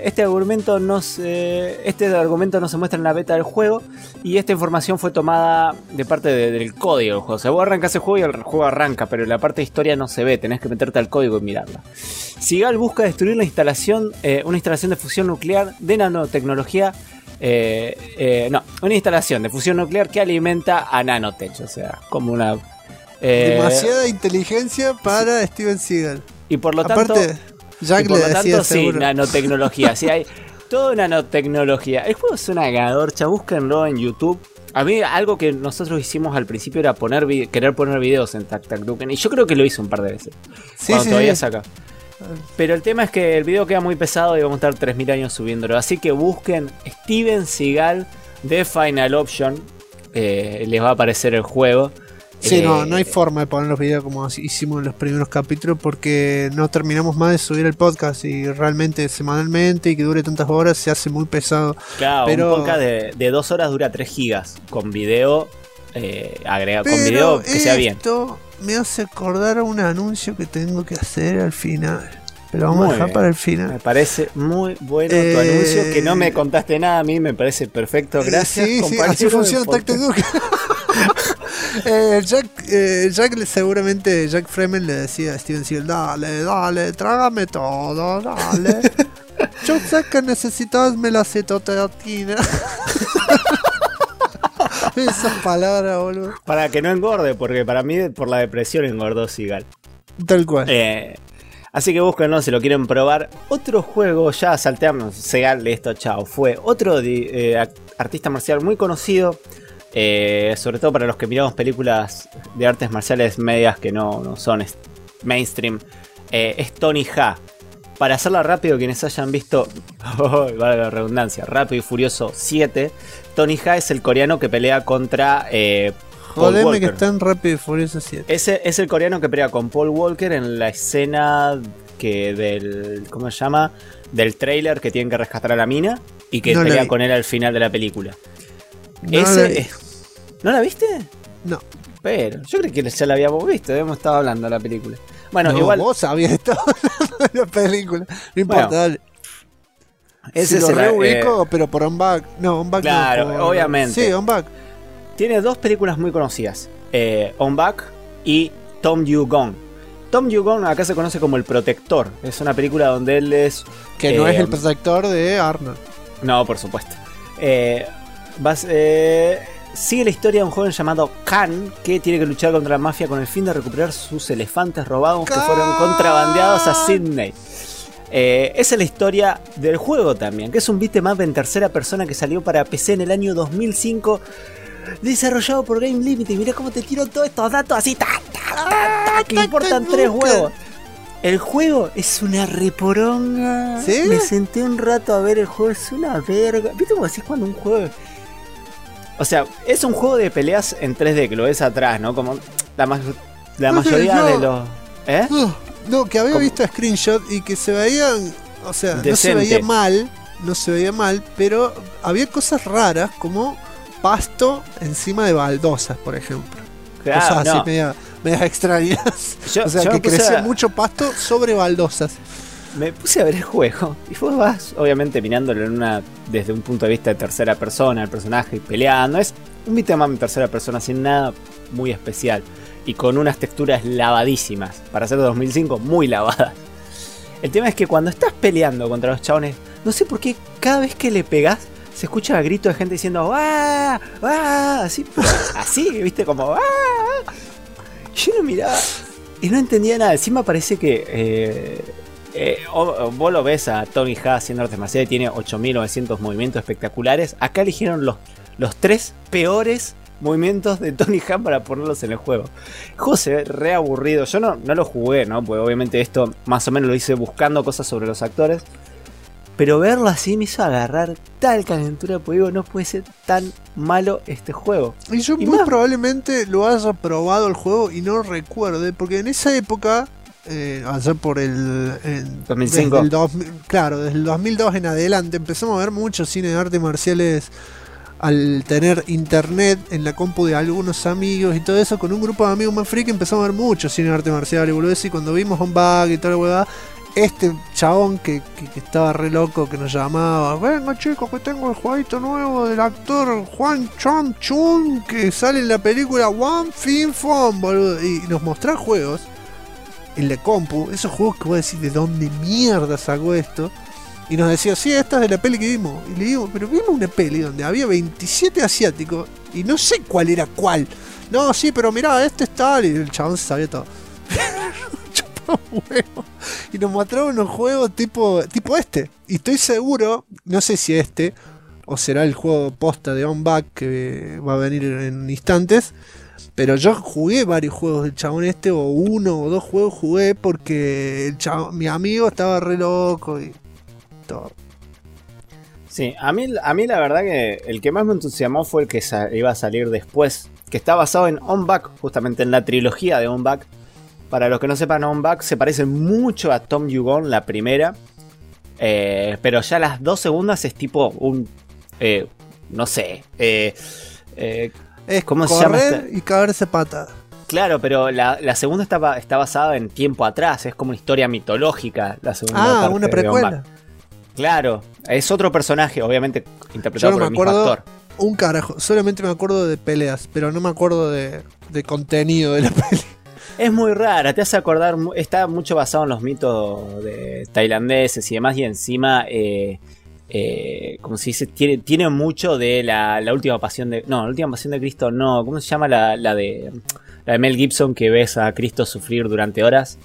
Speaker 3: muestra en la beta del juego, y esta información fue tomada de parte del código del juego. O sea, vos arrancás el juego y el juego arranca, pero la parte de historia no se ve, tenés que meterte al código y mirarla. Seagal busca destruir una instalación de fusión nuclear de nanotecnología. Una instalación de fusión nuclear que alimenta a Nanotech, o sea, como una...
Speaker 2: demasiada inteligencia para Steven Seagal.
Speaker 3: Y por lo
Speaker 2: aparte,
Speaker 3: tanto...
Speaker 2: Jack le decía seguro.
Speaker 3: Sí, nanotecnología, sí, hay todo nanotecnología. El juego es una ganadorcha, búsquenlo en YouTube. A mí algo que nosotros hicimos al principio era querer poner videos en Tac Tac Duken, y yo creo que lo hice un par de veces, cuando todavía saca. Pero el tema es que el video queda muy pesado y vamos a estar 3.000 años subiéndolo. Así que busquen Steven Seagal The Final Option, les va a aparecer el juego.
Speaker 2: Sí, no hay forma de poner los videos como hicimos en los primeros capítulos, porque no terminamos más de subir el podcast, y realmente semanalmente y que dure tantas horas se hace muy pesado.
Speaker 3: Claro, pero un podcast de 2 horas dura 3 gigas con video agregado, con video que sea bien.
Speaker 2: Esto me hace acordar a un anuncio que tengo que hacer al final, pero vamos a dejar para el final.
Speaker 3: Me parece muy bueno tu anuncio, que no me contaste nada, a mí me parece perfecto, gracias.
Speaker 2: Sí, así funciona Tac Tac Duken. Seguramente Jack Fremen le decía a Steven Seagal: dale, trágame todo, dale. Yo sé que necesitas melacetoteatina. Esas palabras, boludo.
Speaker 3: Para que no engorde, porque para mí por la depresión engordó Seagal.
Speaker 2: Tal cual.
Speaker 3: Así que búsquenlo si lo quieren probar. Otro juego, ya salteamos Seagal, listo, chao. Fue otro artista marcial muy conocido. Sobre todo para los que miramos películas de artes marciales medias que no son mainstream, es Tony Jaa. Para hacerla rápido, quienes hayan visto vale la redundancia, Rápido y Furioso 7, Tony Jaa es el coreano que pelea contra Paul
Speaker 2: Jodeme que
Speaker 3: Walker.
Speaker 2: está en Rápido y Furioso 7.
Speaker 3: Ese es el coreano que pelea con Paul Walker en la escena ¿cómo se llama? Del trailer que tienen que rescatar a la mina y que
Speaker 2: No la
Speaker 3: pelea
Speaker 2: vi.
Speaker 3: con él al final de la película.
Speaker 2: No la vi.
Speaker 3: ¿No la viste?
Speaker 2: No.
Speaker 3: Pero yo creo que ya la habíamos visto, habíamos estado hablando de la película. Bueno,
Speaker 2: No,
Speaker 3: igual
Speaker 2: vos habías estado hablando de la película. No importa,
Speaker 3: Bueno,
Speaker 2: dale.
Speaker 3: ese
Speaker 2: Si
Speaker 3: es
Speaker 2: lo
Speaker 3: el,
Speaker 2: reubico, pero por On Back. No, On Back
Speaker 3: Claro,
Speaker 2: no.
Speaker 3: obviamente.
Speaker 2: Sí, On Back.
Speaker 3: tiene dos películas muy conocidas, On Back y Tom Yugong. Tom Yugong acá se conoce como El Protector. Es una película donde él es...
Speaker 2: Que no es el protector de Arnold.
Speaker 3: No, por supuesto. Sigue la historia de un joven llamado Khan que tiene que luchar contra la mafia con el fin de recuperar sus elefantes robados que fueron contrabandeados a Sydney. Esa es la historia del juego también, que es un beat'em up en tercera persona que salió para PC en el año 2005, desarrollado por Game Limited. Mirá cómo te tiro todos estos datos así, que importan tres huevos. El juego es una reporonga.
Speaker 2: ¿Sí?
Speaker 3: Me senté un rato a ver el juego, es una verga. ¿Viste cómo decís cuando un juego... O sea, es un juego de peleas en 3D, que lo ves atrás, ¿no? Como la mayoría de los... ¿Eh?
Speaker 2: No, que había
Speaker 3: ¿Cómo?
Speaker 2: visto screenshot y que se veían, o sea, no se
Speaker 3: Decente.
Speaker 2: veía mal, pero había cosas raras como pasto encima de baldosas, por ejemplo.
Speaker 3: Claro,
Speaker 2: Cosas así
Speaker 3: no.
Speaker 2: medias extrañas.
Speaker 3: Yo-
Speaker 2: o sea,
Speaker 3: yo
Speaker 2: que
Speaker 3: me puse
Speaker 2: crecía
Speaker 3: a-
Speaker 2: mucho pasto sobre baldosas.
Speaker 3: Me puse a ver el juego y vos vas obviamente mirándolo desde un punto de vista de tercera persona, el personaje peleando. Es un beat'em up en tercera persona sin nada muy especial y con unas texturas lavadísimas. Para ser de 2005, muy lavadas. El tema es que cuando estás peleando contra los chabones, no sé por qué cada vez que le pegás se escucha gritos de gente diciendo ¡ah! ¡ah! Así, así, viste, como ¡ah! Yo lo miraba y no entendía nada. Encima parece que vos lo ves a Tony Hawk haciendo artes marciales, tiene 8900 movimientos espectaculares. Acá eligieron los tres peores movimientos de Tony Hawk para ponerlos en el juego. El juego se ve re aburrido. Yo no lo jugué, ¿no? Porque obviamente esto más o menos lo hice buscando cosas sobre los actores. Pero verlo así me hizo agarrar tal calentura, porque digo, no puede ser tan malo este juego.
Speaker 2: Y yo
Speaker 3: Y
Speaker 2: muy
Speaker 3: más-
Speaker 2: probablemente lo haya probado el juego y no recuerde, porque en esa época, allá por el...
Speaker 3: 2005.
Speaker 2: desde el 2000, claro, desde el 2002 en adelante empezamos a ver mucho cine de artes marciales al tener internet en la compu de algunos amigos y todo eso. Con un grupo de amigos más friki empezamos a ver mucho cine de artes marciales, boludo. Y cuando vimos On Back y toda la huevada, este chabón que estaba re loco, que nos llamaba, venga chicos que tengo el jueguito nuevo del actor Juan Chong Chun que sale en la película One Fin Fon, boludo, y nos mostraba juegos en la compu, esos juegos que vos decís de dónde mierda sacó esto, y nos decía, sí, esta es de la peli que vimos, y le digo, pero vimos una peli donde había 27 asiáticos y no sé cuál era cuál. No, sí, pero mirá, este es tal, y el chabón se sabía todo. Huevo. Y nos mostraron unos juegos tipo este. Y estoy seguro, no sé si este o será el juego posta de On Back que va a venir en instantes, pero yo jugué varios juegos del chabón este, o uno o dos juegos jugué porque el chabón, mi amigo estaba re loco y todo.
Speaker 3: Sí, a mí la verdad que el que más me entusiasmó fue el que iba a salir después, que está basado en On Back, justamente en la trilogía de On Back. Para los que no sepan, On Back se parece mucho a Tom Yugong, la primera, pero ya las dos segundas es tipo un... no sé...
Speaker 2: Es
Speaker 3: ¿cómo se llama
Speaker 2: correr y caerse patada.
Speaker 3: Claro, pero la segunda está basada en tiempo atrás, es como una historia mitológica la segunda parte
Speaker 2: Una
Speaker 3: de On
Speaker 2: precuela.
Speaker 3: Back. Claro, es otro personaje, obviamente
Speaker 2: Yo
Speaker 3: interpretado
Speaker 2: no
Speaker 3: por
Speaker 2: me
Speaker 3: el mismo
Speaker 2: acuerdo
Speaker 3: actor.
Speaker 2: un carajo, solamente me acuerdo de peleas, pero no me acuerdo de contenido de la peli.
Speaker 3: Es muy rara, te hace acordar, está mucho basado en los mitos de tailandeses y demás, y encima, como se dice, tiene mucho de la última pasión de... No, la última pasión de Cristo no, ¿cómo se llama la de Mel Gibson, que ves a Cristo sufrir durante horas?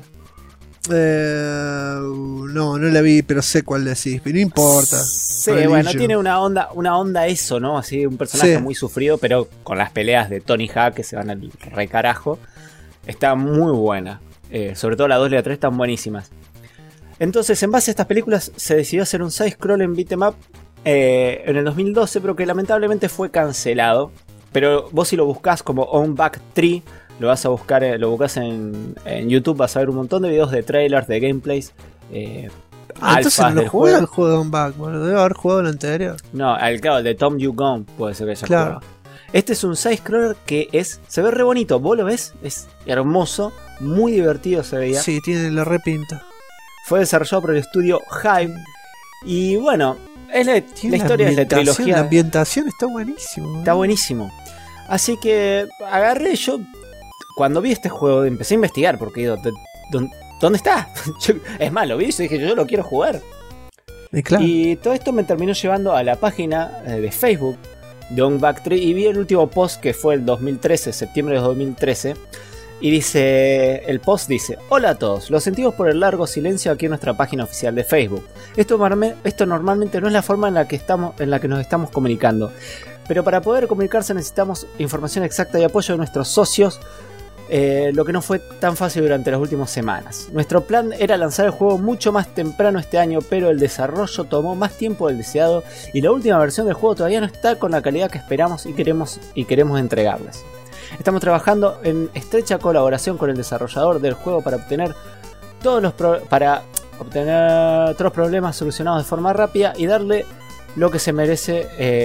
Speaker 2: No la vi, pero sé cuál decís, pero no importa.
Speaker 3: Sí,
Speaker 2: Religion.
Speaker 3: bueno, tiene una onda eso, ¿no? Así, un personaje
Speaker 2: Sí.
Speaker 3: muy sufrido, pero con las peleas de Tony Hawk que se van al recarajo. Está muy buena. Sobre todo la 2 y la 3 están buenísimas. Entonces, en base a estas películas, se decidió hacer un side-scroll en beat'em up en el 2012, pero que lamentablemente fue cancelado. pero vos si lo buscás como On Back 3, lo vas a buscar, lo buscas en YouTube, vas a ver un montón de videos de trailers, de gameplays,
Speaker 2: entonces
Speaker 3: alfas
Speaker 2: no
Speaker 3: del
Speaker 2: juega
Speaker 3: juego.
Speaker 2: el juego de On Back, boludo. Debe haber jugado el anterior.
Speaker 3: No, claro, el de Tom You Gone puede ser que haya
Speaker 2: Claro.
Speaker 3: jugado. Este es un side-scroller que se ve re bonito, vos lo ves, es hermoso, muy divertido se veía.
Speaker 2: Sí, tiene la repinta.
Speaker 3: Fue desarrollado por el estudio Hive. Y bueno, la
Speaker 2: Tiene
Speaker 3: historia es la trilogía.
Speaker 2: La ambientación está buenísimo.
Speaker 3: Está buenísimo. Así que agarré yo. Cuando vi este juego empecé a investigar porque digo, ¿dónde está? Es más, lo vi y dije, yo lo quiero jugar.
Speaker 2: Y claro.
Speaker 3: Y todo esto me terminó llevando a la página de Facebook de On Back 3 y vi el último post que fue el 2013, septiembre de 2013. Y dice, el post dice: hola a todos, lo sentimos por el largo silencio aquí en nuestra página oficial de Facebook. Esto normalmente no es la forma en la que nos estamos comunicando. Pero para poder comunicarse necesitamos información exacta y apoyo de nuestros socios, lo que no fue tan fácil durante las últimas semanas. Nuestro plan era lanzar el juego mucho más temprano este año, pero el desarrollo tomó más tiempo del deseado y la última versión del juego todavía no está con la calidad que esperamos y queremos entregarles. Estamos trabajando en estrecha colaboración con el desarrollador del juego para obtener todos los problemas solucionados de forma rápida y darle lo que se merecen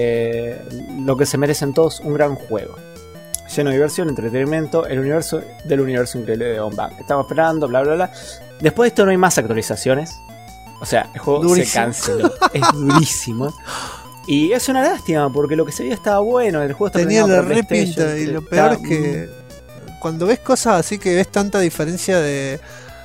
Speaker 3: todos, un gran juego lleno de diversión, entretenimiento, el universo increíble de On Back. Estamos esperando, bla bla bla. Después de esto no hay más actualizaciones. O sea, el juego
Speaker 2: Durísimo.
Speaker 3: se canceló. Es durísimo. Y es una lástima porque lo que se veía estaba bueno. El juego está
Speaker 2: Tenía
Speaker 3: planeado
Speaker 2: la
Speaker 3: para PlayStation,
Speaker 2: repinta y lo
Speaker 3: está-
Speaker 2: peor es que cuando ves cosas así que ves tanta diferencia de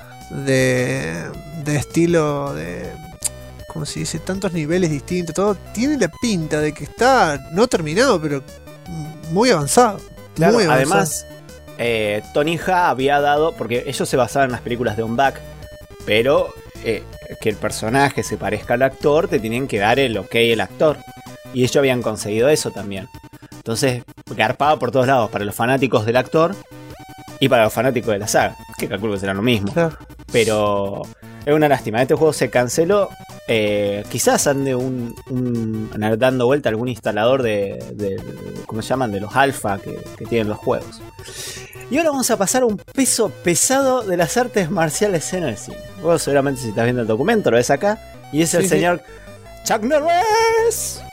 Speaker 2: estilo, de como se dice, tantos niveles distintos, todo tiene la pinta de que está no terminado, pero muy avanzado.
Speaker 3: Claro,
Speaker 2: muy avanzado.
Speaker 3: además, Tony Ha había dado, porque ellos se basaban en las películas de On Back, pero que el personaje se parezca al actor, te tienen que dar el ok el actor. Y ellos habían conseguido eso también. Entonces, garpaba por todos lados, para los fanáticos del actor y para los fanáticos de la saga, que calculo que será lo mismo.
Speaker 2: Claro.
Speaker 3: Pero es una lástima, este juego se canceló. Quizás ande dando vuelta algún instalador de ¿cómo se llaman? De los alfa que tienen los juegos. Y ahora vamos a pasar a un peso pesado de las artes marciales en el cine. Vos seguramente si estás viendo el documento lo ves acá. Y es el
Speaker 2: Sí,
Speaker 3: señor Chuck Norris.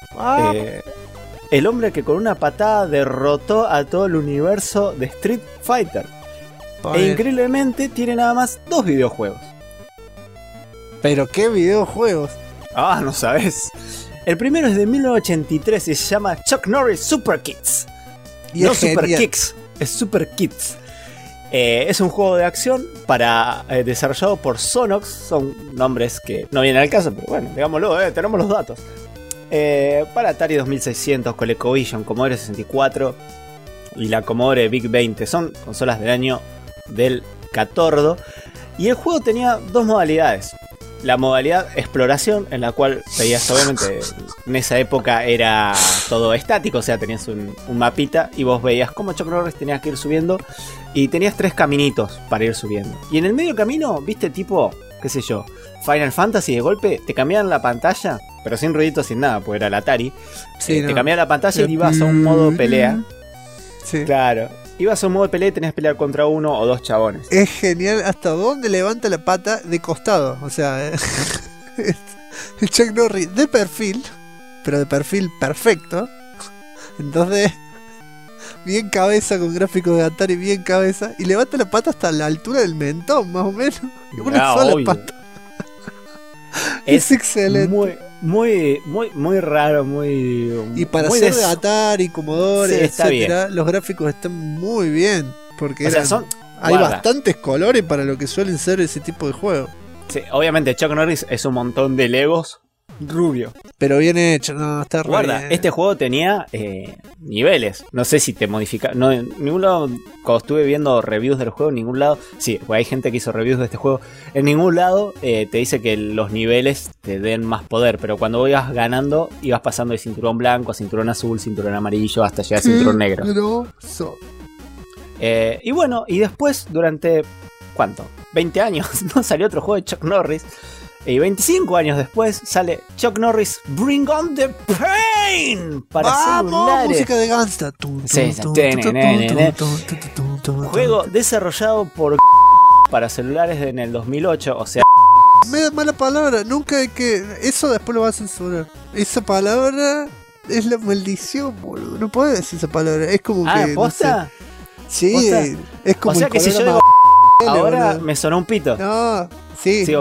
Speaker 3: El hombre que con una patada derrotó a todo el universo de Street Fighter. E increíblemente tiene nada más 2 videojuegos.
Speaker 2: Pero qué videojuegos.
Speaker 3: Ah, no sabes. El primero es de 1983 y se llama Chuck Norris Super Kids.
Speaker 2: Y
Speaker 3: No
Speaker 2: es
Speaker 3: Super
Speaker 2: genial.
Speaker 3: Kicks, es Super Kids. Es un juego de acción desarrollado por Sonox. Son nombres que no vienen al caso, pero bueno, digámoslo, tenemos los datos. Para Atari 2600, ColecoVision, Commodore 64 y la Commodore VIC 20. Son consolas del año del 14. Y el juego tenía 2 modalidades. La modalidad exploración, en la cual veías, obviamente, en esa época era todo estático, o sea, tenías un mapita y vos veías cómo Chuck Norris tenías que ir subiendo y tenías 3 caminitos para ir subiendo. Y en el medio camino, viste, tipo, qué sé yo, Final Fantasy, de golpe te cambiaban la pantalla, pero sin ruidito, sin nada, porque era el Atari.
Speaker 2: Sí,
Speaker 3: Te
Speaker 2: no.
Speaker 3: cambiaban la pantalla y ibas a un modo pelea.
Speaker 2: Sí.
Speaker 3: Claro, ibas a un modo de pelea y tenías que pelear contra 1 o 2 chabones.
Speaker 2: Es genial hasta dónde levanta la pata de costado. O sea, el Chuck Norris de perfil, pero de perfil perfecto. Entonces, bien cabeza con gráficos de Atari, bien cabeza. Y levanta la pata hasta la altura del mentón, más o menos. Y una sola
Speaker 3: obvio.
Speaker 2: pata. Es excelente.
Speaker 3: Muy raro, muy.
Speaker 2: Y para
Speaker 3: muy
Speaker 2: ser de Atari, Commodore,
Speaker 3: Sí, está
Speaker 2: etcétera, los gráficos están muy bien. Porque
Speaker 3: O sea,
Speaker 2: eran-
Speaker 3: son.
Speaker 2: hay
Speaker 3: guarda.
Speaker 2: bastantes colores para lo que suelen ser ese tipo de juegos.
Speaker 3: Sí, obviamente, Chuck Norris es un montón de Legos rubio.
Speaker 2: Pero bien hecho, no, está re
Speaker 3: Guarda,
Speaker 2: bien.
Speaker 3: este juego tenía niveles. No sé si te modifica. No, en ningún lado, cuando estuve viendo reviews del juego, en ningún lado. Sí, hay gente que hizo reviews de este juego. En ningún lado te dice que los niveles te den más poder. Pero cuando ibas ganando, ibas pasando de cinturón blanco a cinturón azul, cinturón amarillo, hasta llegar a cinturón negro.
Speaker 2: Grosso.
Speaker 3: Y bueno, y después, durante. ¿Cuánto? 20 años, no salió otro juego de Chuck Norris. Y 25 años después sale Chuck Norris Bring on the Pain para celulares.
Speaker 2: Música de Gangsta.
Speaker 3: Sí, juego desarrollado por para celulares en el 2008, o sea...
Speaker 2: Me da mala palabra, nunca hay que... Eso después lo va a censurar. Esa palabra es la maldición, boludo. No puedes decir esa palabra, es como que...
Speaker 3: ¿Posta?
Speaker 2: No sé. Sí,
Speaker 3: ¿Posta?
Speaker 2: es como...
Speaker 3: O sea
Speaker 2: el
Speaker 3: que si yo
Speaker 2: color
Speaker 3: digo...
Speaker 2: amarelo,
Speaker 3: Ahora
Speaker 2: boludo.
Speaker 3: me sonó un pito.
Speaker 2: No, sí.
Speaker 3: Sí,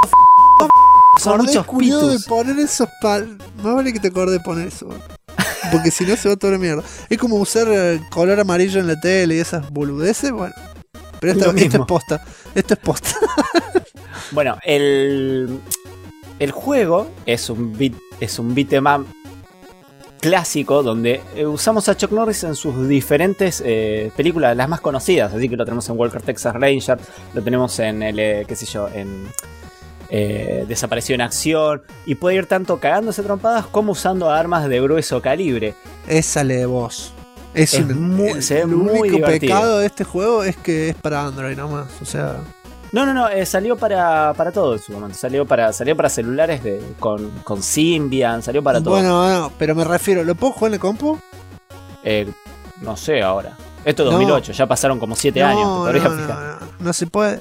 Speaker 3: son muchos
Speaker 2: culiao de
Speaker 3: pitos.
Speaker 2: poner esos más vale que te acordes de poner eso, boludo. Porque si no se va toda la mierda. Es como usar color amarillo en la tele y esas boludeces, bueno. Pero
Speaker 3: Lo
Speaker 2: esto es
Speaker 3: mismo.
Speaker 2: posta. Esto es posta.
Speaker 3: Bueno, el juego es un beat'em up clásico donde usamos a Chuck Norris en sus diferentes películas, las más conocidas. Así que lo tenemos en Walker Texas Ranger, lo tenemos en el, qué sé yo, en Desapareció en Acción. Y puede ir tanto cagándose trompadas como usando armas de grueso calibre.
Speaker 2: Esa le de voz. Se ve
Speaker 3: el
Speaker 2: único
Speaker 3: muy divertido.
Speaker 2: pecado de este juego es que es para Android nomás. O sea,
Speaker 3: No, salió para todo en su momento. Salió para celulares con Symbian, salió para todo.
Speaker 2: bueno, pero me refiero, ¿lo puedo jugar en la compu?
Speaker 3: No sé ahora. Esto es 2008, ya pasaron como 7 años. Te podrías fijar.
Speaker 2: No se puede.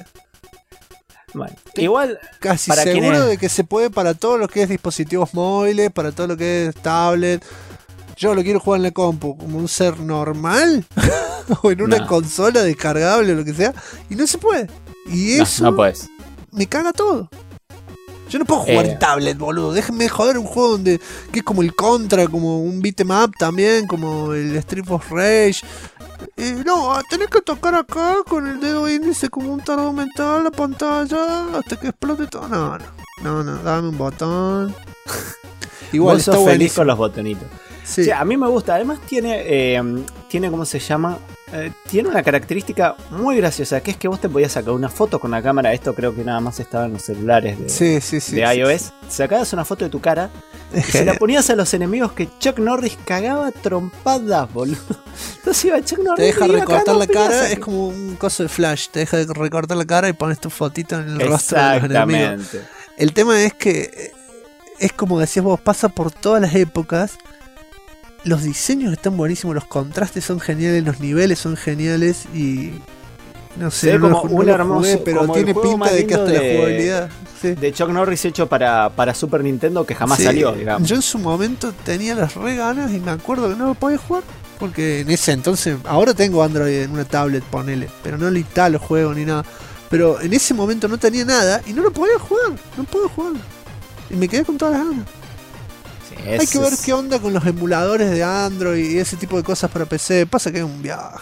Speaker 3: Bueno, igual,
Speaker 2: Casi
Speaker 3: para
Speaker 2: seguro
Speaker 3: quienes-
Speaker 2: de que se puede para todo lo que es dispositivos móviles, para todo lo que es tablet. Yo lo quiero jugar en la compu como un ser normal o en una
Speaker 3: No.
Speaker 2: consola descargable o lo que sea, y no se puede. Y eso
Speaker 3: no puedes.
Speaker 2: me caga todo. Yo no puedo jugar en tablet, boludo. Déjenme joder un juego que es como el Contra, como un beat'em up también, como el Street of Rage. No, tenés que tocar acá con el dedo índice como un tarado mental la pantalla hasta que explote todo. No, dame un botón. Igual
Speaker 3: Vos
Speaker 2: está
Speaker 3: sos feliz
Speaker 2: buenísimo.
Speaker 3: con los botonitos.
Speaker 2: Sí.
Speaker 3: Sí, a mí me gusta. Además tiene ¿cómo se llama? Tiene una característica muy graciosa, que es que vos te podías sacar una foto con la cámara. Esto creo que nada más estaba en los celulares de
Speaker 2: Sí,
Speaker 3: iOS. Sacabas una foto de tu cara y se la ponías a los enemigos que Chuck Norris cagaba trompadas, boludo. Entonces iba Chuck Norris.
Speaker 2: Te deja
Speaker 3: y iba
Speaker 2: recortar
Speaker 3: cagando
Speaker 2: la cara,
Speaker 3: pedazos.
Speaker 2: es como un coso de Flash. Te deja de recortar la cara y pones tu fotito en el rostro de los enemigos.
Speaker 3: Exactamente.
Speaker 2: El tema es que es como decías vos, pasa por todas las épocas. Los diseños están buenísimos, los contrastes son geniales, los niveles son geniales y no
Speaker 3: Se
Speaker 2: sé,
Speaker 3: ve
Speaker 2: no
Speaker 3: como
Speaker 2: lo
Speaker 3: un hermoso-
Speaker 2: jugué, pero
Speaker 3: como el
Speaker 2: tiene
Speaker 3: juego
Speaker 2: pinta
Speaker 3: más
Speaker 2: de que hasta
Speaker 3: lindo
Speaker 2: la
Speaker 3: de-
Speaker 2: jugabilidad. Sí.
Speaker 3: De Chuck Norris hecho para Super Nintendo que jamás
Speaker 2: Sí,
Speaker 3: salió, digamos.
Speaker 2: Yo en su momento tenía las re ganas y me acuerdo que no lo podía jugar. Porque en ese entonces, ahora tengo Android en una tablet, ponele, pero no le instalo juego ni nada. Pero en ese momento no tenía nada y no lo podía jugar, no puedo jugar. Y me quedé con todas las ganas.
Speaker 3: Sí,
Speaker 2: Hay que ver qué onda con los emuladores de Android y ese tipo de cosas para PC. Pasa que es un viaje.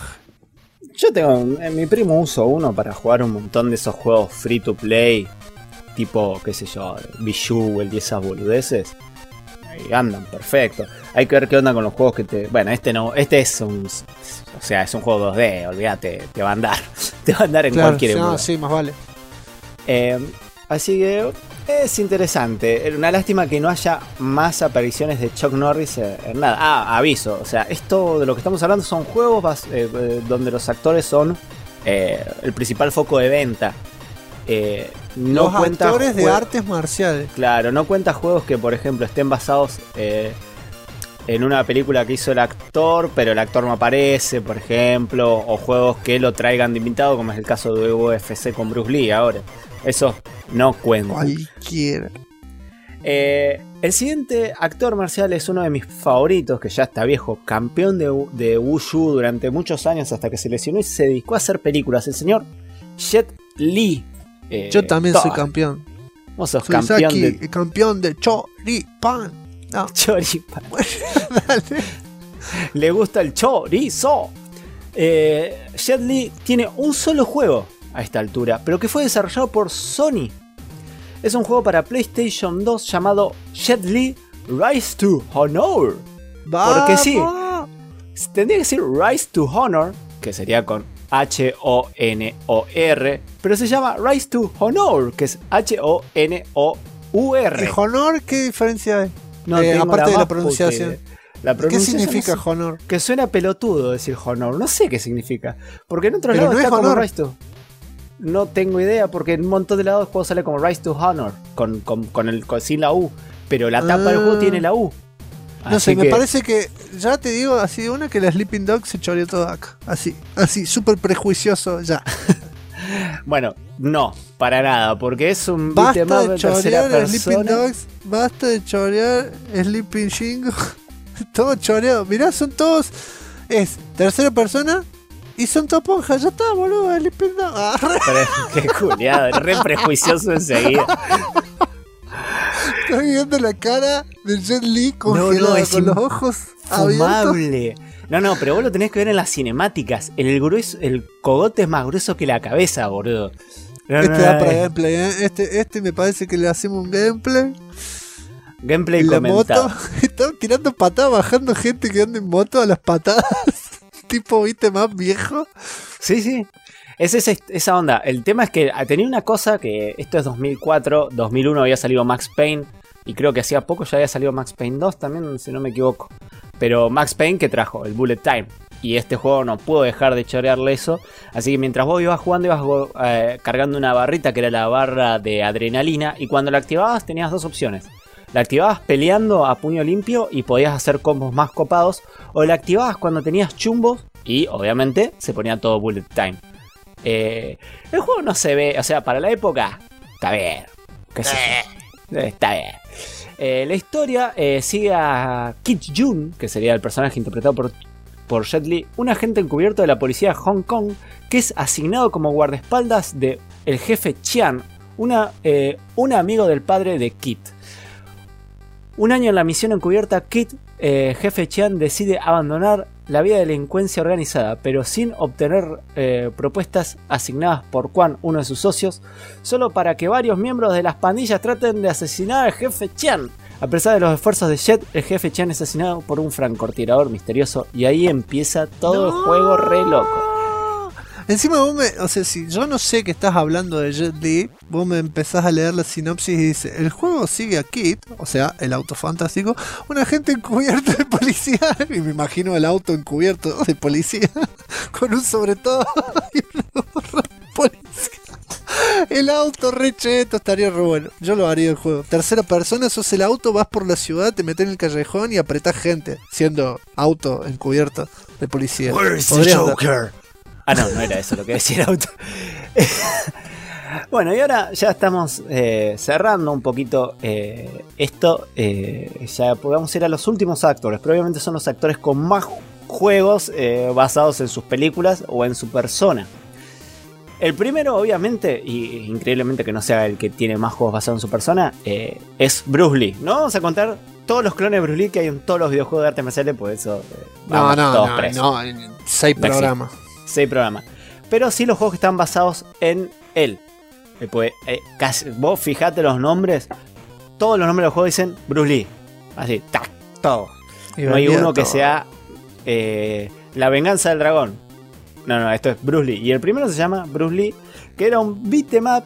Speaker 3: Yo tengo, en mi primo uso uno para jugar un montón de esos juegos free to play, tipo, qué sé yo, Bejeweled y esas boludeces. Y andan perfecto. Hay que ver qué onda con los juegos que te... Bueno, este no, este es un... O sea, es un juego 2D, olvídate, te va a andar. Te va a andar en cualquier emulador.
Speaker 2: sí, más vale.
Speaker 3: Así que es interesante. Una lástima que no haya más apariciones de Chuck Norris en nada. Aviso. O sea, esto de lo que estamos hablando son juegos donde los actores son el principal foco de venta. No
Speaker 2: Los
Speaker 3: cuenta
Speaker 2: actores de
Speaker 3: jue-
Speaker 2: artes marciales.
Speaker 3: Claro, no cuenta juegos que, por ejemplo, estén basados en una película que hizo el actor, pero el actor no aparece, por ejemplo. O juegos que lo traigan de invitado, como es el caso de UFC con Bruce Lee ahora. Eso no cuenta.
Speaker 2: Cualquiera.
Speaker 3: El siguiente actor marcial es uno de mis favoritos, que ya está viejo, campeón de Wushu durante muchos años hasta que se lesionó y se dedicó a hacer películas. El señor Jet Li.
Speaker 2: Yo también soy campeón.
Speaker 3: Vos sos
Speaker 2: Soy
Speaker 3: campeón
Speaker 2: Saki,
Speaker 3: de
Speaker 2: el campeón de Choripan. No,
Speaker 3: choripan.
Speaker 2: dale.
Speaker 3: Le gusta el chorizo. Jet Li tiene un solo juego a esta altura, pero que fue desarrollado por Sony. Es un juego para PlayStation 2 llamado Jet Li Rise to Honor. Porque sí.
Speaker 2: ¡Vamos!
Speaker 3: Tendría que decir Rise to Honor, que sería con H-O-N-O-R, pero se llama Rise to Honor, que es H-O-N-O-U-R.
Speaker 2: ¿Y honor qué diferencia hay?
Speaker 3: No tengo
Speaker 2: aparte de
Speaker 3: más
Speaker 2: la pronunciación.
Speaker 3: puta idea. La
Speaker 2: ¿Qué
Speaker 3: pronunciación
Speaker 2: significa
Speaker 3: es-
Speaker 2: honor?
Speaker 3: Que suena pelotudo decir Honor. No sé qué significa. Porque en otro
Speaker 2: Pero
Speaker 3: lado
Speaker 2: no
Speaker 3: está
Speaker 2: es
Speaker 3: como
Speaker 2: honor.
Speaker 3: Rise to. no tengo idea, porque en un montón de lados el juego sale como Rise to Honor, sin la U, pero la tapa del juego tiene la U.
Speaker 2: No sé,
Speaker 3: Así
Speaker 2: me
Speaker 3: que-
Speaker 2: parece que, ya te digo, así de una que la Sleeping Dog se choreó todo acá. Así, súper prejuicioso ya.
Speaker 3: Bueno, no, para nada, porque es un
Speaker 2: Basta
Speaker 3: beat'em up
Speaker 2: de
Speaker 3: en tercera
Speaker 2: chorear Sleeping
Speaker 3: persona.
Speaker 2: Dogs, basta de chorear Sleeping Shingo. Todo choreado. Mirá, son todos. Es tercera persona y son toponjas. Ya está, boludo. Sleeping Dogs. Ah,
Speaker 3: Pero, qué culiado, re prejuicioso enseguida.
Speaker 2: estoy viendo la cara de Jet Li congelada
Speaker 3: es
Speaker 2: con los ojos abiertos.
Speaker 3: Fumable. No, pero vos lo tenés que ver en las cinemáticas. El cogote es más grueso que la cabeza, boludo.
Speaker 2: Este va para gameplay, ¿eh? Este me parece que le hacemos un gameplay.
Speaker 3: Gameplay
Speaker 2: En la
Speaker 3: comentado.
Speaker 2: moto. Están tirando patadas, bajando gente que anda en moto a las patadas. Tipo, viste, más viejo.
Speaker 3: Sí. Es esa onda. El tema es que tenía una cosa que esto es 2004, 2001 había salido Max Payne. Y creo que hacía poco ya había salido Max Payne 2 también, si no me equivoco. Pero Max Payne, ¿qué trajo? El Bullet Time. Y este juego no pudo dejar de chorearle eso. Así que mientras vos ibas jugando, ibas cargando una barrita que era la barra de adrenalina. Y cuando la activabas tenías dos opciones. La activabas peleando a puño limpio y podías hacer combos más copados. O la activabas cuando tenías chumbos y obviamente se ponía todo Bullet Time. El juego no se ve, o sea, para la época está bien. ¿Qué sé yo? Está bien. La historia sigue a Kit Jun, que sería el personaje interpretado por Jet Li, un agente encubierto de la policía de Hong Kong que es asignado como guardaespaldas de el jefe Chian, un amigo del padre de Kit. Un año en la misión encubierta, Kit, jefe Chian, decide abandonar la vida de delincuencia organizada, pero sin obtener propuestas asignadas por Quan, uno de sus socios, solo para que varios miembros de las pandillas traten de asesinar al jefe Chian. A pesar de los esfuerzos de Jet, el jefe Chian es asesinado por un francotirador misterioso y ahí empieza todo el juego re loco.
Speaker 2: Encima vos o sea, si yo no sé que estás hablando de Jet Li, vos me empezás a leer la sinopsis y dice, el juego sigue a Kit, o sea, el auto fantástico, un agente encubierto de policía, y me imagino el auto encubierto de policía, con un sobre todo y una gorra de policía. El auto re cheto, estaría re bueno. Yo lo haría el juego. Tercera persona, sos el auto, vas por la ciudad, te metes en el callejón y apretás gente, siendo auto encubierto de policía. Podría andar.
Speaker 3: Ah, no era eso lo que decía el auto. Bueno, y ahora ya estamos cerrando un poquito esto. Ya podemos ir a los últimos actores, pero obviamente son los actores con más juegos basados en sus películas o en su persona. El primero, obviamente, y increíblemente que no sea el que tiene más juegos basados en su persona, es Bruce Lee. No vamos a contar todos los clones de Bruce Lee que hay en todos los videojuegos de artes marciales, por eso vamos todos presos.
Speaker 2: No, 6 programas.
Speaker 3: 6 programas. Pero sí los juegos que están basados en él. Pues, vos fijate los nombres. Todos los nombres de los juegos dicen Bruce Lee. Así, tac, todo. No hay uno que sea La Venganza del Dragón. No, esto es Bruce Lee. Y el primero se llama Bruce Lee, que era un beat'em up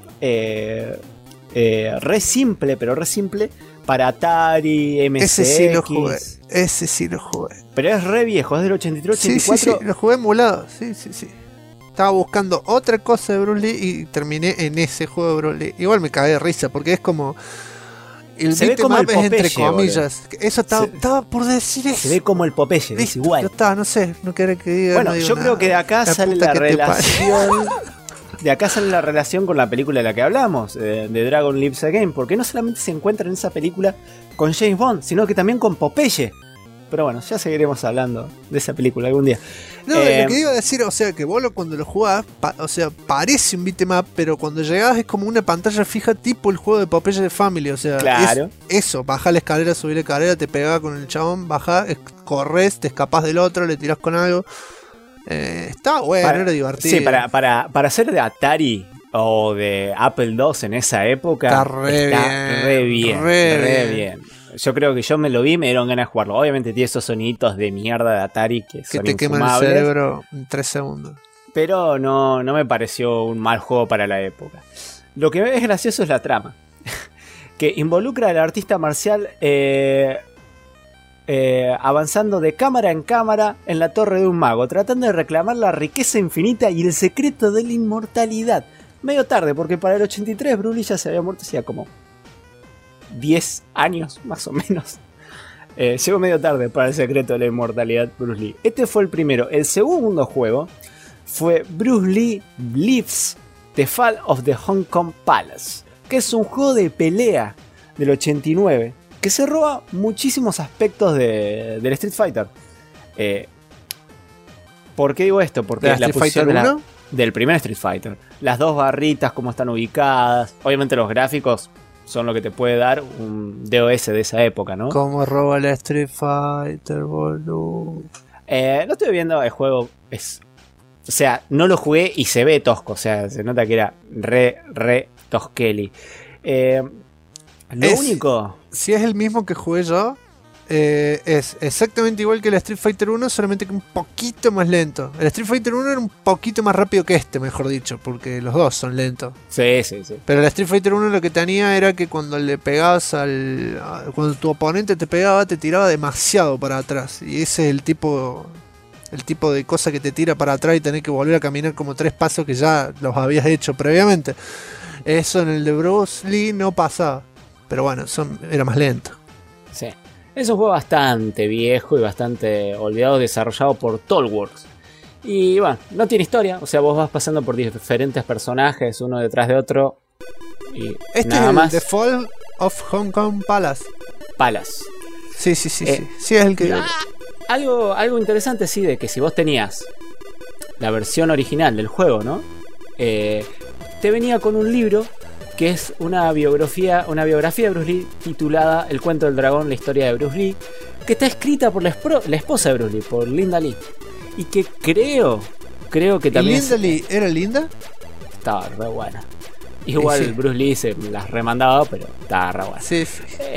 Speaker 3: re simple, pero re simple, para Atari, MSX.
Speaker 2: Ese sí lo jugué.
Speaker 3: Pero es re viejo, es del 83, 84.
Speaker 2: Sí, lo jugué emulado. Sí. Estaba buscando otra cosa de Bruce Lee y terminé en ese juego de Bruce Lee. Igual me cagué de risa porque es como...
Speaker 3: Se ve como el
Speaker 2: es entre
Speaker 3: Popeye,
Speaker 2: comillas. Eso estaba por decir eso.
Speaker 3: Se ve como el Popeye, es
Speaker 2: Listo,
Speaker 3: igual.
Speaker 2: Ya está, no sé, no quiere que diga.
Speaker 3: Bueno,
Speaker 2: no digo
Speaker 3: yo
Speaker 2: nada.
Speaker 3: creo que de acá sale
Speaker 2: puta
Speaker 3: la
Speaker 2: que te parió.
Speaker 3: relación. De acá sale la relación con la película de la que hablamos, de Dragon Lives Again, porque no solamente se encuentra en esa película con James Bond, sino que también con Popeye. Pero bueno, ya seguiremos hablando de esa película algún día.
Speaker 2: No, lo que iba a decir, o sea, que vos cuando lo jugás, o sea, parece un beat'em up, pero cuando llegás es como una pantalla fija tipo el juego de Popeye de Family, o sea,
Speaker 3: Claro.
Speaker 2: es eso, bajás la escalera, subís la escalera, te pegás con el chabón, bajás, corres, te escapás del otro, le tirás con algo. Está bueno, era divertido.
Speaker 3: Sí, para ser de Atari o de Apple II en esa época,
Speaker 2: Está re bien.
Speaker 3: Yo creo que yo me lo vi y me dieron ganas de jugarlo. Obviamente tiene esos soniditos de mierda de Atari que son
Speaker 2: te queman el
Speaker 3: infumables,
Speaker 2: cerebro en 3 segundos.
Speaker 3: pero no me pareció un mal juego para la época. Lo que es gracioso es la trama, que involucra al artista marcial avanzando de cámara en cámara en la torre de un mago, tratando de reclamar la riqueza infinita y el secreto de la inmortalidad. medio tarde, porque para el 83 Bruce Lee ya se había muerto hacía como 10 años, más o menos. Llegó medio tarde para el secreto de la inmortalidad Bruce Lee. Este fue el primero. El segundo juego fue Bruce Lee Lives The Fall of the Hong Kong Palace, que es un juego de pelea del 89 que se roba muchísimos aspectos del Street Fighter. ¿Por qué digo esto? Porque
Speaker 2: ¿De la Street Fighter 1?
Speaker 3: Del primer Street Fighter. Las dos barritas, cómo están ubicadas. Obviamente los gráficos son lo que te puede dar un DOS de esa época, ¿no?
Speaker 2: ¿Cómo roba el Street Fighter, boludo?
Speaker 3: Lo estoy viendo, el juego es... O sea, no lo jugué y se ve tosco. O sea, se nota que era re tosqueli. Lo único...
Speaker 2: Si es el mismo que jugué yo, es exactamente igual que el Street Fighter 1, solamente que un poquito más lento. El Street Fighter 1 era un poquito más rápido que este, mejor dicho, porque los dos son lentos.
Speaker 3: Sí.
Speaker 2: Pero el Street Fighter 1 lo que tenía era que cuando le pegabas cuando tu oponente te pegaba, te tiraba demasiado para atrás. Y ese es el tipo de cosa que te tira para atrás y tenés que volver a caminar como 3 pasos que ya los habías hecho previamente. Eso en el de Bruce Lee no pasaba. Pero bueno, era más lento.
Speaker 3: Sí. Es un juego bastante viejo y bastante olvidado, desarrollado por Tollworks. Y bueno, no tiene historia. O sea, vos vas pasando por diferentes personajes, uno detrás de otro. Y
Speaker 2: este
Speaker 3: nada
Speaker 2: es
Speaker 3: más.
Speaker 2: The Fall of Hong Kong Palace.
Speaker 3: Palace.
Speaker 2: Sí. Sí, es el que...
Speaker 3: Algo interesante, sí, de que si vos tenías la versión original del juego, ¿no? Te venía con un libro que es una biografía de Bruce Lee titulada El cuento del dragón, la historia de Bruce Lee, que está escrita por la esposa de Bruce Lee, por Linda Lee, y que creo que también...
Speaker 2: ¿Y Linda Lee era linda?
Speaker 3: Estaba re buena. Igual
Speaker 2: sí.
Speaker 3: Bruce Lee se las remandaba, pero estaba re buena.
Speaker 2: Sí.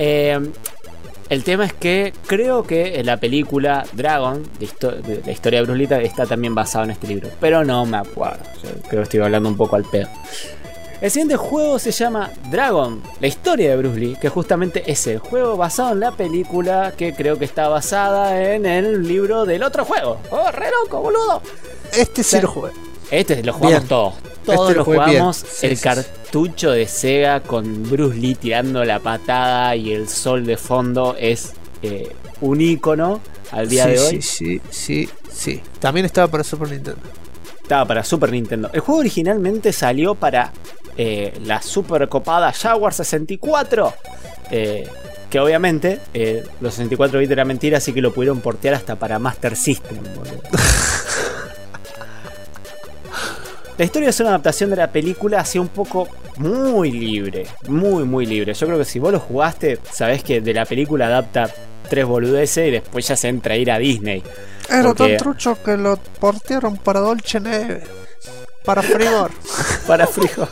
Speaker 3: El tema es que creo que en la película Dragon, la historia de Bruce Lee, está también basado en este libro, pero no me acuerdo. Yo creo que estoy hablando un poco al pedo. El siguiente juego se llama Dragon, la historia de Bruce Lee, que justamente es el juego basado en la película que creo que está basada en el libro del otro juego. ¡Oh, re loco, boludo!
Speaker 2: Este sí lo jugué.
Speaker 3: Este lo jugamos
Speaker 2: bien.
Speaker 3: todos. Todos lo jugamos.
Speaker 2: Sí,
Speaker 3: el cartucho de Sega con Bruce Lee tirando la patada y el sol de fondo es un ícono al día de hoy.
Speaker 2: Sí. También estaba para Super Nintendo.
Speaker 3: Estaba para Super Nintendo. El juego originalmente salió para la super copada Jaguar 64. Que obviamente los 64 bits era mentira, así que lo pudieron portear hasta para Master System, boludo. La historia es una adaptación de la película así un poco muy libre. Muy libre. Yo creo que si vos lo jugaste, sabés que de la película adapta 3 boludeces y después ya se entra a ir a Disney.
Speaker 2: Era tan trucho que lo portearon para Dolce Neve. Para Frigor.
Speaker 3: Para Frigor.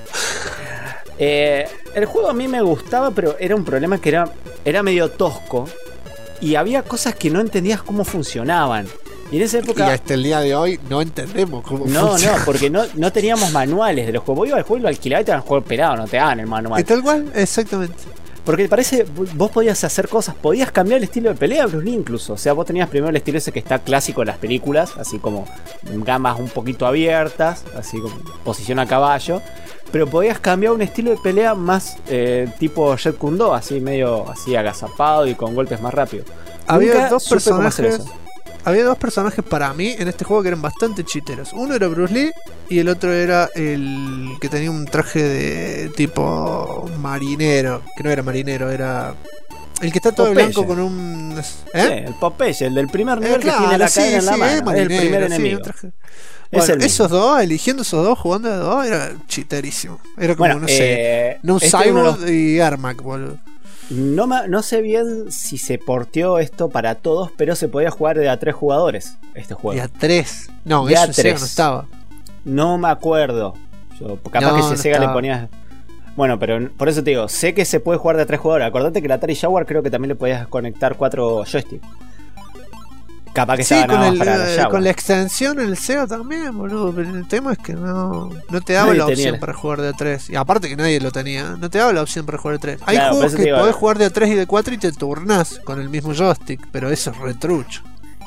Speaker 3: El juego a mí me gustaba, pero era un problema que era medio tosco. Y había cosas que no entendías cómo funcionaban. Y en esa época...
Speaker 2: Y hasta el día de hoy no entendemos cómo funciona.
Speaker 3: No, porque no teníamos manuales de los juegos. Vos ibas al juego y lo alquilabas y te daban el juego pelado, no te daban el manual.
Speaker 2: ¿Y tal cual? Exactamente.
Speaker 3: Porque parece, vos podías hacer cosas, podías cambiar el estilo de pelea de Bruce Lee incluso. O sea, vos tenías primero el estilo ese que está clásico en las películas, así como gamas un poquito abiertas, así como posición a caballo. Pero podías cambiar un estilo de pelea más tipo Jet Kundo, así medio así agazapado y con golpes más rápidos.
Speaker 2: Había dos personajes para mí en este juego que eran bastante chiteros. Uno era Bruce Lee y el otro era el que tenía un traje de tipo marinero. Que no era marinero, era el que está todo
Speaker 3: Popeye.
Speaker 2: blanco con un...
Speaker 3: Sí, el Popeye, el del primer nivel que tiene la cadena en la mano. Es el primer enemigo.
Speaker 2: Bueno, esos dos, eligiendo esos dos, jugando de dos, era chiterísimo. Era como, no sé, un Cyborg y Armac, boludo.
Speaker 3: No sé bien si se porteó esto para todos, pero se podía jugar de a 3 jugadores este juego.
Speaker 2: De a 3. No,
Speaker 3: de
Speaker 2: eso
Speaker 3: a
Speaker 2: en Sega no estaba.
Speaker 3: No me acuerdo. Capaz que si Sega le ponías... Bueno, pero por eso te digo, sé que se puede jugar de a 3 jugadores. Acordate que el Atari Jaguar creo que también le podías conectar 4 joysticks. Capaz que estaba nada más para la Jaguar.
Speaker 2: Con la extensión en el Sega también, boludo. Pero el tema es que no te daba la opción para jugar de a 3. Y aparte que nadie lo tenía. No te daba la opción para jugar de 3. Hay juegos que podés jugar de a 3 y de 4 y te turnás con el mismo joystick. Pero eso es retrucho.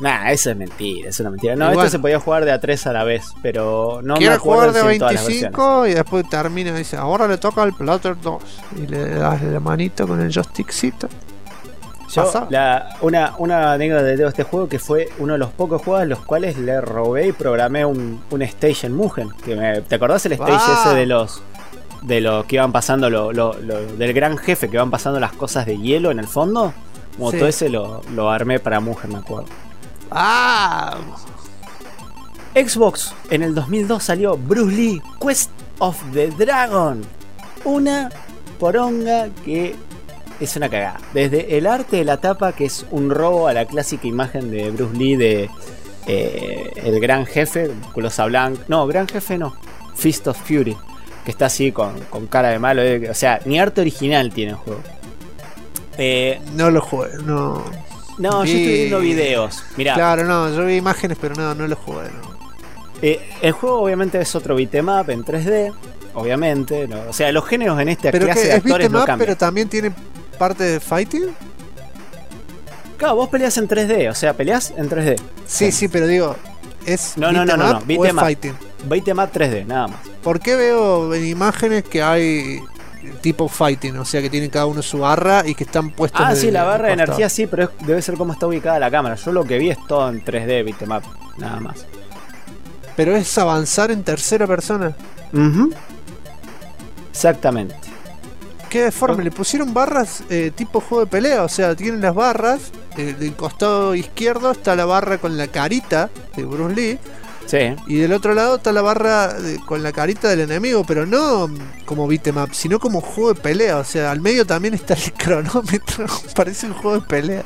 Speaker 3: Nah, eso es mentira, es una mentira. No,
Speaker 2: Igual.
Speaker 3: esto se podía jugar de a 3 a la vez, pero no me
Speaker 2: Quiere
Speaker 3: acuerdo
Speaker 2: jugar de
Speaker 3: si en todas las versiones.
Speaker 2: 25 y después termina y dice, ahora le toca al Platter 2. Y le das la manito con el joystickcito.
Speaker 3: Yo,
Speaker 2: Pasa.
Speaker 3: una anécdota de este juego que fue uno de los pocos juegos en los cuales le robé y programé un Station Mugen. ¿Te acordás el stage ese de los que iban pasando del gran jefe, que van pasando las cosas de hielo en el fondo? Como
Speaker 2: Sí.
Speaker 3: todo ese lo armé para Mugen, me acuerdo.
Speaker 2: ¡Ah!
Speaker 3: Xbox, en el 2002 salió Bruce Lee Quest of the Dragon. Una poronga que es una cagada. Desde el arte de la tapa, que es un robo a la clásica imagen de Bruce Lee de el gran jefe, Colosa Blanc. No, gran jefe no. Fist of Fury. Que está así con cara de malo. O sea, ni arte original tiene el juego.
Speaker 2: No lo jugué, no.
Speaker 3: No, yo estoy viendo videos. Mirá,
Speaker 2: Claro, no, yo vi imágenes, pero no lo jugué, no.
Speaker 3: el juego obviamente es otro beat'em up en 3D. Obviamente, ¿no? O sea, los géneros en esta
Speaker 2: Pero
Speaker 3: clase
Speaker 2: que
Speaker 3: de
Speaker 2: es
Speaker 3: actores
Speaker 2: beat'em
Speaker 3: no
Speaker 2: up,
Speaker 3: cambian.
Speaker 2: pero también tiene parte de fighting.
Speaker 3: Claro, vos peleas en 3D, o sea, peleas en 3D.
Speaker 2: Sí, pero digo, ¿es
Speaker 3: No,
Speaker 2: beat'em up o
Speaker 3: beat'em
Speaker 2: es
Speaker 3: up.
Speaker 2: fighting?
Speaker 3: Beat'em up 3D, nada más.
Speaker 2: ¿Por qué veo en imágenes que hay tipo fighting? O sea, que tienen cada uno su barra y que están puestos
Speaker 3: Sí, la barra de
Speaker 2: costado.
Speaker 3: energía sí, pero debe ser como está ubicada la cámara. Yo lo que vi es todo en 3D, beat'em up, nada más.
Speaker 2: Pero es avanzar en tercera persona.
Speaker 3: Ujú. Exactamente.
Speaker 2: ¿Qué deforme? Le pusieron barras tipo juego de pelea. O sea, tienen las barras. Del costado izquierdo está la barra con la carita de Bruce Lee.
Speaker 3: Sí.
Speaker 2: Y del otro lado está la barra con la carita del enemigo. Pero no como beat'em up, sino como juego de pelea. O sea, al medio también está el cronómetro. Parece un juego de pelea.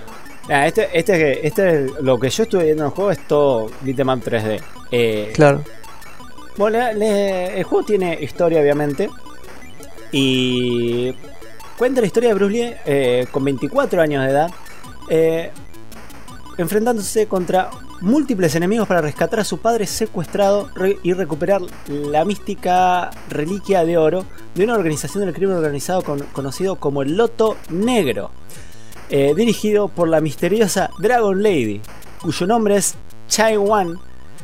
Speaker 3: Lo que yo estuve viendo en el juego es todo beat'em up 3D.
Speaker 2: Claro.
Speaker 3: Bueno, el juego tiene historia, obviamente. Y cuenta la historia de Bruce Lee con 24 años de edad, enfrentándose contra múltiples enemigos para rescatar a su padre secuestrado y recuperar la mística reliquia de oro de una organización del crimen organizado conocido como el Loto Negro, dirigido por la misteriosa Dragon Lady, cuyo nombre es Chai Wan,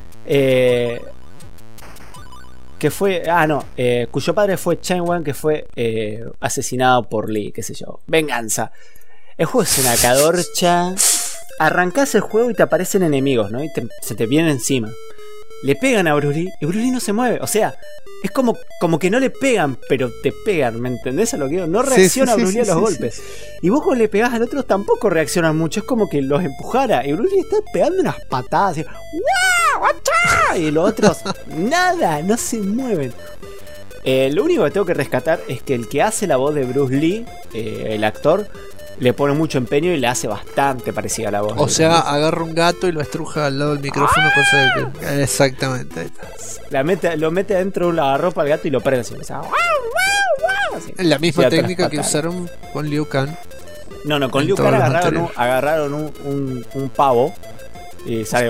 Speaker 3: que fue, cuyo padre fue Chai Wan, que fue asesinado por Lee, qué sé yo. Venganza. El juego es una cadorcha. Arrancás el juego y te aparecen enemigos, ¿no? Y se te vienen encima. Le pegan a Bruce Lee y Bruce Lee no se mueve. O sea, es como que no le pegan, pero te pegan, ¿me entendés a lo que digo? No reacciona Bruce Lee a los golpes. Y vos cuando le pegás al otro tampoco reaccionan mucho. Es como que los empujara. Y Bruce Lee está pegando unas patadas. Y, ¡wow! ¡Achá! Y los otros, nada, no se mueven. Lo único que tengo que rescatar es que el que hace la voz de Bruce Lee, el actor, le pone mucho empeño y le hace bastante parecida a la voz.
Speaker 2: O sea, agarra un gato y lo estruja al lado del micrófono, cosa de que... Exactamente. Ahí está.
Speaker 3: Lo mete dentro de un lavarropa al gato y lo prende así. Así.
Speaker 2: Es la misma
Speaker 3: Y otras
Speaker 2: técnica que
Speaker 3: patadas.
Speaker 2: usaron con Liu Kang.
Speaker 3: No, con
Speaker 2: en
Speaker 3: Liu
Speaker 2: todo
Speaker 3: Kang
Speaker 2: lo
Speaker 3: agarraron un pavo y sale.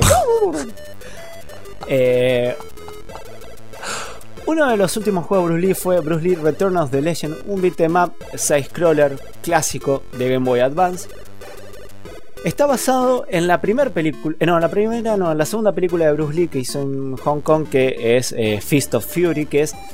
Speaker 3: Uno de los últimos juegos de Bruce Lee fue Bruce Lee Return of the Legend, un beat'em up side-scroller clásico de Game Boy Advance. Está basado en la primera película, en la segunda película de Bruce Lee que hizo en Hong Kong, que es Fist of Fury, que es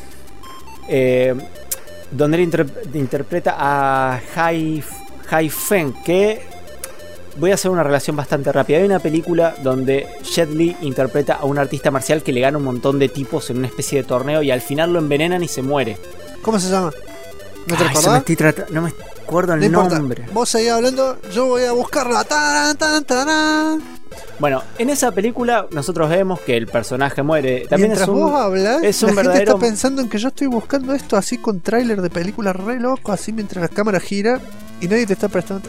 Speaker 3: donde él interpreta a Hai Feng, que voy a hacer una relación bastante rápida. Hay una película donde Jet Li interpreta a un artista marcial que le gana un montón de tipos en una especie de torneo y al final lo envenenan y se muere.
Speaker 2: ¿Cómo se llama? ¿No te acordás?
Speaker 3: No me acuerdo el
Speaker 2: No importa.
Speaker 3: nombre.
Speaker 2: Vos seguís hablando, yo voy a buscarla. Tarán, tan, tarán.
Speaker 3: Bueno, en esa película nosotros vemos que el personaje muere. También
Speaker 2: Mientras
Speaker 3: es un,
Speaker 2: vos hablas,
Speaker 3: es
Speaker 2: la
Speaker 3: un
Speaker 2: gente
Speaker 3: verdadero...
Speaker 2: está pensando en que yo estoy buscando esto así con tráiler de películas re loco, así mientras la cámara gira y nadie te está prestando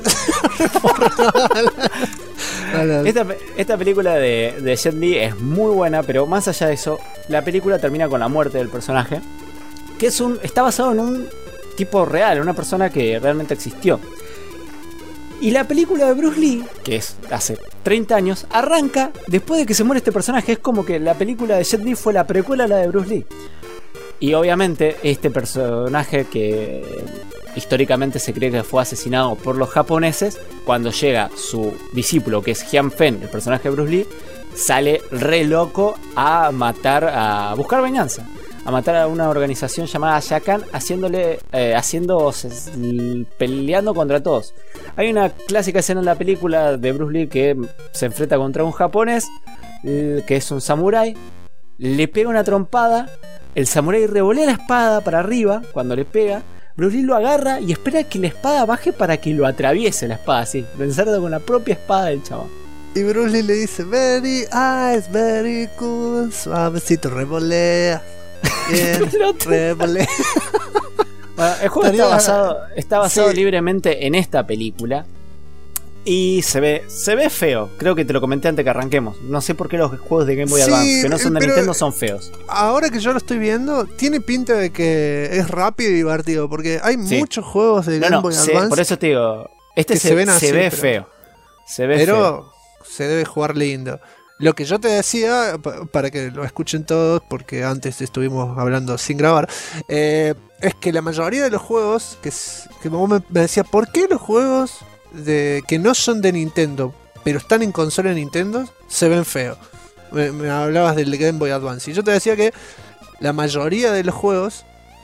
Speaker 2: atención.
Speaker 3: Esta película de Jet Li es muy buena, pero más allá de eso, la película termina con la muerte del personaje, que está basado en un tipo real, una persona que realmente existió. Y la película de Bruce Lee, que es hace 30 años, arranca después de que se muere este personaje. Es como que la película de Jet Li fue la precuela a la de Bruce Lee. Y obviamente este personaje que históricamente se cree que fue asesinado por los japoneses. Cuando llega su discípulo, que es Jian Fen, el personaje de Bruce Lee, sale re loco a matar, a buscar venganza, a matar a una organización llamada Shakan, peleando contra todos. Hay una clásica escena en la película de Bruce Lee que se enfrenta contra un japonés, que es un samurái, le pega una trompada, el samurái revolea la espada para arriba cuando le pega, Bruce Lee lo agarra y espera que la espada baje para que lo atraviese la espada, así, lo ensarta con la propia espada del chabón.
Speaker 2: Y Bruce Lee le dice, very ice, very cool, suavecito, revolea. Bien, revolea.
Speaker 3: Bueno, el juego está basado libremente en esta película. Y se ve feo. Creo que te lo comenté antes que arranquemos. No sé por qué los juegos de Game Boy Advance, que no son de Nintendo, son feos.
Speaker 2: Ahora que yo lo estoy viendo, tiene pinta de que es rápido y divertido. Porque hay muchos juegos de Game Boy Advance.
Speaker 3: Por eso te digo, este se ve feo. Se ve feo.
Speaker 2: Se debe jugar lindo. Lo que yo te decía, para que lo escuchen todos, porque antes estuvimos hablando sin grabar, es que la mayoría de los juegos, que vos me decías, ¿por qué los juegos que no son de Nintendo, pero están en consola de Nintendo, se ven feos? Me hablabas del Game Boy Advance. Y yo te decía que la mayoría de los juegos,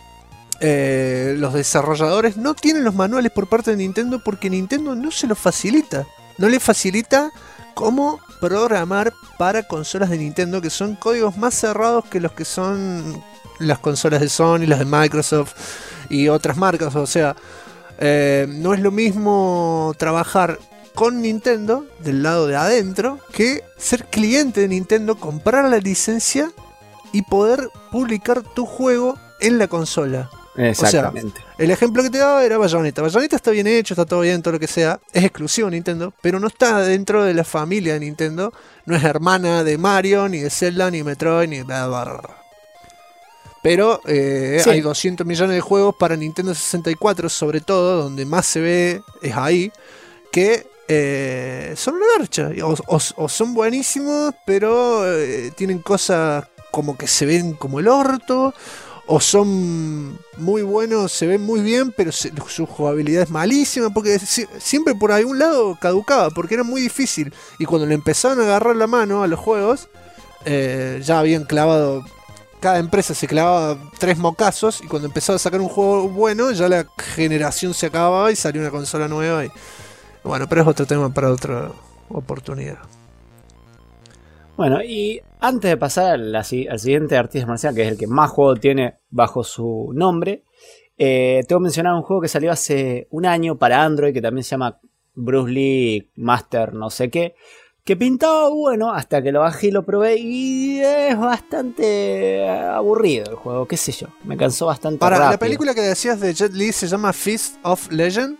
Speaker 2: los desarrolladores no tienen los manuales por parte de Nintendo porque Nintendo no se los facilita. No le facilita cómo programar para consolas de Nintendo, que son códigos más cerrados que los que son las consolas de Sony, las de Microsoft y otras marcas. O sea, no es lo mismo trabajar con Nintendo del lado de adentro que ser cliente de Nintendo, comprar la licencia y poder publicar tu juego en la consola.
Speaker 3: Exactamente.
Speaker 2: O sea, el ejemplo que te daba era Bayonetta. Bayonetta está bien hecho, está todo bien, todo lo que sea. Es exclusivo de Nintendo, pero no está dentro de la familia de Nintendo. No es hermana de Mario, ni de Zelda, ni de Metroid, ni de bla, bla, bla. Pero hay 200 millones de juegos para Nintendo 64, sobre todo, donde más se ve es ahí, que son una garcha. O son buenísimos, pero tienen cosas como que se ven como el orto. O son muy buenos, se ven muy bien, pero su jugabilidad es malísima, porque siempre por algún lado caducaba, porque era muy difícil. Y cuando le empezaron a agarrar la mano a los juegos, ya habían clavado, cada empresa se clavaba 3 mocazos, y cuando empezaba a sacar un juego bueno, ya la generación se acababa y salió una consola nueva. Y bueno, pero es otro tema para otra oportunidad.
Speaker 3: Bueno, y antes de pasar al siguiente artista marcial, que es el que más juego tiene bajo su nombre, tengo que mencionar un juego que salió hace un año para Android, que también se llama Bruce Lee Master no sé qué, que pintaba bueno hasta que lo bajé y lo probé, y es bastante aburrido el juego, qué sé yo, me cansó bastante rápido.
Speaker 2: La película que decías de Jet Li se llama Fist of Legend.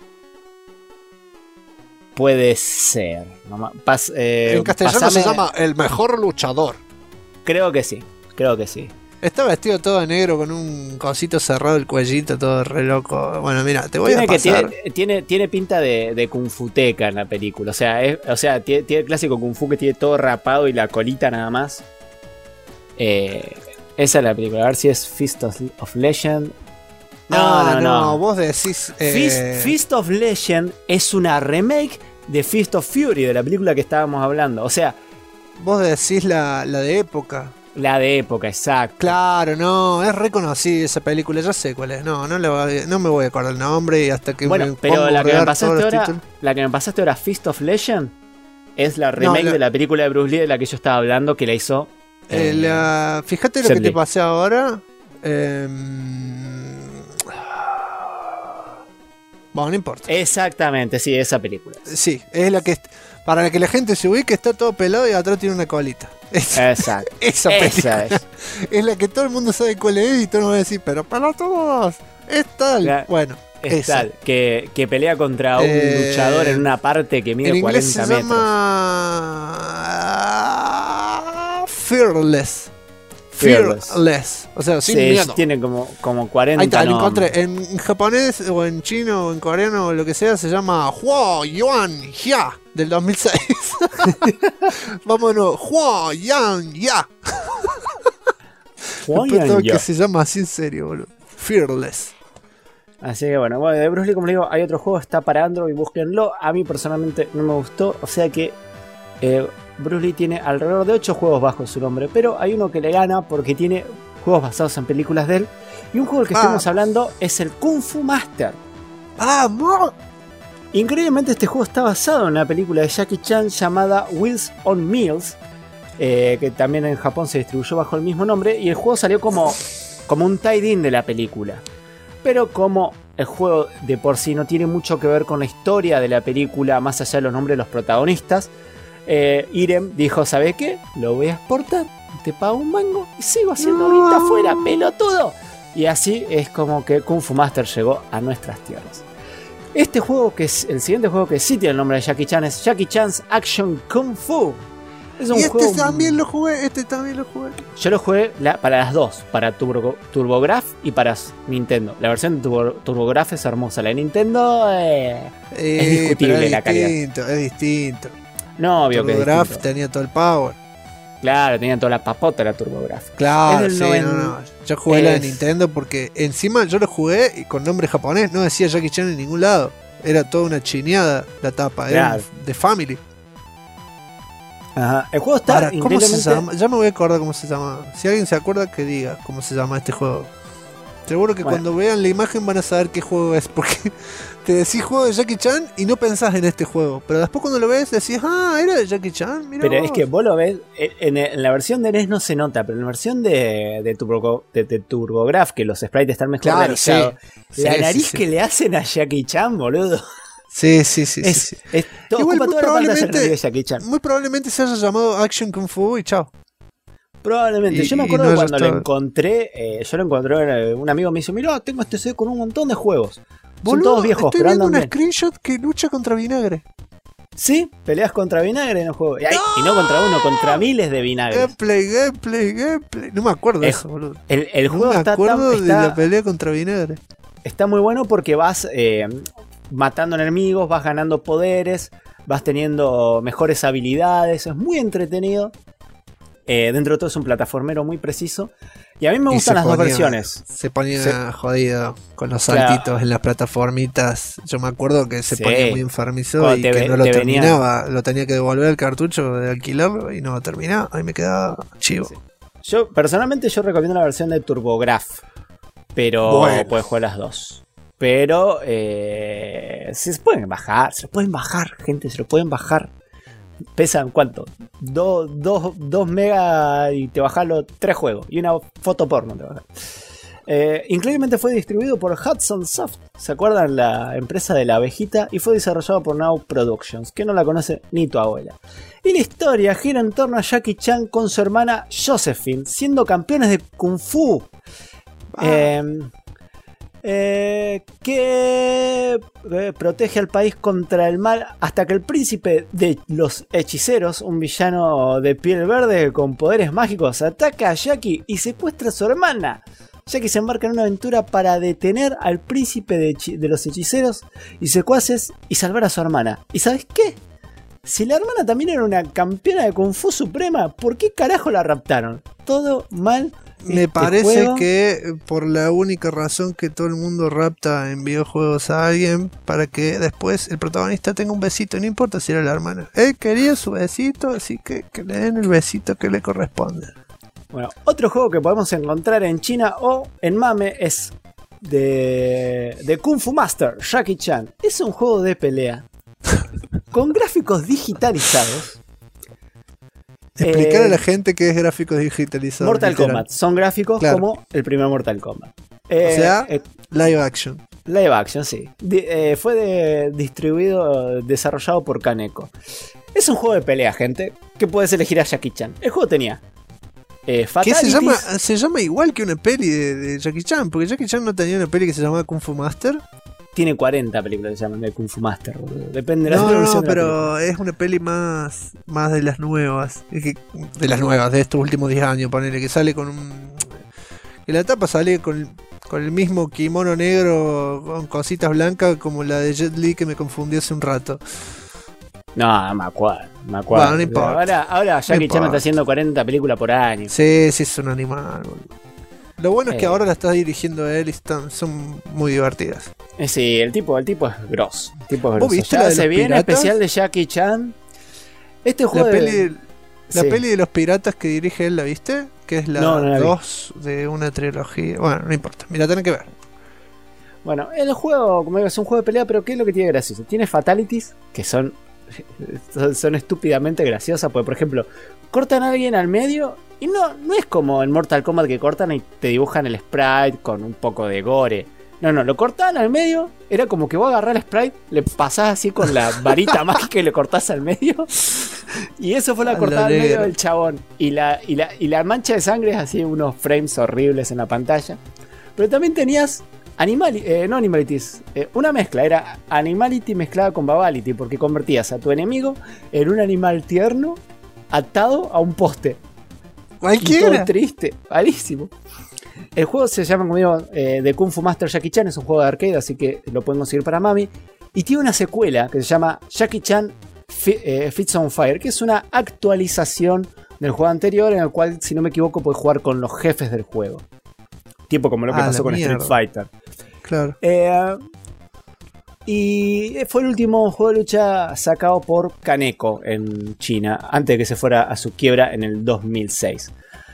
Speaker 3: Puede ser.
Speaker 2: En castellano se llama El Mejor Luchador.
Speaker 3: Creo que sí.
Speaker 2: Está vestido todo de negro con un cosito cerrado el cuellito, todo re loco. Bueno, mira, te voy a pasar.
Speaker 3: Tiene pinta de Kung Futeca en la película. O sea, tiene el clásico Kung Fu que tiene todo rapado y la colita nada más. Esa es la película. A ver si es Fist of Legend. No.
Speaker 2: Vos decís.
Speaker 3: Fist of Legend es una remake de Fist of Fury, de la película que estábamos hablando. O sea,
Speaker 2: vos decís la de época.
Speaker 3: La de época, exacto.
Speaker 2: Claro, no, es reconocida esa película, ya sé cuál es. No me voy a acordar el nombre y hasta que
Speaker 3: pero la que me pasaste ahora, Fist of Legend, es la remake de la película de Bruce Lee de la que yo estaba hablando, que la hizo.
Speaker 2: Fíjate lo que te pasé ahora. Bueno, no importa.
Speaker 3: Exactamente, sí, esa película.
Speaker 2: Sí, es la que para la que la gente se ubique, está todo pelado y atrás tiene una colita.
Speaker 3: Exacto.
Speaker 2: Esa película es la que todo el mundo sabe cuál es y todo el mundo va a decir, pero para todos, es tal. Bueno,
Speaker 3: es tal, que pelea contra un luchador en una parte que mide 40 metros.
Speaker 2: Se llama Fearless. O sea, sin miedo.
Speaker 3: Tiene como 40.
Speaker 2: Ahí está, lo encontré. En japonés o en chino o en coreano o lo que sea, se llama Huo Yuan Ya del 2006. Vámonos, Huo Yan Ya. Que se llama así en serio, boludo. Fearless.
Speaker 3: Así que bueno, de Bruce Lee, como les digo, hay otro juego, está para Android, búsquenlo. A mí personalmente no me gustó, o sea que Bruce Lee tiene alrededor de 8 juegos bajo su nombre, pero hay uno que le gana porque tiene juegos basados en películas de él. Y un juego del que estamos hablando es el Kung Fu Master.
Speaker 2: ¡Vamos!
Speaker 3: Increíblemente este juego está basado en una película de Jackie Chan llamada Wheels on Meals, que también en Japón se distribuyó bajo el mismo nombre, y el juego salió como un tie-in de la película. Pero como el juego de por sí no tiene mucho que ver con la historia de la película, más allá de los nombres de los protagonistas, Irem dijo, ¿sabes qué? Lo voy a exportar, te pago un mango y sigo haciendo ahorita afuera, pelotudo. Y así es como que Kung Fu Master llegó a nuestras tierras. Este juego, que es el siguiente juego que sí tiene el nombre de Jackie Chan, es Jackie Chan's Action Kung Fu. Es un
Speaker 2: y
Speaker 3: juego...
Speaker 2: también lo jugué.
Speaker 3: Yo lo jugué para las dos, para TurboGrafx y para Nintendo. La versión de TurboGrafx es hermosa, la de Nintendo es discutible la calidad.
Speaker 2: Es distinto.
Speaker 3: No, obvio que es distinto.
Speaker 2: TurboGrafx tenía todo el power.
Speaker 3: Claro, tenía toda la papota la TurboGrafx.
Speaker 2: Claro, sí, no. Yo jugué la de Nintendo porque encima yo lo jugué y con nombre japonés, no decía Jackie Chan en ningún lado. Era toda una chineada la tapa,
Speaker 3: claro.
Speaker 2: Era de Family.
Speaker 3: Ajá. El juego está increíblemente...
Speaker 2: ¿Cómo se llama? Ya me voy a acordar cómo se llama. Si alguien se acuerda, que diga cómo se llama este juego. Seguro que cuando vean la imagen van a saber qué juego es, porque te decís juego de Jackie Chan y no pensás en este juego. Pero después cuando lo ves decís, era de Jackie Chan, mirá
Speaker 3: pero
Speaker 2: vos.
Speaker 3: Es que vos lo ves, en la versión de NES no se nota, pero en la versión de TurboGrafx, que los sprites están mejor realizados, la nariz que le hacen a Jackie Chan, boludo.
Speaker 2: Sí.
Speaker 3: Igual ocupa toda la pantalla de Jackie Chan.
Speaker 2: Muy probablemente se haya llamado Action Kung Fu y chao.
Speaker 3: Probablemente. Yo me acuerdo cuando lo encontré, un amigo me dice, mirá, tengo este CD con un montón de juegos.
Speaker 2: Boludo,
Speaker 3: son todos viejos,
Speaker 2: estoy
Speaker 3: pero
Speaker 2: viendo
Speaker 3: andan
Speaker 2: una
Speaker 3: bien.
Speaker 2: screenshot que lucha contra vinagre.
Speaker 3: Sí, peleas contra vinagre en el juego. Y no contra uno, contra miles de vinagres.
Speaker 2: Gameplay. No me acuerdo de eso, boludo.
Speaker 3: El juego
Speaker 2: no me acuerdo de la pelea contra vinagre.
Speaker 3: Está muy bueno porque vas matando enemigos, vas ganando poderes, vas teniendo mejores habilidades. Es muy entretenido. Dentro de todo es un plataformero muy preciso. Y a mí me gustan las dos versiones.
Speaker 2: Se ponía jodido con los saltitos en las plataformitas. Yo me acuerdo que se ponía muy enfermizo y que no lo terminaba. Lo tenía que devolver el cartucho de alquilarlo y no lo terminaba. Ahí me quedaba chivo.
Speaker 3: Sí. Personalmente yo recomiendo la versión de TurboGrafx. Pero puedes jugar las dos. Pero se pueden bajar. Se lo pueden bajar, gente. Se lo pueden bajar. Pesan ¿cuánto? 2 megas y te bajas los 3 juegos. Y una foto porno te bajas. Increíblemente fue distribuido por Hudson Soft. ¿Se acuerdan? La empresa de la abejita. Y fue desarrollado por Now Productions, que no la conoce ni tu abuela. Y la historia gira en torno a Jackie Chan con su hermana Josephine, siendo campeones de Kung Fu. Que protege al país contra el mal hasta que el príncipe de los hechiceros, un villano de piel verde con poderes mágicos, ataca a Jackie y secuestra a su hermana. Jackie se embarca en una aventura para detener al príncipe de los hechiceros y secuaces y salvar a su hermana. ¿Y sabes qué? Si la hermana también era una campeona de Kung Fu suprema, ¿por qué carajo la raptaron? Todo mal.
Speaker 2: Me parece que por la única razón que todo el mundo rapta en videojuegos a alguien, para que después el protagonista tenga un besito, no importa si era la hermana. Él quería su besito, así que le den el besito que le corresponde.
Speaker 3: Bueno, otro juego que podemos encontrar en China o en Mame es de Kung Fu Master, Jackie Chan. Es un juego de pelea con gráficos digitalizados.
Speaker 2: Explicar a la gente qué es gráficos digitalizados.
Speaker 3: Mortal Kombat. Son gráficos como el primer Mortal Kombat.
Speaker 2: O sea, live action.
Speaker 3: Live action, sí. Fue desarrollado por Kaneko. Es un juego de pelea, gente, que puedes elegir a Jackie Chan. El juego tenía fatalities.
Speaker 2: Que se llama igual que una peli de Jackie Chan, porque Jackie Chan no tenía una peli que se llamaba Kung Fu Master.
Speaker 3: Tiene 40 películas que se llaman de Kung Fu Master, boludo. Depende de la versión.
Speaker 2: No, pero es una peli más de las nuevas. De las nuevas, de estos últimos 10 años, ponele, que sale con un... En la tapa sale con el mismo kimono negro con cositas blancas como la de Jet Li que me confundió hace un rato.
Speaker 3: No me acuerdo.
Speaker 2: Bueno, no importa.
Speaker 3: Ahora Jackie Chan está haciendo 40 películas por año.
Speaker 2: Sí, es un animal, boludo. Lo bueno es que ahora la está dirigiendo él y son muy divertidas.
Speaker 3: Sí, el tipo es grosso. El tipo es
Speaker 2: ¿Vos
Speaker 3: grosso.
Speaker 2: viste
Speaker 3: Ya
Speaker 2: la de
Speaker 3: se
Speaker 2: los
Speaker 3: viene
Speaker 2: piratas?
Speaker 3: especial de Jackie Chan. Este juego
Speaker 2: La
Speaker 3: Sí.
Speaker 2: peli de los piratas que dirige él, ¿la viste? Que es la
Speaker 3: No la vi.
Speaker 2: 2 de una trilogía. Bueno, no importa, mira, tenés que ver.
Speaker 3: Bueno, el juego, como digo, es un juego de pelea, pero ¿qué es lo que tiene gracioso? Tiene fatalities que son estúpidamente graciosas, porque por ejemplo, cortan a alguien al medio y no es como en Mortal Kombat que cortan y te dibujan el sprite con un poco de gore. No, lo cortaban al medio, era como que vos agarrás el sprite, le pasás así con la varita mágica y le cortás al medio. Y eso fue la cortada al medio del chabón. Y la mancha de sangre es así, unos frames horribles en la pantalla. Pero también tenías animalities, una mezcla, era animality mezclada con babality, porque convertías a tu enemigo en un animal tierno atado a un poste. Y
Speaker 2: Cualquiera.
Speaker 3: todo triste, malísimo. El juego se llama, como digo, The Kung Fu Master Jackie Chan, es un juego de arcade, así que lo pueden conseguir para Mami. Y tiene una secuela que se llama Jackie Chan Fits on Fire, que es una actualización del juego anterior, en el cual, si no me equivoco, puedes jugar con los jefes del juego. Tipo como lo que pasó con Street Fighter.
Speaker 2: Claro.
Speaker 3: Y fue el último juego de lucha sacado por Kaneko en China, antes de que se fuera a su quiebra en el 2006.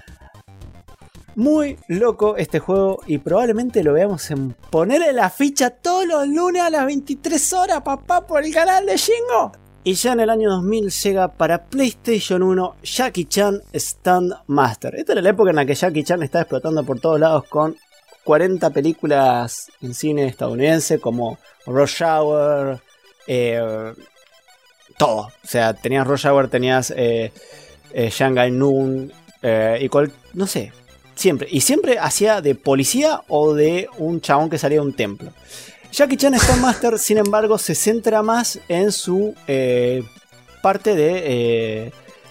Speaker 3: Muy loco este juego y probablemente lo veamos en ponerle la ficha todos los lunes a las 23 horas, papá, por el canal de Shingo. Y ya en el año 2000 llega para PlayStation 1 Jackie Chan Stand Master. Esta era la época en la que Jackie Chan estaba explotando por todos lados con 40 películas en cine estadounidense como Rush Hour, todo. O sea, tenías Rush Hour, tenías Shanghai Noon no sé, siempre. Y siempre hacía de policía o de un chabón que salía de un templo. Jackie Chan Stand Master, sin embargo, se centra más en su parte de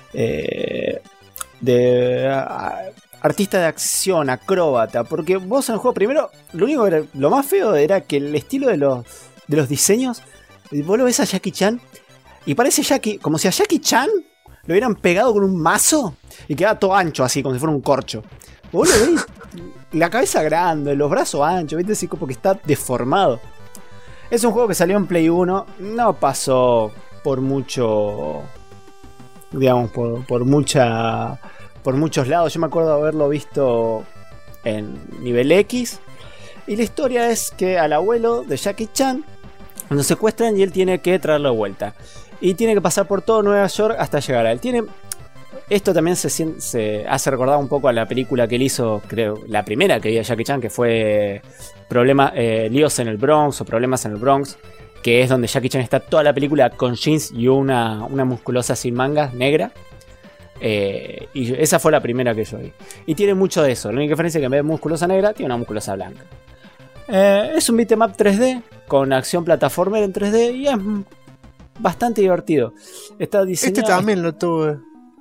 Speaker 3: artista de acción, acróbata. Porque vos en el juego, primero, lo más feo era que el estilo de los diseños, vos lo ves a Jackie Chan y parece como si a Jackie Chan lo hubieran pegado con un mazo y quedaba todo ancho, así como si fuera un corcho. Vos lo ves, la cabeza grande, los brazos anchos, ¿viste? Así como que está deformado. Es un juego que salió en Play 1, no pasó por mucho, digamos, por muchos lados. Yo me acuerdo de haberlo visto en nivel X. Y la historia es que al abuelo de Jackie Chan lo secuestran y él tiene que traerlo de vuelta. Y tiene que pasar por todo Nueva York hasta llegar a él. Esto también se hace recordar un poco a la película que él hizo, creo, la primera que vi a Jackie Chan, que fue Líos en el Bronx o Problemas en el Bronx, que es donde Jackie Chan está toda la película con jeans y una musculosa sin mangas, negra. Y esa fue la primera que yo vi. Y tiene mucho de eso. La única diferencia es que en vez de musculosa negra, tiene una musculosa blanca. Es un beat'em up 3D con acción plataformer en 3D y es bastante divertido. Está diseñado.
Speaker 2: Este también lo tuve.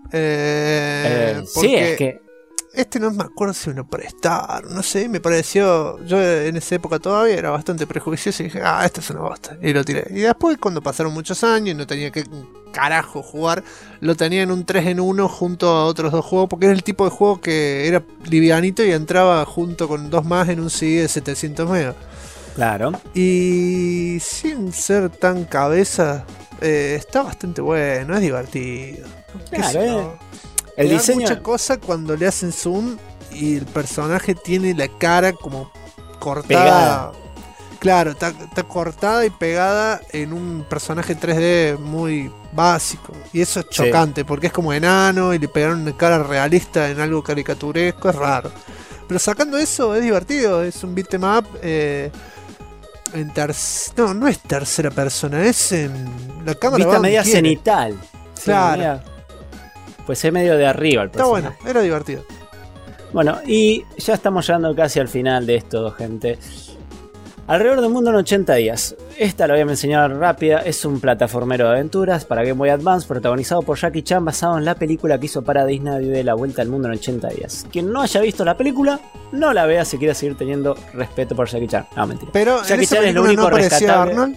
Speaker 3: Sí, es que
Speaker 2: este no me acuerdo si me lo prestaron, no sé, me pareció, yo en esa época todavía era bastante prejuicioso y dije, esto es una bosta, y lo tiré. Y después cuando pasaron muchos años y no tenía que carajo jugar, lo tenía en un 3 en 1 junto a otros dos juegos, porque era el tipo de juego que era livianito y entraba junto con dos más en un CD de 700 megas.
Speaker 3: Claro.
Speaker 2: Y sin ser tan cabeza, está bastante bueno, es divertido.
Speaker 3: Claro, el diseño.
Speaker 2: Mucha cosa cuando le hacen zoom y el personaje tiene la cara como cortada.
Speaker 3: Pegada.
Speaker 2: Claro, está cortada y pegada en un personaje 3D muy básico. Y eso es chocante, porque es como enano y le pegaron una cara realista en algo caricaturesco, es raro. Pero sacando eso, es divertido, es un beat'em up. No es tercera persona, es en la cámara.
Speaker 3: Vista media cenital.
Speaker 2: Claro.
Speaker 3: Pues es medio de arriba el
Speaker 2: personaje. Está bueno, era divertido.
Speaker 3: Bueno, y ya estamos llegando casi al final de esto, gente. Alrededor del mundo en 80 días. Esta la voy a enseñar rápida. Es un plataformero de aventuras para Game Boy Advance protagonizado por Jackie Chan, basado en la película que hizo para Disney de La Vuelta al Mundo en 80 días. Quien no haya visto la película, no la vea si quiere seguir teniendo respeto por Jackie Chan. No, mentira.
Speaker 2: Pero
Speaker 3: Jackie Chan es lo único
Speaker 2: no
Speaker 3: rescatable.
Speaker 2: Arnold.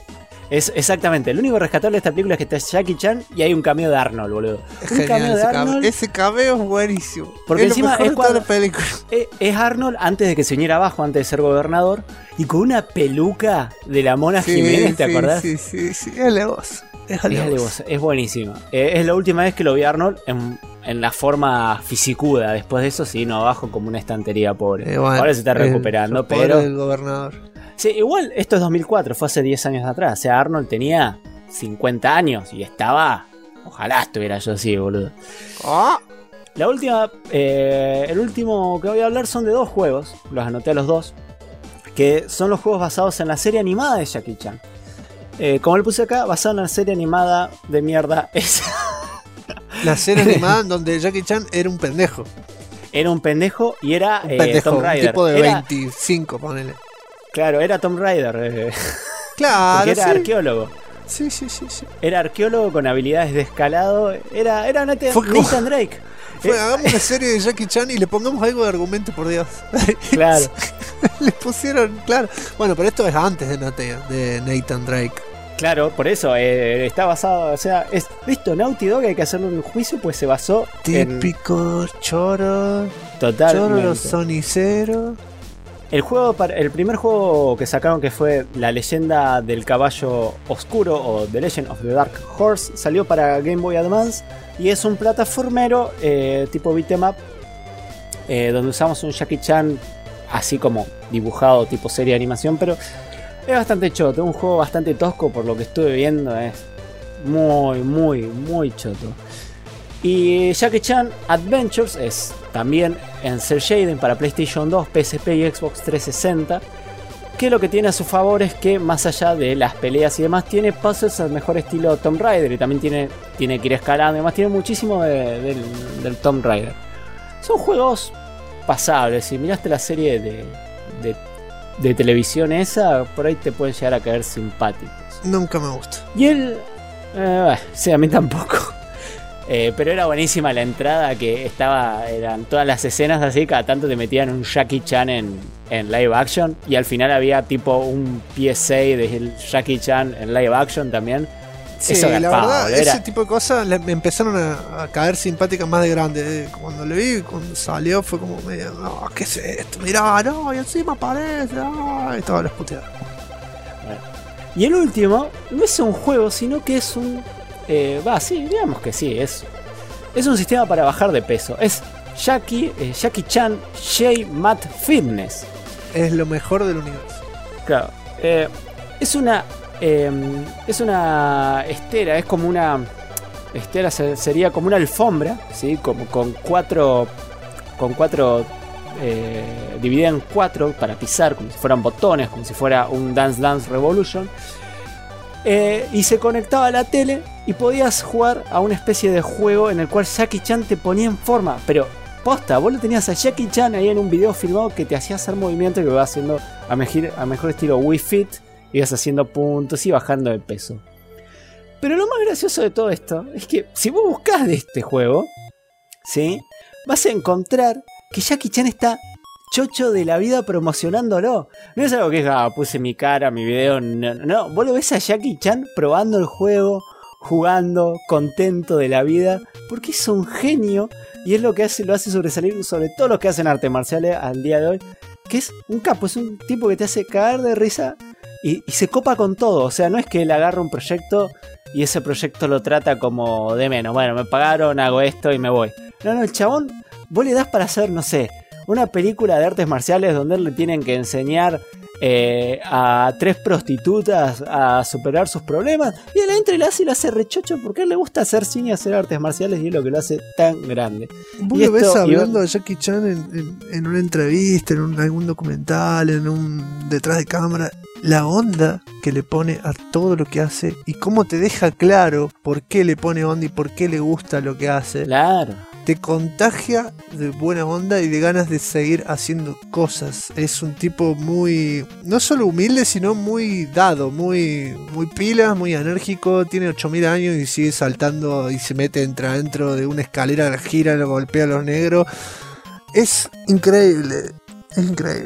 Speaker 3: Es exactamente, lo único rescatable de esta película es que está Jackie Chan y hay un cameo de Arnold, boludo.
Speaker 2: Es
Speaker 3: Un
Speaker 2: genial
Speaker 3: cameo de Arnold,
Speaker 2: ese cameo es buenísimo.
Speaker 3: porque
Speaker 2: es
Speaker 3: encima
Speaker 2: lo mejor
Speaker 3: es
Speaker 2: de toda
Speaker 3: cuando-
Speaker 2: la película.
Speaker 3: es Arnold antes de que se viniera abajo, antes de ser gobernador, y con una peluca de la Mona Jiménez, ¿te acordás?
Speaker 2: Sí, es alevoso. Es
Speaker 3: Es
Speaker 2: alevoso.
Speaker 3: alevoso, es buenísimo. Es la última vez que lo vi a Arnold en la forma fisicuda. Después de eso, sí, no abajo como una estantería pobre.
Speaker 2: Bueno,
Speaker 3: Ahora se está recuperando,
Speaker 2: los poderes
Speaker 3: pero.
Speaker 2: del gobernador.
Speaker 3: Sí, igual esto es 2004, fue hace 10 años atrás. O sea, Arnold tenía 50 años y estaba. Ojalá estuviera yo así, boludo.
Speaker 2: Ah,
Speaker 3: La última. El último que voy a hablar son de dos juegos. Los anoté a los dos. Que son los juegos basados en la serie animada de Jackie Chan. Como le puse acá, basado en la serie animada de mierda esa.
Speaker 2: la serie animada en donde Jackie Chan era un pendejo.
Speaker 3: Era un pendejo y era
Speaker 2: Un pendejo,
Speaker 3: Tomb
Speaker 2: un
Speaker 3: Raider.
Speaker 2: tipo de
Speaker 3: Era-
Speaker 2: 25, ponele.
Speaker 3: Claro, era Tomb Raider.
Speaker 2: Claro,
Speaker 3: Porque era
Speaker 2: sí.
Speaker 3: arqueólogo.
Speaker 2: Sí.
Speaker 3: Era arqueólogo con habilidades de escalado. Era Nathan,
Speaker 2: Fue como-
Speaker 3: Nathan Drake.
Speaker 2: Hagamos una serie de Jackie Chan y le pongamos algo de argumento, por Dios.
Speaker 3: Claro.
Speaker 2: Le pusieron, claro. Bueno, pero esto es antes de Nathan Drake.
Speaker 3: Claro, por eso está basado. O sea, listo, Naughty Dog hay que hacerle un juicio, pues se basó en.
Speaker 2: Típico choro.
Speaker 3: Totalmente.
Speaker 2: Choro los sonicero.
Speaker 3: El primer juego que sacaron, que fue La leyenda del caballo oscuro o The Legend of the Dark Horse, salió para Game Boy Advance y es un plataformero tipo beat'em up, donde usamos un Jackie Chan así como dibujado tipo serie de animación, pero es bastante choto, un juego bastante tosco por lo que estuve viendo, es muy choto. Y Jackie Chan Adventures es también en cel shading para PlayStation 2, PSP y Xbox 360. Que lo que tiene a su favor es que, más allá de las peleas y demás, tiene puzzles al mejor estilo Tomb Raider. Y también tiene que ir escalando y demás. Tiene muchísimo del Tomb Raider. Son juegos pasables. Si miraste la serie de televisión esa, por ahí te pueden llegar a caer simpáticos.
Speaker 2: Nunca me gusta.
Speaker 3: Y él. Sí, a mí tampoco. Pero era buenísima la entrada, que eran todas las escenas así, cada tanto te metían un Jackie Chan en live action y al final había tipo un PSA de Jackie Chan en live action también.
Speaker 2: Sí,
Speaker 3: Eso
Speaker 2: la
Speaker 3: garpaba,
Speaker 2: verdad,
Speaker 3: boludo,
Speaker 2: ese tipo de cosas me empezaron a caer simpáticas más de grande. Cuando le vi, cuando salió, fue como medio, no, ¿qué es esto? Mirá, no, y encima aparece, y todas las puteadas.
Speaker 3: Y el último no es un juego, sino que es un... sí, digamos que sí, es un sistema para bajar de peso. Es Jackie Chan J-Mat Fitness.
Speaker 2: Es lo mejor del universo.
Speaker 3: Claro, es una estera, es como una estera, sería como una alfombra, ¿sí? Como con cuatro dividida en cuatro para pisar, como si fueran botones, como si fuera un Dance Dance Revolution. Y se conectaba a la tele y podías jugar a una especie de juego en el cual Jackie Chan te ponía en forma, pero posta, vos lo tenías a Jackie Chan ahí en un video filmado que te hacía hacer movimientos que vas haciendo a mejor estilo Wii Fit, ibas haciendo puntos y bajando de peso. Pero lo más gracioso de todo esto es que si vos buscás de este juego, ¿sí? Vas a encontrar que Jackie Chan está chocho de la vida promocionándolo. No es algo que puse mi cara, mi video, no, vos lo ves a Jackie Chan probando el juego, jugando, contento de la vida, porque es un genio y es lo que lo hace sobresalir sobre todo los que hacen artes marciales al día de hoy, que es un capo, es un tipo que te hace cagar de risa y se copa con todo. O sea, no es que él agarra un proyecto y ese proyecto lo trata como de menos, bueno, me pagaron, hago esto y me voy. No, el chabón, vos le das para hacer, no sé, una película de artes marciales donde le tienen que enseñar a 3 prostitutas a superar sus problemas, y él entra y la hace rechocho porque a él le gusta hacer cine y hacer artes marciales, y es lo que lo hace tan grande.
Speaker 2: Vos
Speaker 3: Y
Speaker 2: lo ves
Speaker 3: esto,
Speaker 2: hablando de Jackie Chan en una entrevista, en algún documental, en un detrás de cámara, la onda que le pone a todo lo que hace y cómo te deja claro por qué le pone onda y por qué le gusta lo que hace.
Speaker 3: Claro.
Speaker 2: Te contagia de buena onda y de ganas de seguir haciendo cosas. Es un tipo muy, no solo humilde, sino muy dado, muy pilas, muy enérgico. Tiene 8000 años y sigue saltando y se mete dentro de una escalera, gira, lo golpea a los negros. Es increíble, es increíble.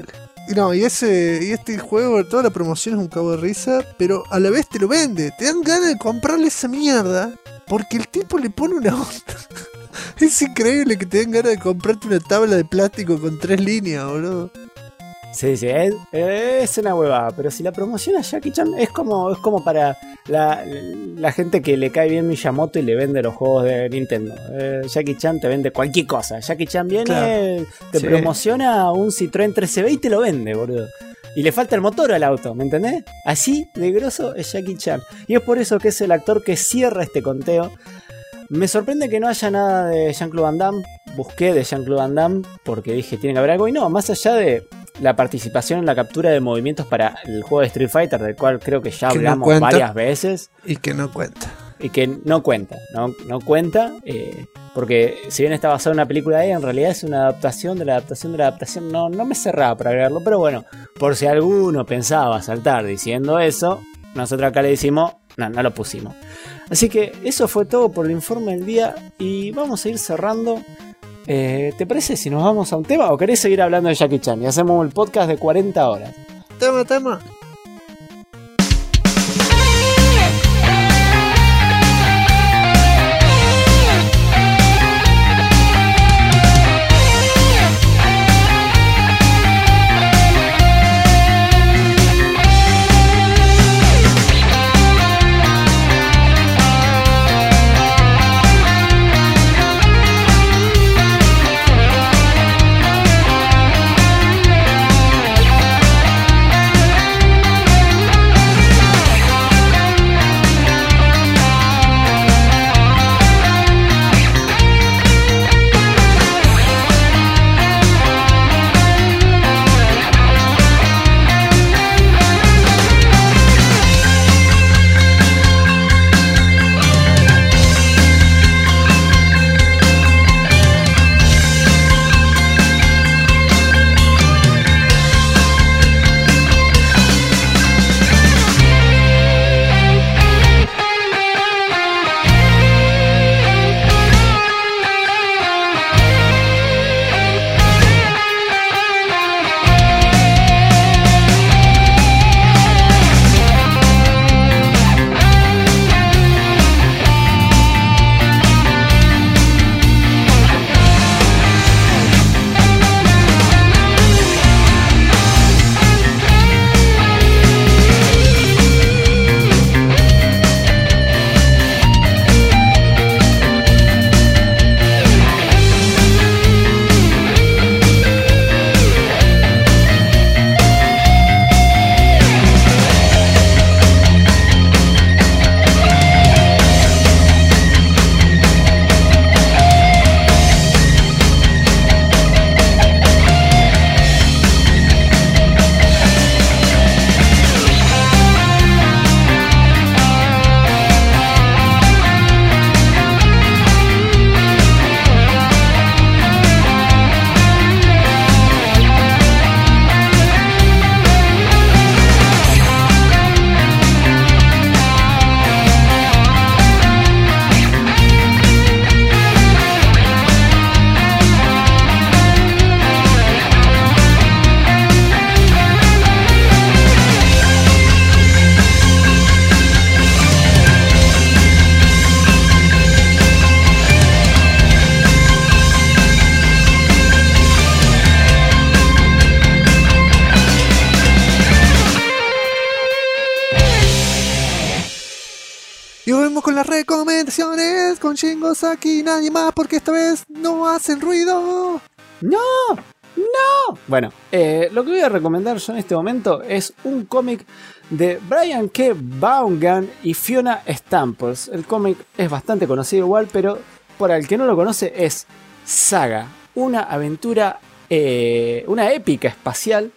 Speaker 2: No, y este juego, toda la promoción es un cabo de risa, pero a la vez te lo vende. Te dan ganas de comprarle esa mierda porque el tipo le pone una onda. Es increíble que te den ganas de comprarte una tabla de plástico con 3 líneas, boludo.
Speaker 3: Sí, es una huevada, pero si la promociona Jackie Chan es como para la gente que le cae bien Miyamoto y le vende los juegos de Nintendo. Jackie Chan te vende cualquier cosa. Jackie Chan viene, claro, te promociona un Citroën 13B y te lo vende, boludo. Y le falta el motor al auto, ¿me entendés? Así de grosso es Jackie Chan. Y es por eso que es el actor que cierra este conteo. Me sorprende que no haya nada de Jean-Claude Van Damme. Busqué de Jean-Claude Van Damme porque dije tiene que haber algo. Y no, más allá de la participación en la captura de movimientos para el juego de Street Fighter, del cual creo que ya hablamos varias veces.
Speaker 2: Y que no cuenta.
Speaker 3: Y que no cuenta. No cuenta. Porque si bien está basado en una película de ella, en realidad es una adaptación de la adaptación de la adaptación. No me cerraba para agregarlo. Pero bueno, por si alguno pensaba saltar diciendo eso, nosotros acá le decimos, no lo pusimos. Así que eso fue todo por el informe del día. Y vamos a ir cerrando. ¿Te parece si nos vamos a un tema o querés seguir hablando de Jackie Chan y hacemos el podcast de 40 horas?
Speaker 2: Tema. Y volvemos con las recomendaciones con Shingo Saki y nadie más, porque esta vez no hacen ruido.
Speaker 3: ¡No! Bueno, lo que voy a recomendar yo en este momento es un cómic de Brian K. Vaughan y Fiona Staples. El cómic es bastante conocido igual, pero para el que no lo conoce es Saga, una aventura, una épica espacial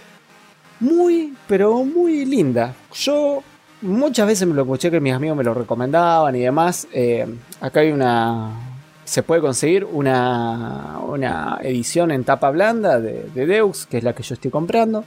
Speaker 3: muy, pero muy linda. Yo muchas veces me lo escuché que mis amigos me lo recomendaban y demás. Acá hay se puede conseguir una edición en tapa blanda de Deux, que es la que yo estoy comprando.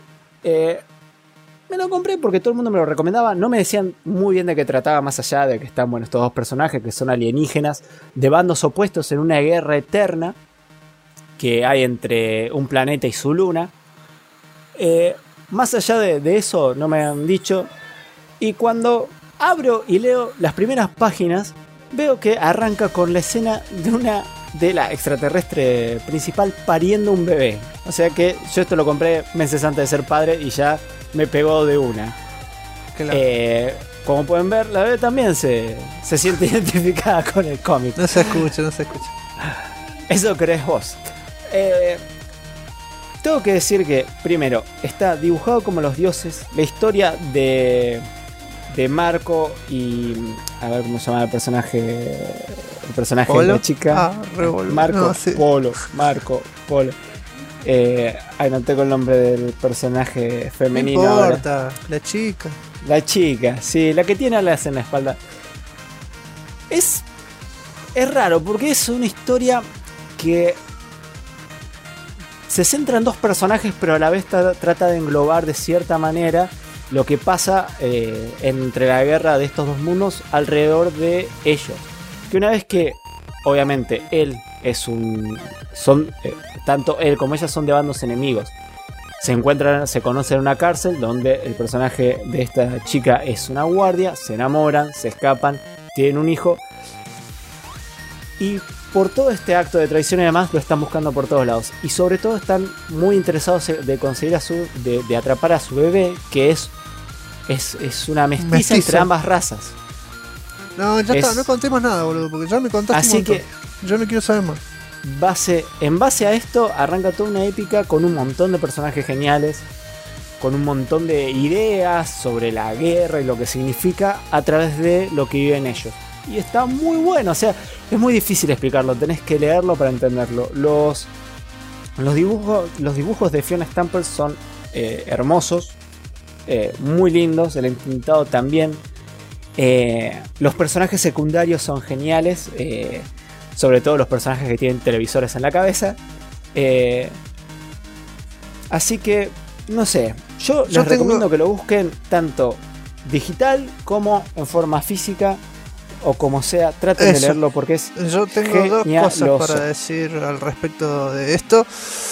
Speaker 3: Me lo compré porque todo el mundo me lo recomendaba. No me decían muy bien de qué trataba, más allá de que están, bueno, estos dos personajes que son alienígenas de bandos opuestos en una guerra eterna que hay entre un planeta y su luna. Más allá de eso, no me han dicho. Y cuando abro y leo las primeras páginas, veo que arranca con la escena de la extraterrestre principal pariendo un bebé. O sea que yo esto lo compré meses antes de ser padre y ya me pegó de una.
Speaker 2: Claro.
Speaker 3: Como pueden ver, la bebé también se siente identificada con el cómic.
Speaker 2: No se escucha.
Speaker 3: Eso crees vos. Tengo que decir que, primero, está dibujado como los dioses. La historia de Marco y... A ver cómo se llama el personaje. El personaje de la chica. Marco, no, sí. Marco Polo. No tengo el nombre del personaje femenino.
Speaker 2: No importa, ahora. La chica,
Speaker 3: sí, la que tiene alas en la espalda. Es raro porque es una historia que se centra en dos personajes, pero a la vez trata de englobar de cierta manera lo que pasa entre la guerra de estos dos mundos alrededor de ellos. Que una vez que, obviamente, tanto él como ella son de bandos enemigos. Se conocen en una cárcel donde el personaje de esta chica es una guardia, se enamoran, se escapan, tienen un hijo. Y por todo este acto de traición y demás lo están buscando por todos lados. Y sobre todo están muy interesados de conseguir de atrapar a su bebé, que es una mestiza entre ambas razas.
Speaker 2: No, ya está, no contemos nada, boludo, porque ya me contaste
Speaker 3: así
Speaker 2: un montón.
Speaker 3: Que
Speaker 2: yo no quiero saber más.
Speaker 3: En base a esto arranca toda una épica con un montón de personajes geniales, con un montón de ideas sobre la guerra y lo que significa a través de lo que viven ellos. Y está muy bueno, o sea, es muy difícil explicarlo, tenés que leerlo para entenderlo. Los dibujos de Fiona Staples son hermosos, muy lindos, el pintado también. Los personajes secundarios son geniales, sobre todo los personajes que tienen televisores en la cabeza. Así que, no sé, yo les recomiendo que lo busquen tanto digital como en forma física o como sea. Traten de leerlo porque es
Speaker 2: Yo tengo dos cosas para decir al respecto de esto.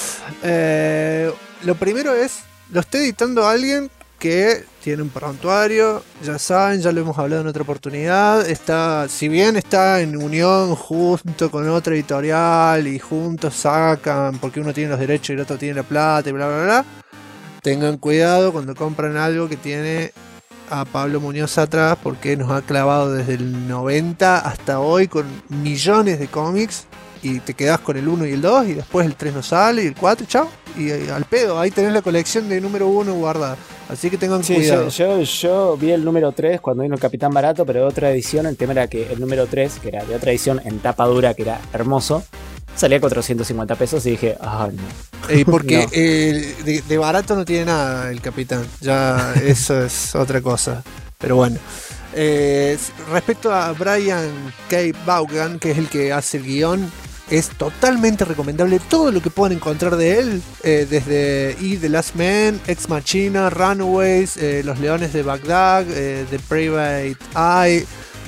Speaker 2: Lo primero es, lo está editando alguien que tiene un prontuario, ya saben, ya lo hemos hablado en otra oportunidad. Si bien está en unión junto con otra editorial y juntos sacan, porque uno tiene los derechos y el otro tiene la plata y bla bla bla, tengan cuidado cuando compran algo que tiene a Pablo Muñoz atrás, porque nos ha clavado desde el 90 hasta hoy con millones de cómics. Y te quedás con el 1 y el 2 y después el 3 no sale y el 4, chao. Y al pedo, ahí tenés la colección de número 1 guardada. Así que tengan cuidado.
Speaker 3: Yo vi el número 3 cuando vino el Capitán Barato, pero de otra edición. El tema era que el número 3, que era de otra edición en tapa dura, que era hermoso, salía a 450 pesos y dije, no.
Speaker 2: Porque no. De barato no tiene nada el Capitán. Ya eso es otra cosa. Pero bueno. Respecto a Brian K. Vaughan, que es el que hace el guión, es totalmente recomendable todo lo que puedan encontrar de él, desde The Last Man, Ex Machina, Runaways, Los Leones de Bagdad, The Private Eye,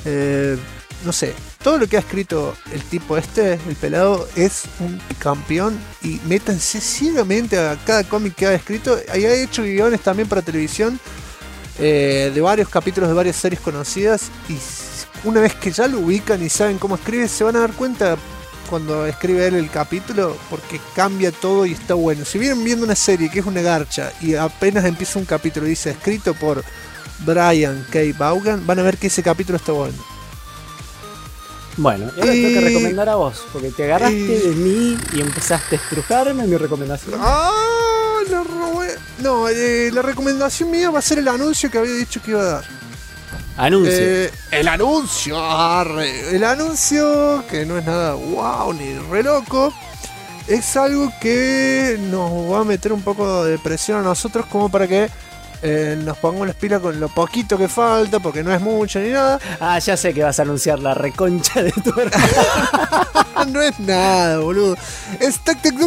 Speaker 2: no sé, todo lo que ha escrito el tipo el pelado, es un campeón. Y métanse ciegamente a cada cómic que ha escrito. Y ha hecho guiones también para televisión, de varios capítulos de varias series conocidas, y una vez que ya lo ubican y saben cómo escribe, se van a dar cuenta cuando escribe él el capítulo, porque cambia todo y está bueno. Si vienen viendo una serie que es una garcha y apenas empieza un capítulo y dice escrito por Brian K. Vaughan, van a ver que ese capítulo está bueno.
Speaker 3: Bueno, y ahora tengo que recomendar a vos, porque te agarraste de mí y empezaste a estrujarme mi recomendación.
Speaker 2: La robé. No, la recomendación mía va a ser el anuncio que había dicho que iba a dar.
Speaker 3: Anuncio.
Speaker 2: El anuncio. El anuncio, que no es nada wow ni re loco, es algo que nos va a meter un poco de presión a nosotros, como para que nos pongamos las pilas con lo poquito que falta, porque no es mucho ni nada.
Speaker 3: Ya sé que vas a anunciar la reconcha de tu hermano.
Speaker 2: No es nada, boludo. Es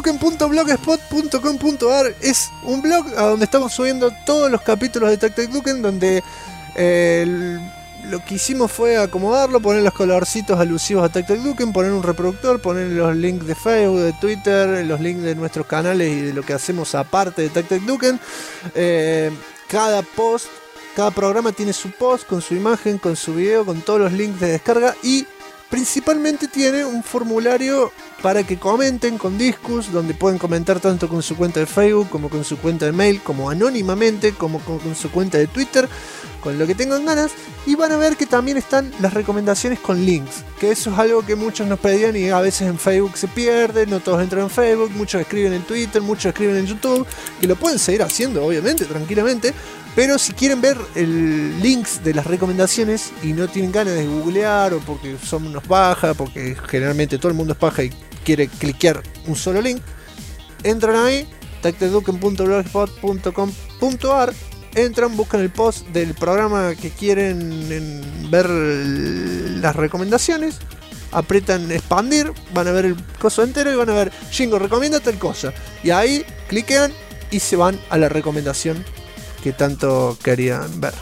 Speaker 2: tactecduken.blogspot.com.ar. Es un blog a donde estamos subiendo todos los capítulos de Tactecduken, donde lo que hicimos fue acomodarlo, poner los colorcitos alusivos a TacTacDuken, poner un reproductor, poner los links de Facebook, de Twitter, los links de nuestros canales y de lo que hacemos aparte de TacTacDuken. Cada post, cada programa tiene su post con su imagen, con su video, con todos los links de descarga y principalmente tiene un formulario para que comenten con Discus, donde pueden comentar tanto con su cuenta de Facebook como con su cuenta de mail, como anónimamente, como con su cuenta de Twitter, con lo que tengan ganas. Y van a ver que también están las recomendaciones con links, que eso es algo que muchos nos pedían y a veces en Facebook se pierde, no todos entran en Facebook, muchos escriben en Twitter, muchos escriben en YouTube, que lo pueden seguir haciendo obviamente, tranquilamente. Pero si quieren ver el links de las recomendaciones y no tienen ganas de googlear o porque son unos paja, porque generalmente todo el mundo es paja y quiere cliquear un solo link, entran ahí, tactacduken.blogspot.com.ar, entran, buscan el post del programa que quieren ver las recomendaciones, aprietan expandir, van a ver el coso entero y van a ver Jingo recomienda tal cosa. Y ahí cliquean y se van a la recomendación que tanto querían ver.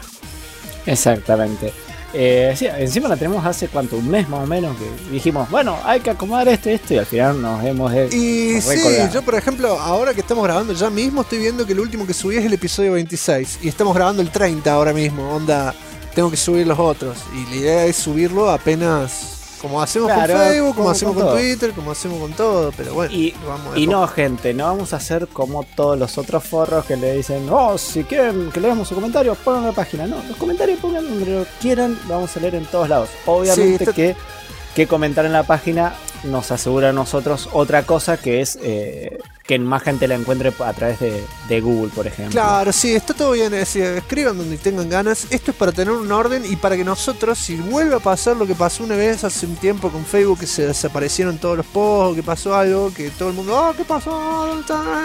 Speaker 3: Exactamente. Sí, encima la tenemos hace cuánto, un mes más o menos, que dijimos, bueno, hay que acomodar esto y al final nos hemos
Speaker 2: y sí,
Speaker 3: recolgado.
Speaker 2: yo por ejemplo, ahora que estamos grabando ya mismo, estoy viendo que el último que subí es el episodio 26 y estamos grabando el 30 ahora mismo, onda, tengo que subir los otros y la idea es subirlo apenas como hacemos
Speaker 3: claro,
Speaker 2: con Facebook, como hacemos con
Speaker 3: todo.
Speaker 2: Twitter, como hacemos con todo, pero bueno.
Speaker 3: Vamos y no, gente, no vamos a hacer como todos los otros forros que le dicen, oh, si quieren que leamos su comentario, pongan en la página. No, los comentarios pongan donde lo quieran, vamos a leer en todos lados. Obviamente sí, que comentar en la página nos asegura a nosotros otra cosa, que es que más gente la encuentre a través de Google, por ejemplo.
Speaker 2: Claro, sí, está todo bien. Escriban donde tengan ganas. Esto es para tener un orden y para que nosotros, si vuelve a pasar lo que pasó una vez hace un tiempo con Facebook, que se desaparecieron todos los posts, que pasó algo, que todo el mundo, oh, ¿qué pasó?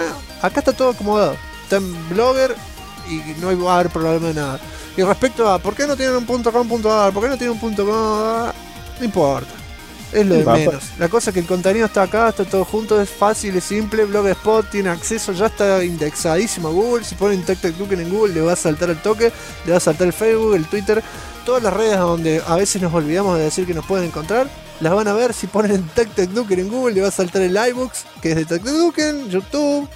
Speaker 2: Acá está todo acomodado. Está en Blogger y no va a haber problema de nada. Y respecto a, ¿por qué no tienen un .com.ar? ¿Por qué no tienen un .com? No importa. Es lo de menos. La cosa es que el contenido está acá, está todo junto, es fácil, es simple. Blogspot tiene acceso, ya está indexadísimo a Google. Si ponen TacTacDuken en Google, le va a saltar el toque, le va a saltar el Facebook, el Twitter, todas las redes donde a veces nos olvidamos de decir que nos pueden encontrar. Las van a ver. Si ponen TacTacDuken en Google, le va a saltar el iBooks, que es de TacTacDuken, YouTube,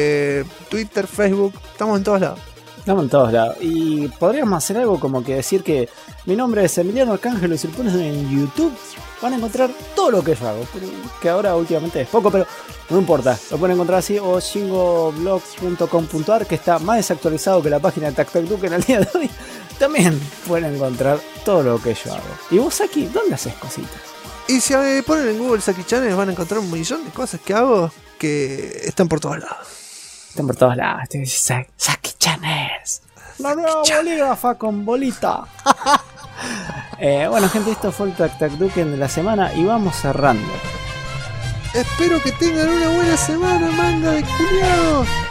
Speaker 2: Twitter, Facebook. Estamos en todos lados.
Speaker 3: Estamos en todos lados. Y podríamos hacer algo como que decir que mi nombre es Emiliano Arcángelo y si lo pones en YouTube van a encontrar todo lo que yo hago. Pero que ahora últimamente es poco, pero no importa. Lo pueden encontrar así, o jingoblogs.com.ar, que está más desactualizado que la página de TacTacDuken al día de hoy. También pueden encontrar todo lo que yo hago. ¿Y vos aquí dónde haces cositas?
Speaker 2: Y si ponen en Google Saki Channels van a encontrar un millón de cosas que hago que están por todos lados.
Speaker 3: Están por todos lados. Saki Channels. La nueva bolígrafa con bolita. Bueno, gente, esto fue el TacTacDuken de la semana y vamos cerrando.
Speaker 2: Espero que tengan una buena semana, manga de culiados.